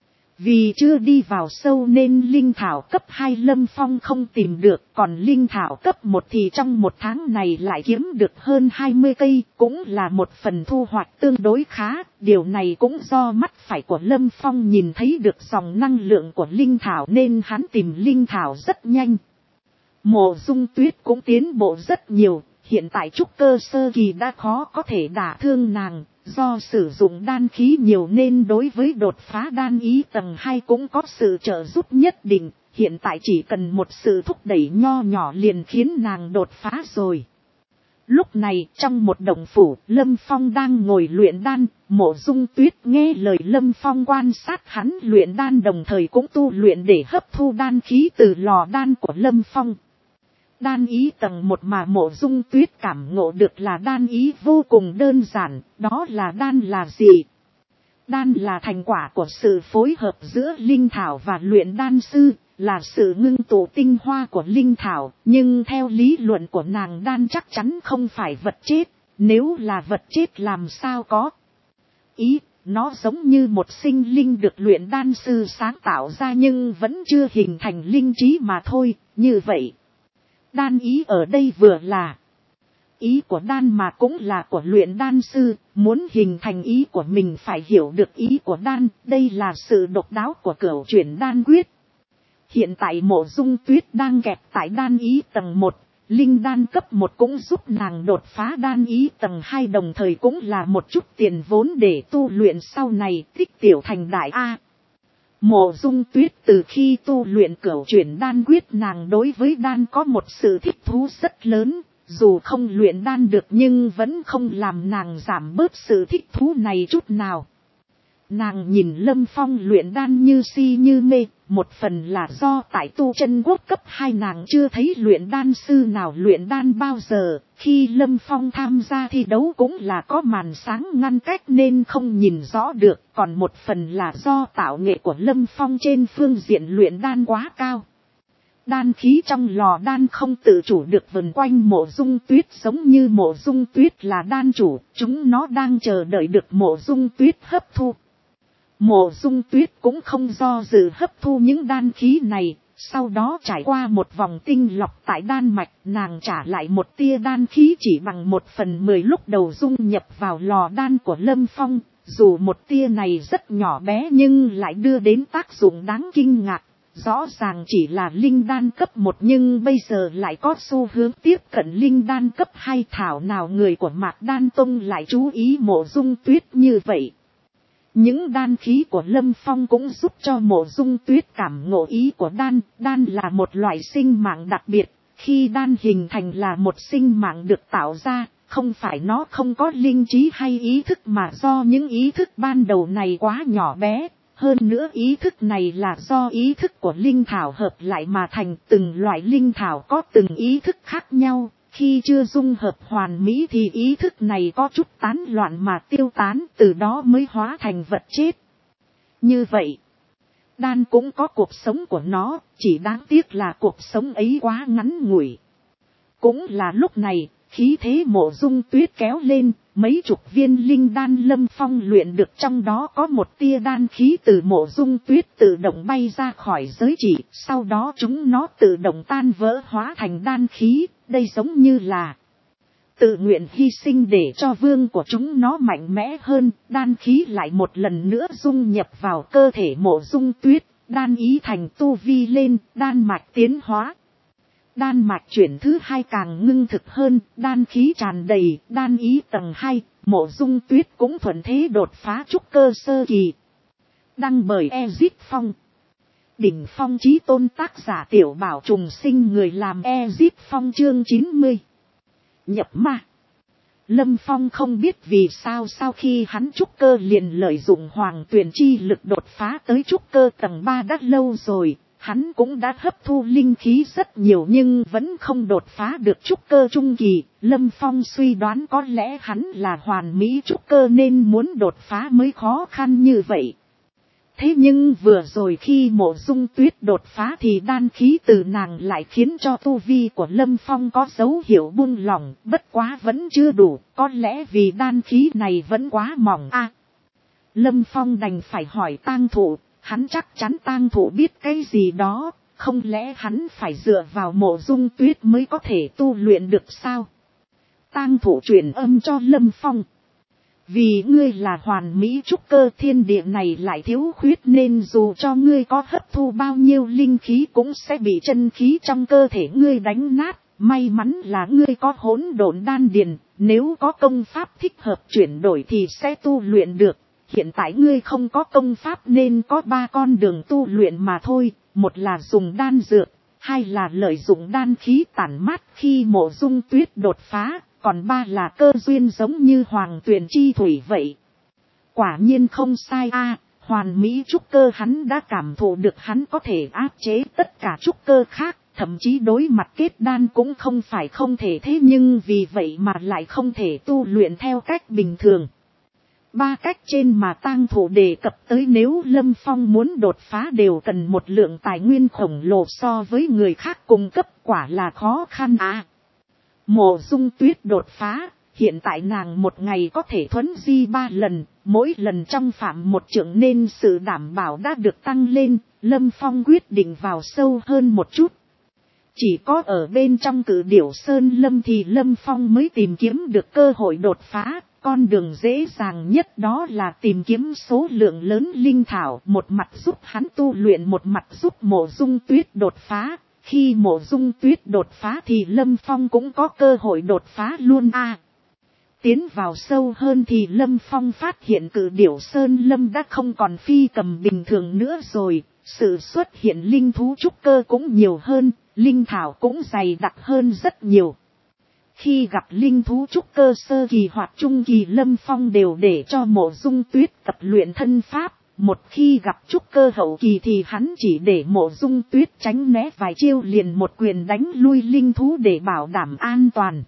Vì chưa đi vào sâu nên linh thảo cấp 2 Lâm Phong không tìm được, còn linh thảo cấp 1 thì trong 1 tháng này lại kiếm được hơn 20 cây, cũng là một phần thu hoạch tương đối khá, điều này cũng do mắt phải của Lâm Phong nhìn thấy được dòng năng lượng của linh thảo nên hắn tìm linh thảo rất nhanh. Mộ Dung Tuyết cũng tiến bộ rất nhiều, hiện tại trúc cơ sơ kỳ đã khó có thể đả thương nàng. Do sử dụng đan khí nhiều nên đối với đột phá đan ý tầng 2 cũng có sự trợ giúp nhất định, hiện tại chỉ cần một sự thúc đẩy nho nhỏ liền khiến nàng đột phá rồi. Lúc này trong một động phủ, Lâm Phong đang ngồi luyện đan, Mộ Dung Tuyết nghe lời Lâm Phong quan sát hắn luyện đan đồng thời cũng tu luyện để hấp thu đan khí từ lò đan của Lâm Phong. Đan ý tầng 1 mà Mộ Dung Tuyết cảm ngộ được là đan ý vô cùng đơn giản, đó là đan là gì? Đan là thành quả của sự phối hợp giữa linh thảo và luyện đan sư, là sự ngưng tụ tinh hoa của linh thảo, nhưng theo lý luận của nàng đan chắc chắn không phải vật chết, nếu là vật chết làm sao có? Ý, nó giống như một sinh linh được luyện đan sư sáng tạo ra nhưng vẫn chưa hình thành linh trí mà thôi, như vậy. Đan ý ở đây vừa là ý của đan mà cũng là của luyện đan sư, muốn hình thành ý của mình phải hiểu được ý của đan, đây là sự độc đáo của Cửu Chuyển Đan Quyết. Hiện tại Mộ Dung Tuyết đang kẹt tại đan ý tầng 1, linh đan cấp 1 cũng giúp nàng đột phá đan ý tầng 2 đồng thời cũng là một chút tiền vốn để tu luyện sau này tích tiểu thành đại A. Mộ Dung Tuyết từ khi tu luyện Cửu Chuyển Đan Quyết nàng đối với đan có một sự thích thú rất lớn, dù không luyện đan được nhưng vẫn không làm nàng giảm bớt sự thích thú này chút nào. Nàng nhìn Lâm Phong luyện đan như si như mê, một phần là do tại tu chân quốc cấp 2 nàng chưa thấy luyện đan sư nào luyện đan bao giờ, khi Lâm Phong tham gia thi đấu cũng là có màn sáng ngăn cách nên không nhìn rõ được, còn một phần là do tạo nghệ của Lâm Phong trên phương diện luyện đan quá cao. Đan khí trong lò đan không tự chủ được vần quanh Mộ Dung Tuyết, giống như Mộ Dung Tuyết là đan chủ, chúng nó đang chờ đợi được Mộ Dung Tuyết hấp thu. Mộ Dung Tuyết cũng không do dự hấp thu những đan khí này, sau đó trải qua một vòng tinh lọc tại đan mạch, nàng trả lại một tia đan khí chỉ bằng 1/10 lúc đầu dung nhập vào lò đan của Lâm Phong, dù một tia này rất nhỏ bé nhưng lại đưa đến tác dụng đáng kinh ngạc. Rõ ràng chỉ là linh đan cấp 1 nhưng bây giờ lại có xu hướng tiếp cận linh đan cấp 2, thảo nào người của Mạc Đan Tông lại chú ý Mộ Dung Tuyết như vậy. Những đan khí của Lâm Phong cũng giúp cho Mộ Dung Tuyết cảm ngộ ý của đan là một loại sinh mạng đặc biệt, khi đan hình thành là một sinh mạng được tạo ra, không phải nó không có linh trí hay ý thức mà do những ý thức ban đầu này quá nhỏ bé. Hơn nữa ý thức này là do ý thức của linh thảo hợp lại mà thành, từng loại linh thảo có từng ý thức khác nhau, khi chưa dung hợp hoàn mỹ thì ý thức này có chút tán loạn mà tiêu tán, từ đó mới hóa thành vật chết. Như vậy, đan cũng có cuộc sống của nó, chỉ đáng tiếc là cuộc sống ấy quá ngắn ngủi. Cũng là lúc này, khí thế Mộ Dung Tuyết kéo lên, mấy chục viên linh đan Lâm Phong luyện được, trong đó có một tia đan khí từ Mộ Dung Tuyết tự động bay ra khỏi giới chỉ, sau đó chúng nó tự động tan vỡ hóa thành đan khí, đây giống như là tự nguyện hy sinh để cho vương của chúng nó mạnh mẽ hơn, đan khí lại một lần nữa dung nhập vào cơ thể Mộ Dung Tuyết, đan ý thành tu vi lên, đan mạch tiến hóa. Đan mạch chuyển thứ 2 càng ngưng thực hơn, đan khí tràn đầy, đan ý tầng 2, Mộ Dung Tuyết cũng thuận thế đột phá trúc cơ sơ kỳ. Đăng bởi Ezip Phong. Đỉnh phong chí tôn, tác giả Tiểu Bảo Trùng Sinh, người làm Ezip Phong, chương 90. Nhập ma. Lâm Phong không biết vì sao sau khi hắn trúc cơ liền lợi dụng hoàng tuyền chi lực đột phá tới trúc cơ tầng 3 đã lâu rồi. Hắn cũng đã hấp thu linh khí rất nhiều nhưng vẫn không đột phá được trúc cơ trung kỳ. Lâm Phong suy đoán có lẽ hắn là hoàn mỹ trúc cơ nên muốn đột phá mới khó khăn như vậy. Thế nhưng vừa rồi khi Mộ Dung Tuyết đột phá thì đan khí từ nàng lại khiến cho tu vi của Lâm Phong có dấu hiệu buông lỏng, bất quá vẫn chưa đủ, có lẽ vì đan khí này vẫn quá mỏng Lâm Phong đành phải hỏi tang thụ. Hắn chắc chắn tang thụ biết cái gì đó, không lẽ hắn phải dựa vào Mộ Dung Tuyết mới có thể tu luyện được sao? Tang thụ truyền âm cho Lâm Phong. Vì ngươi là hoàn mỹ trúc cơ, thiên địa này lại thiếu khuyết nên dù cho ngươi có hấp thu bao nhiêu linh khí cũng sẽ bị chân khí trong cơ thể ngươi đánh nát. May mắn là ngươi có hỗn độn đan điền, nếu có công pháp thích hợp chuyển đổi thì sẽ tu luyện được. Hiện tại ngươi không có công pháp nên có 3 con đường tu luyện mà thôi, một là dùng đan dược, 2 là lợi dụng đan khí tản mát khi Mộ Dung Tuyết đột phá, còn 3 là cơ duyên giống như hoàng tuyền chi thủy vậy. Quả nhiên không sai hoàn mỹ trúc cơ hắn đã cảm thụ được, hắn có thể áp chế tất cả trúc cơ khác, thậm chí đối mặt kết đan cũng không phải không thể, thế nhưng vì vậy mà lại không thể tu luyện theo cách bình thường. 3 cách trên mà tang thụ đề cập tới nếu Lâm Phong muốn đột phá đều cần một lượng tài nguyên khổng lồ so với người khác cung cấp, quả là khó khăn Mộ Dung Tuyết đột phá, hiện tại nàng một ngày có thể thuấn di 3 lần, mỗi lần trong phạm 1 trượng nên sự đảm bảo đã được tăng lên. Lâm Phong quyết định vào sâu hơn một chút. Chỉ có ở bên trong Cự Điểu Sơn Lâm thì Lâm Phong mới tìm kiếm được cơ hội đột phá. Con đường dễ dàng nhất đó là tìm kiếm số lượng lớn linh thảo, một mặt giúp hắn tu luyện, một mặt giúp Mộ Dung Tuyết đột phá. Khi Mộ Dung Tuyết đột phá thì Lâm Phong cũng có cơ hội đột phá luôn Tiến vào sâu hơn thì Lâm Phong phát hiện Cự Điểu Sơn Lâm đã không còn phi cầm bình thường nữa rồi, sự xuất hiện linh thú trúc cơ cũng nhiều hơn, linh thảo cũng dày đặc hơn rất nhiều. khi gặp linh thú trúc cơ sơ kỳ hoặc trung kỳ, Lâm Phong đều để cho Mộ Dung Tuyết tập luyện thân pháp. Một khi gặp trúc cơ hậu kỳ thì hắn chỉ để Mộ Dung Tuyết tránh né vài chiêu liền một quyền đánh lui linh thú để bảo đảm an toàn.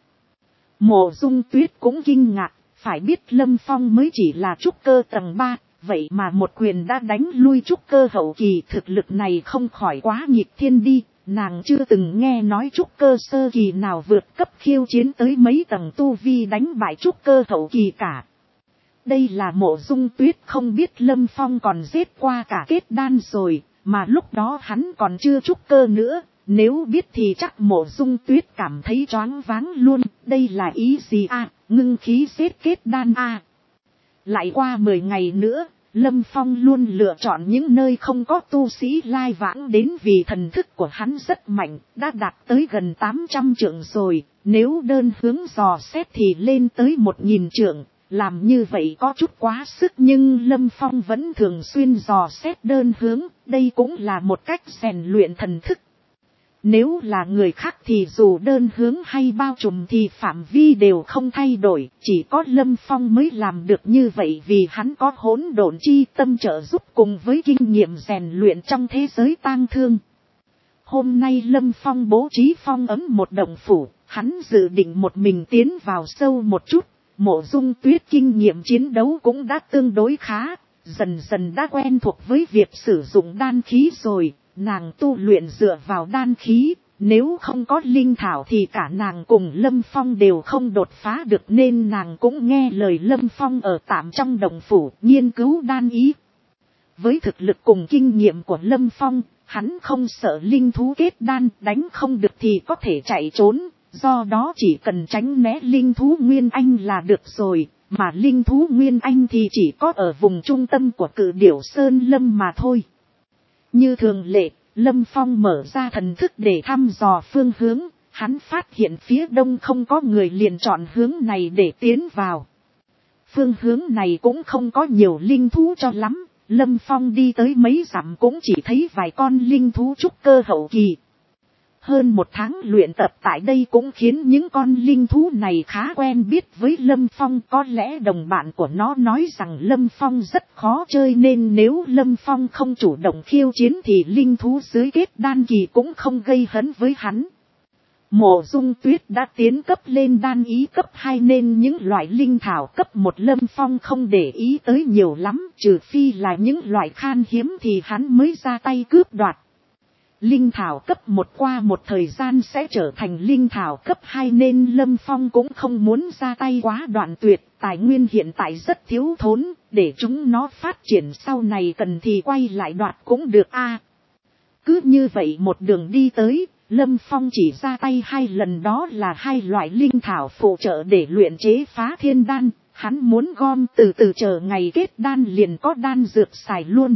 Mộ Dung Tuyết cũng kinh ngạc, phải biết Lâm Phong mới chỉ là trúc cơ tầng 3, vậy mà một quyền đã đánh lui trúc cơ hậu kỳ, thực lực này không khỏi quá nghịch thiên đi. Nàng chưa từng nghe nói trúc cơ sơ kỳ nào vượt cấp khiêu chiến tới mấy tầng tu vi đánh bại trúc cơ hậu kỳ cả. Đây là Mộ Dung Tuyết không biết Lâm Phong còn giết qua cả kết đan rồi, mà lúc đó hắn còn chưa trúc cơ nữa. Nếu biết thì chắc Mộ Dung Tuyết cảm thấy choáng váng luôn. Đây là ý gì à, ngưng khí giết kết đan à. Lại qua 10 ngày nữa, Lâm Phong luôn lựa chọn những nơi không có tu sĩ lai vãng đến vì thần thức của hắn rất mạnh, đã đạt tới gần 800 trượng rồi, nếu đơn hướng dò xét thì lên tới 1000 trượng. Làm như vậy có chút quá sức nhưng Lâm Phong vẫn thường xuyên dò xét đơn hướng, đây cũng là một cách rèn luyện thần thức. Nếu là người khác thì dù đơn hướng hay bao trùm thì phạm vi đều không thay đổi, chỉ có Lâm Phong mới làm được như vậy vì hắn có hỗn độn chi tâm trợ giúp cùng với kinh nghiệm rèn luyện trong thế giới tang thương. Hôm nay Lâm Phong bố trí phong ấm một động phủ, hắn dự định một mình tiến vào sâu một chút. Mộ Dung Tuyết kinh nghiệm chiến đấu cũng đã tương đối khá, dần dần đã quen thuộc với việc sử dụng đan khí rồi. Nàng tu luyện dựa vào đan khí, nếu không có linh thảo thì cả nàng cùng Lâm Phong đều không đột phá được nên nàng cũng nghe lời Lâm Phong ở tạm trong động phủ nghiên cứu đan ý. Với thực lực cùng kinh nghiệm của Lâm Phong, hắn không sợ linh thú kết đan, đánh không được thì có thể chạy trốn, do đó chỉ cần tránh né linh thú Nguyên Anh là được rồi, mà linh thú Nguyên Anh thì chỉ có ở vùng trung tâm của Cự Điểu Sơn Lâm mà thôi. Như thường lệ, Lâm Phong mở ra thần thức để thăm dò phương hướng, hắn phát hiện phía đông không có người liền chọn hướng này để tiến vào. Phương hướng này cũng không có nhiều linh thú cho lắm, Lâm Phong đi tới mấy dặm cũng chỉ thấy vài con linh thú trúc cơ hậu kỳ. Hơn 1 tháng luyện tập tại đây cũng khiến những con linh thú này khá quen biết với Lâm Phong. Có lẽ đồng bạn của nó nói rằng Lâm Phong rất khó chơi nên nếu Lâm Phong không chủ động khiêu chiến thì linh thú dưới kết đan kỳ cũng không gây hấn với hắn. Mộ Dung Tuyết đã tiến cấp lên đan ý cấp 2 nên những loại linh thảo cấp 1 Lâm Phong không để ý tới nhiều lắm, trừ phi là những loại khan hiếm thì hắn mới ra tay cướp đoạt. Linh thảo cấp 1 qua một thời gian sẽ trở thành linh thảo cấp 2 nên Lâm Phong cũng không muốn ra tay quá đoạn tuyệt, tài nguyên hiện tại rất thiếu thốn, để chúng nó phát triển sau này cần thì quay lại đoạt cũng được a. Cứ như vậy một đường đi tới, Lâm Phong chỉ ra tay 2 lần, đó là 2 loại linh thảo phụ trợ để luyện chế phá thiên đan, hắn muốn gom từ từ chờ ngày kết đan liền có đan dược xài luôn.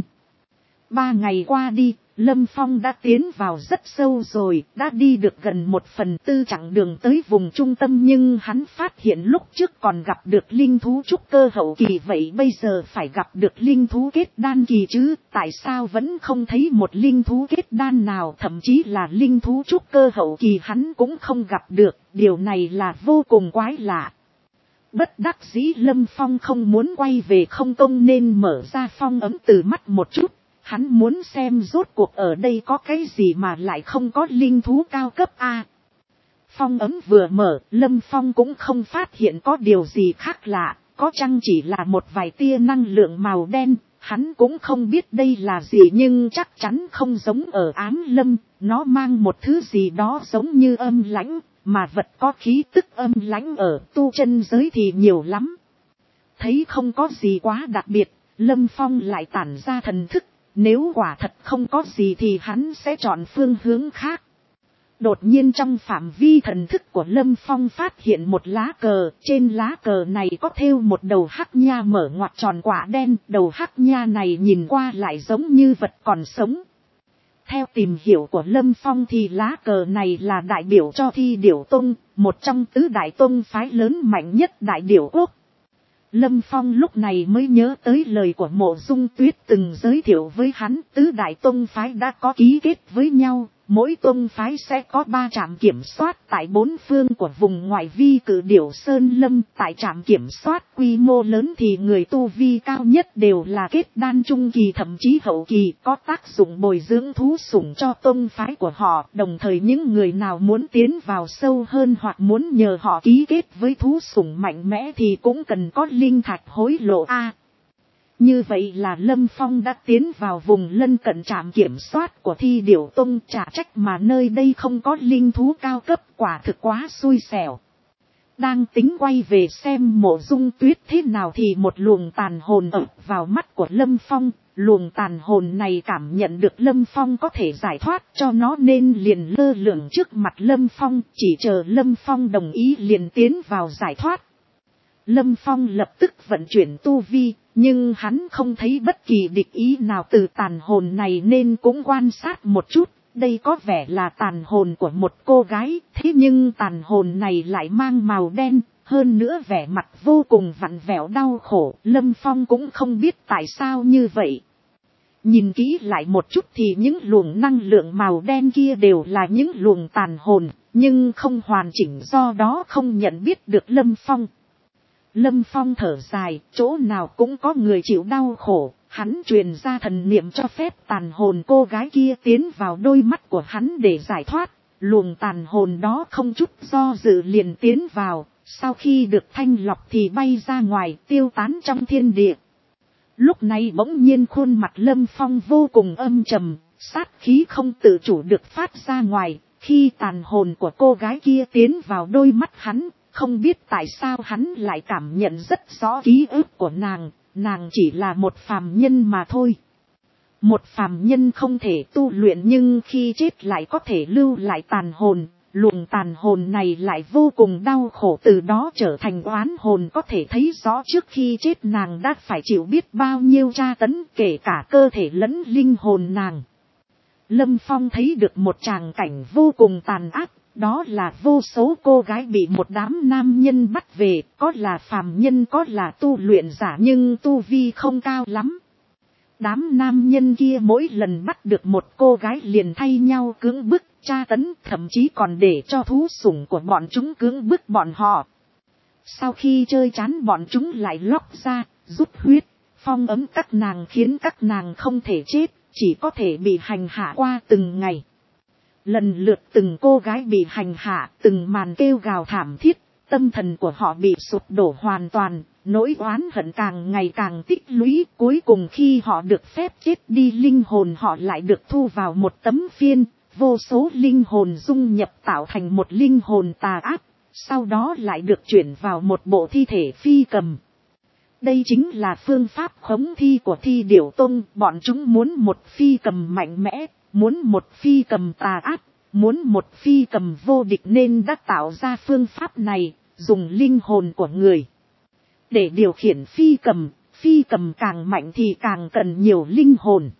3 ngày qua đi, Lâm Phong đã tiến vào rất sâu rồi, đã đi được gần 1/4 chặng đường tới vùng trung tâm nhưng hắn phát hiện lúc trước còn gặp được linh thú trúc cơ hậu kỳ, vậy bây giờ phải gặp được linh thú kết đan kỳ chứ, tại sao vẫn không thấy một linh thú kết đan nào, thậm chí là linh thú trúc cơ hậu kỳ hắn cũng không gặp được, điều này là vô cùng quái lạ. Bất đắc dĩ Lâm Phong không muốn quay về không công nên mở ra phong ấm từ mắt một chút. Hắn muốn xem rốt cuộc ở đây có cái gì mà lại không có linh thú cao cấp a. Phong ấm vừa mở, Lâm Phong cũng không phát hiện có điều gì khác lạ, có chăng chỉ là một vài tia năng lượng màu đen, hắn cũng không biết đây là gì nhưng chắc chắn không giống ở Ám Lâm, nó mang một thứ gì đó giống như âm lãnh, mà vật có khí tức âm lãnh ở tu chân giới thì nhiều lắm. Thấy không có gì quá đặc biệt, Lâm Phong lại tản ra thần thức. Nếu quả thật không có gì thì hắn sẽ chọn phương hướng khác. Đột nhiên trong phạm vi thần thức của Lâm Phong phát hiện một lá cờ. Trên lá cờ này có thêu một đầu hắc nha mở ngoặt tròn quả đen. Đầu hắc nha này nhìn qua lại giống như vật còn sống. Theo tìm hiểu của Lâm Phong thì lá cờ này là đại biểu cho Thi Điểu Tông, một trong tứ đại tông phái lớn mạnh nhất Đại Điểu Quốc. Lâm Phong lúc này mới nhớ tới lời của Mộ Dung Tuyết từng giới thiệu với hắn, tứ đại tông phái đã có ký kết với nhau, Mỗi tông phái sẽ có 3 trạm kiểm soát tại 4 phương của vùng ngoại vi cử điểu Sơn Lâm. Tại trạm kiểm soát quy mô lớn thì người tu vi cao nhất đều là kết đan trung kỳ thậm chí hậu kỳ, có tác dụng bồi dưỡng thú sủng cho tông phái của họ. Đồng thời những người nào muốn tiến vào sâu hơn hoặc muốn nhờ họ ký kết với thú sủng mạnh mẽ thì cũng cần có linh thạch hối lộ a. Như vậy là Lâm Phong đã tiến vào vùng lân cận trạm kiểm soát của Thi Điểu Tông, chả trách mà nơi đây không có linh thú cao cấp, quả thực quá xui xẻo. Đang tính quay về xem Mộ Dung Tuyết thế nào thì một luồng tàn hồn ập vào mắt của Lâm Phong. Luồng tàn hồn này cảm nhận được Lâm Phong có thể giải thoát cho nó nên liền lơ lửng trước mặt Lâm Phong, chỉ chờ Lâm Phong đồng ý liền tiến vào giải thoát. Lâm Phong lập tức vận chuyển tu vi, nhưng hắn không thấy bất kỳ địch ý nào từ tàn hồn này nên cũng quan sát một chút. Đây có vẻ là tàn hồn của một cô gái, thế nhưng tàn hồn này lại mang màu đen, hơn nữa vẻ mặt vô cùng vặn vẹo đau khổ. Lâm Phong cũng không biết tại sao như vậy. Nhìn kỹ lại một chút thì những luồng năng lượng màu đen kia đều là những luồng tàn hồn, nhưng không hoàn chỉnh, do đó không nhận biết được Lâm Phong. Lâm Phong thở dài, chỗ nào cũng có người chịu đau khổ, hắn truyền ra thần niệm cho phép tàn hồn cô gái kia tiến vào đôi mắt của hắn để giải thoát. Luồng tàn hồn đó không chút do dự liền tiến vào, sau khi được thanh lọc thì bay ra ngoài, tiêu tán trong thiên địa. Lúc này bỗng nhiên khuôn mặt Lâm Phong vô cùng âm trầm, sát khí không tự chủ được phát ra ngoài, khi tàn hồn của cô gái kia tiến vào đôi mắt hắn. Không biết tại sao hắn lại cảm nhận rất rõ ký ức của nàng chỉ là một phàm nhân mà thôi. Một phàm nhân không thể tu luyện nhưng khi chết lại có thể lưu lại tàn hồn, luồng tàn hồn này lại vô cùng đau khổ, từ đó trở thành oán hồn. Có thể thấy rõ trước khi chết nàng đã phải chịu biết bao nhiêu tra tấn, kể cả cơ thể lẫn linh hồn nàng. Lâm Phong thấy được một tràng cảnh vô cùng tàn ác. Đó là vô số cô gái bị một đám nam nhân bắt về, có là phàm nhân có là tu luyện giả nhưng tu vi không cao lắm. Đám nam nhân kia mỗi lần bắt được một cô gái liền thay nhau cưỡng bức, tra tấn, thậm chí còn để cho thú sủng của bọn chúng cưỡng bức bọn họ. Sau khi chơi chán bọn chúng lại lóc ra, rút huyết, phong ấm các nàng khiến các nàng không thể chết, chỉ có thể bị hành hạ qua từng ngày. Lần lượt từng cô gái bị hành hạ, từng màn kêu gào thảm thiết, tâm thần của họ bị sụp đổ hoàn toàn, nỗi oán hận càng ngày càng tích lũy. Cuối cùng khi họ được phép chết đi, linh hồn họ lại được thu vào một tấm phiên, vô số linh hồn dung nhập tạo thành một linh hồn tà ác, sau đó lại được chuyển vào một bộ thi thể phi cầm. Đây chính là phương pháp khống thi của Thi Điểu Tông, bọn chúng muốn một phi cầm mạnh mẽ, muốn một phi cầm tà ác, muốn một phi cầm vô địch nên đã tạo ra phương pháp này, dùng linh hồn của người để điều khiển phi cầm càng mạnh thì càng cần nhiều linh hồn.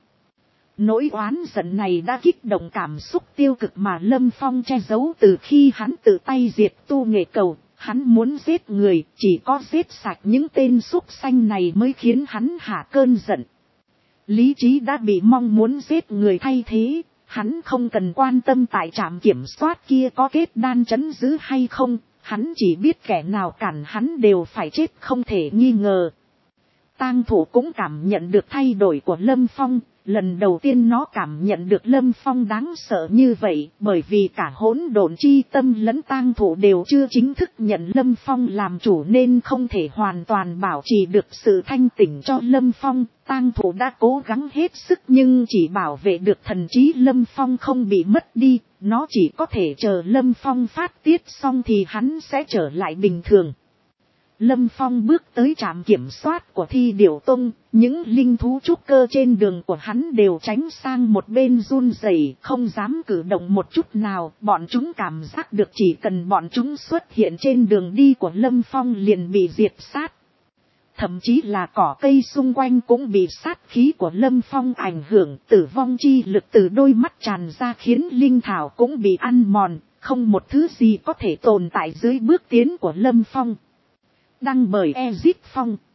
Nỗi oán giận này đã kích động cảm xúc tiêu cực mà Lâm Phong che giấu từ khi hắn tự tay diệt tu nghệ cầu. Hắn muốn giết người, chỉ có giết sạch những tên súc sanh này mới khiến hắn hạ cơn giận. Lý trí đã bị mong muốn giết người thay thế, hắn không cần quan tâm tại trạm kiểm soát kia có kết đan trấn giữ hay không, hắn chỉ biết kẻ nào cản hắn đều phải chết không thể nghi ngờ. Tang Thủ cũng cảm nhận được thay đổi của Lâm Phong, lần đầu tiên nó cảm nhận được Lâm Phong đáng sợ như vậy, bởi vì cả hỗn độn chi tâm lẫn Tang Thủ đều chưa chính thức nhận Lâm Phong làm chủ nên không thể hoàn toàn bảo trì được sự thanh tỉnh cho Lâm Phong. Tang Thủ đã cố gắng hết sức nhưng chỉ bảo vệ được thần trí Lâm Phong không bị mất đi, nó chỉ có thể chờ Lâm Phong phát tiết xong thì hắn sẽ trở lại bình thường. Lâm Phong bước tới trạm kiểm soát của Thi Điểu Tông, những linh thú trúc cơ trên đường của hắn đều tránh sang một bên run rẩy, không dám cử động một chút nào. Bọn chúng cảm giác được chỉ cần bọn chúng xuất hiện trên đường đi của Lâm Phong liền bị diệt sát. Thậm chí là cỏ cây xung quanh cũng bị sát khí của Lâm Phong ảnh hưởng, tử vong chi lực từ đôi mắt tràn ra khiến linh thảo cũng bị ăn mòn, không một thứ gì có thể tồn tại dưới bước tiến của Lâm Phong. Đăng bởi Ezip Phong.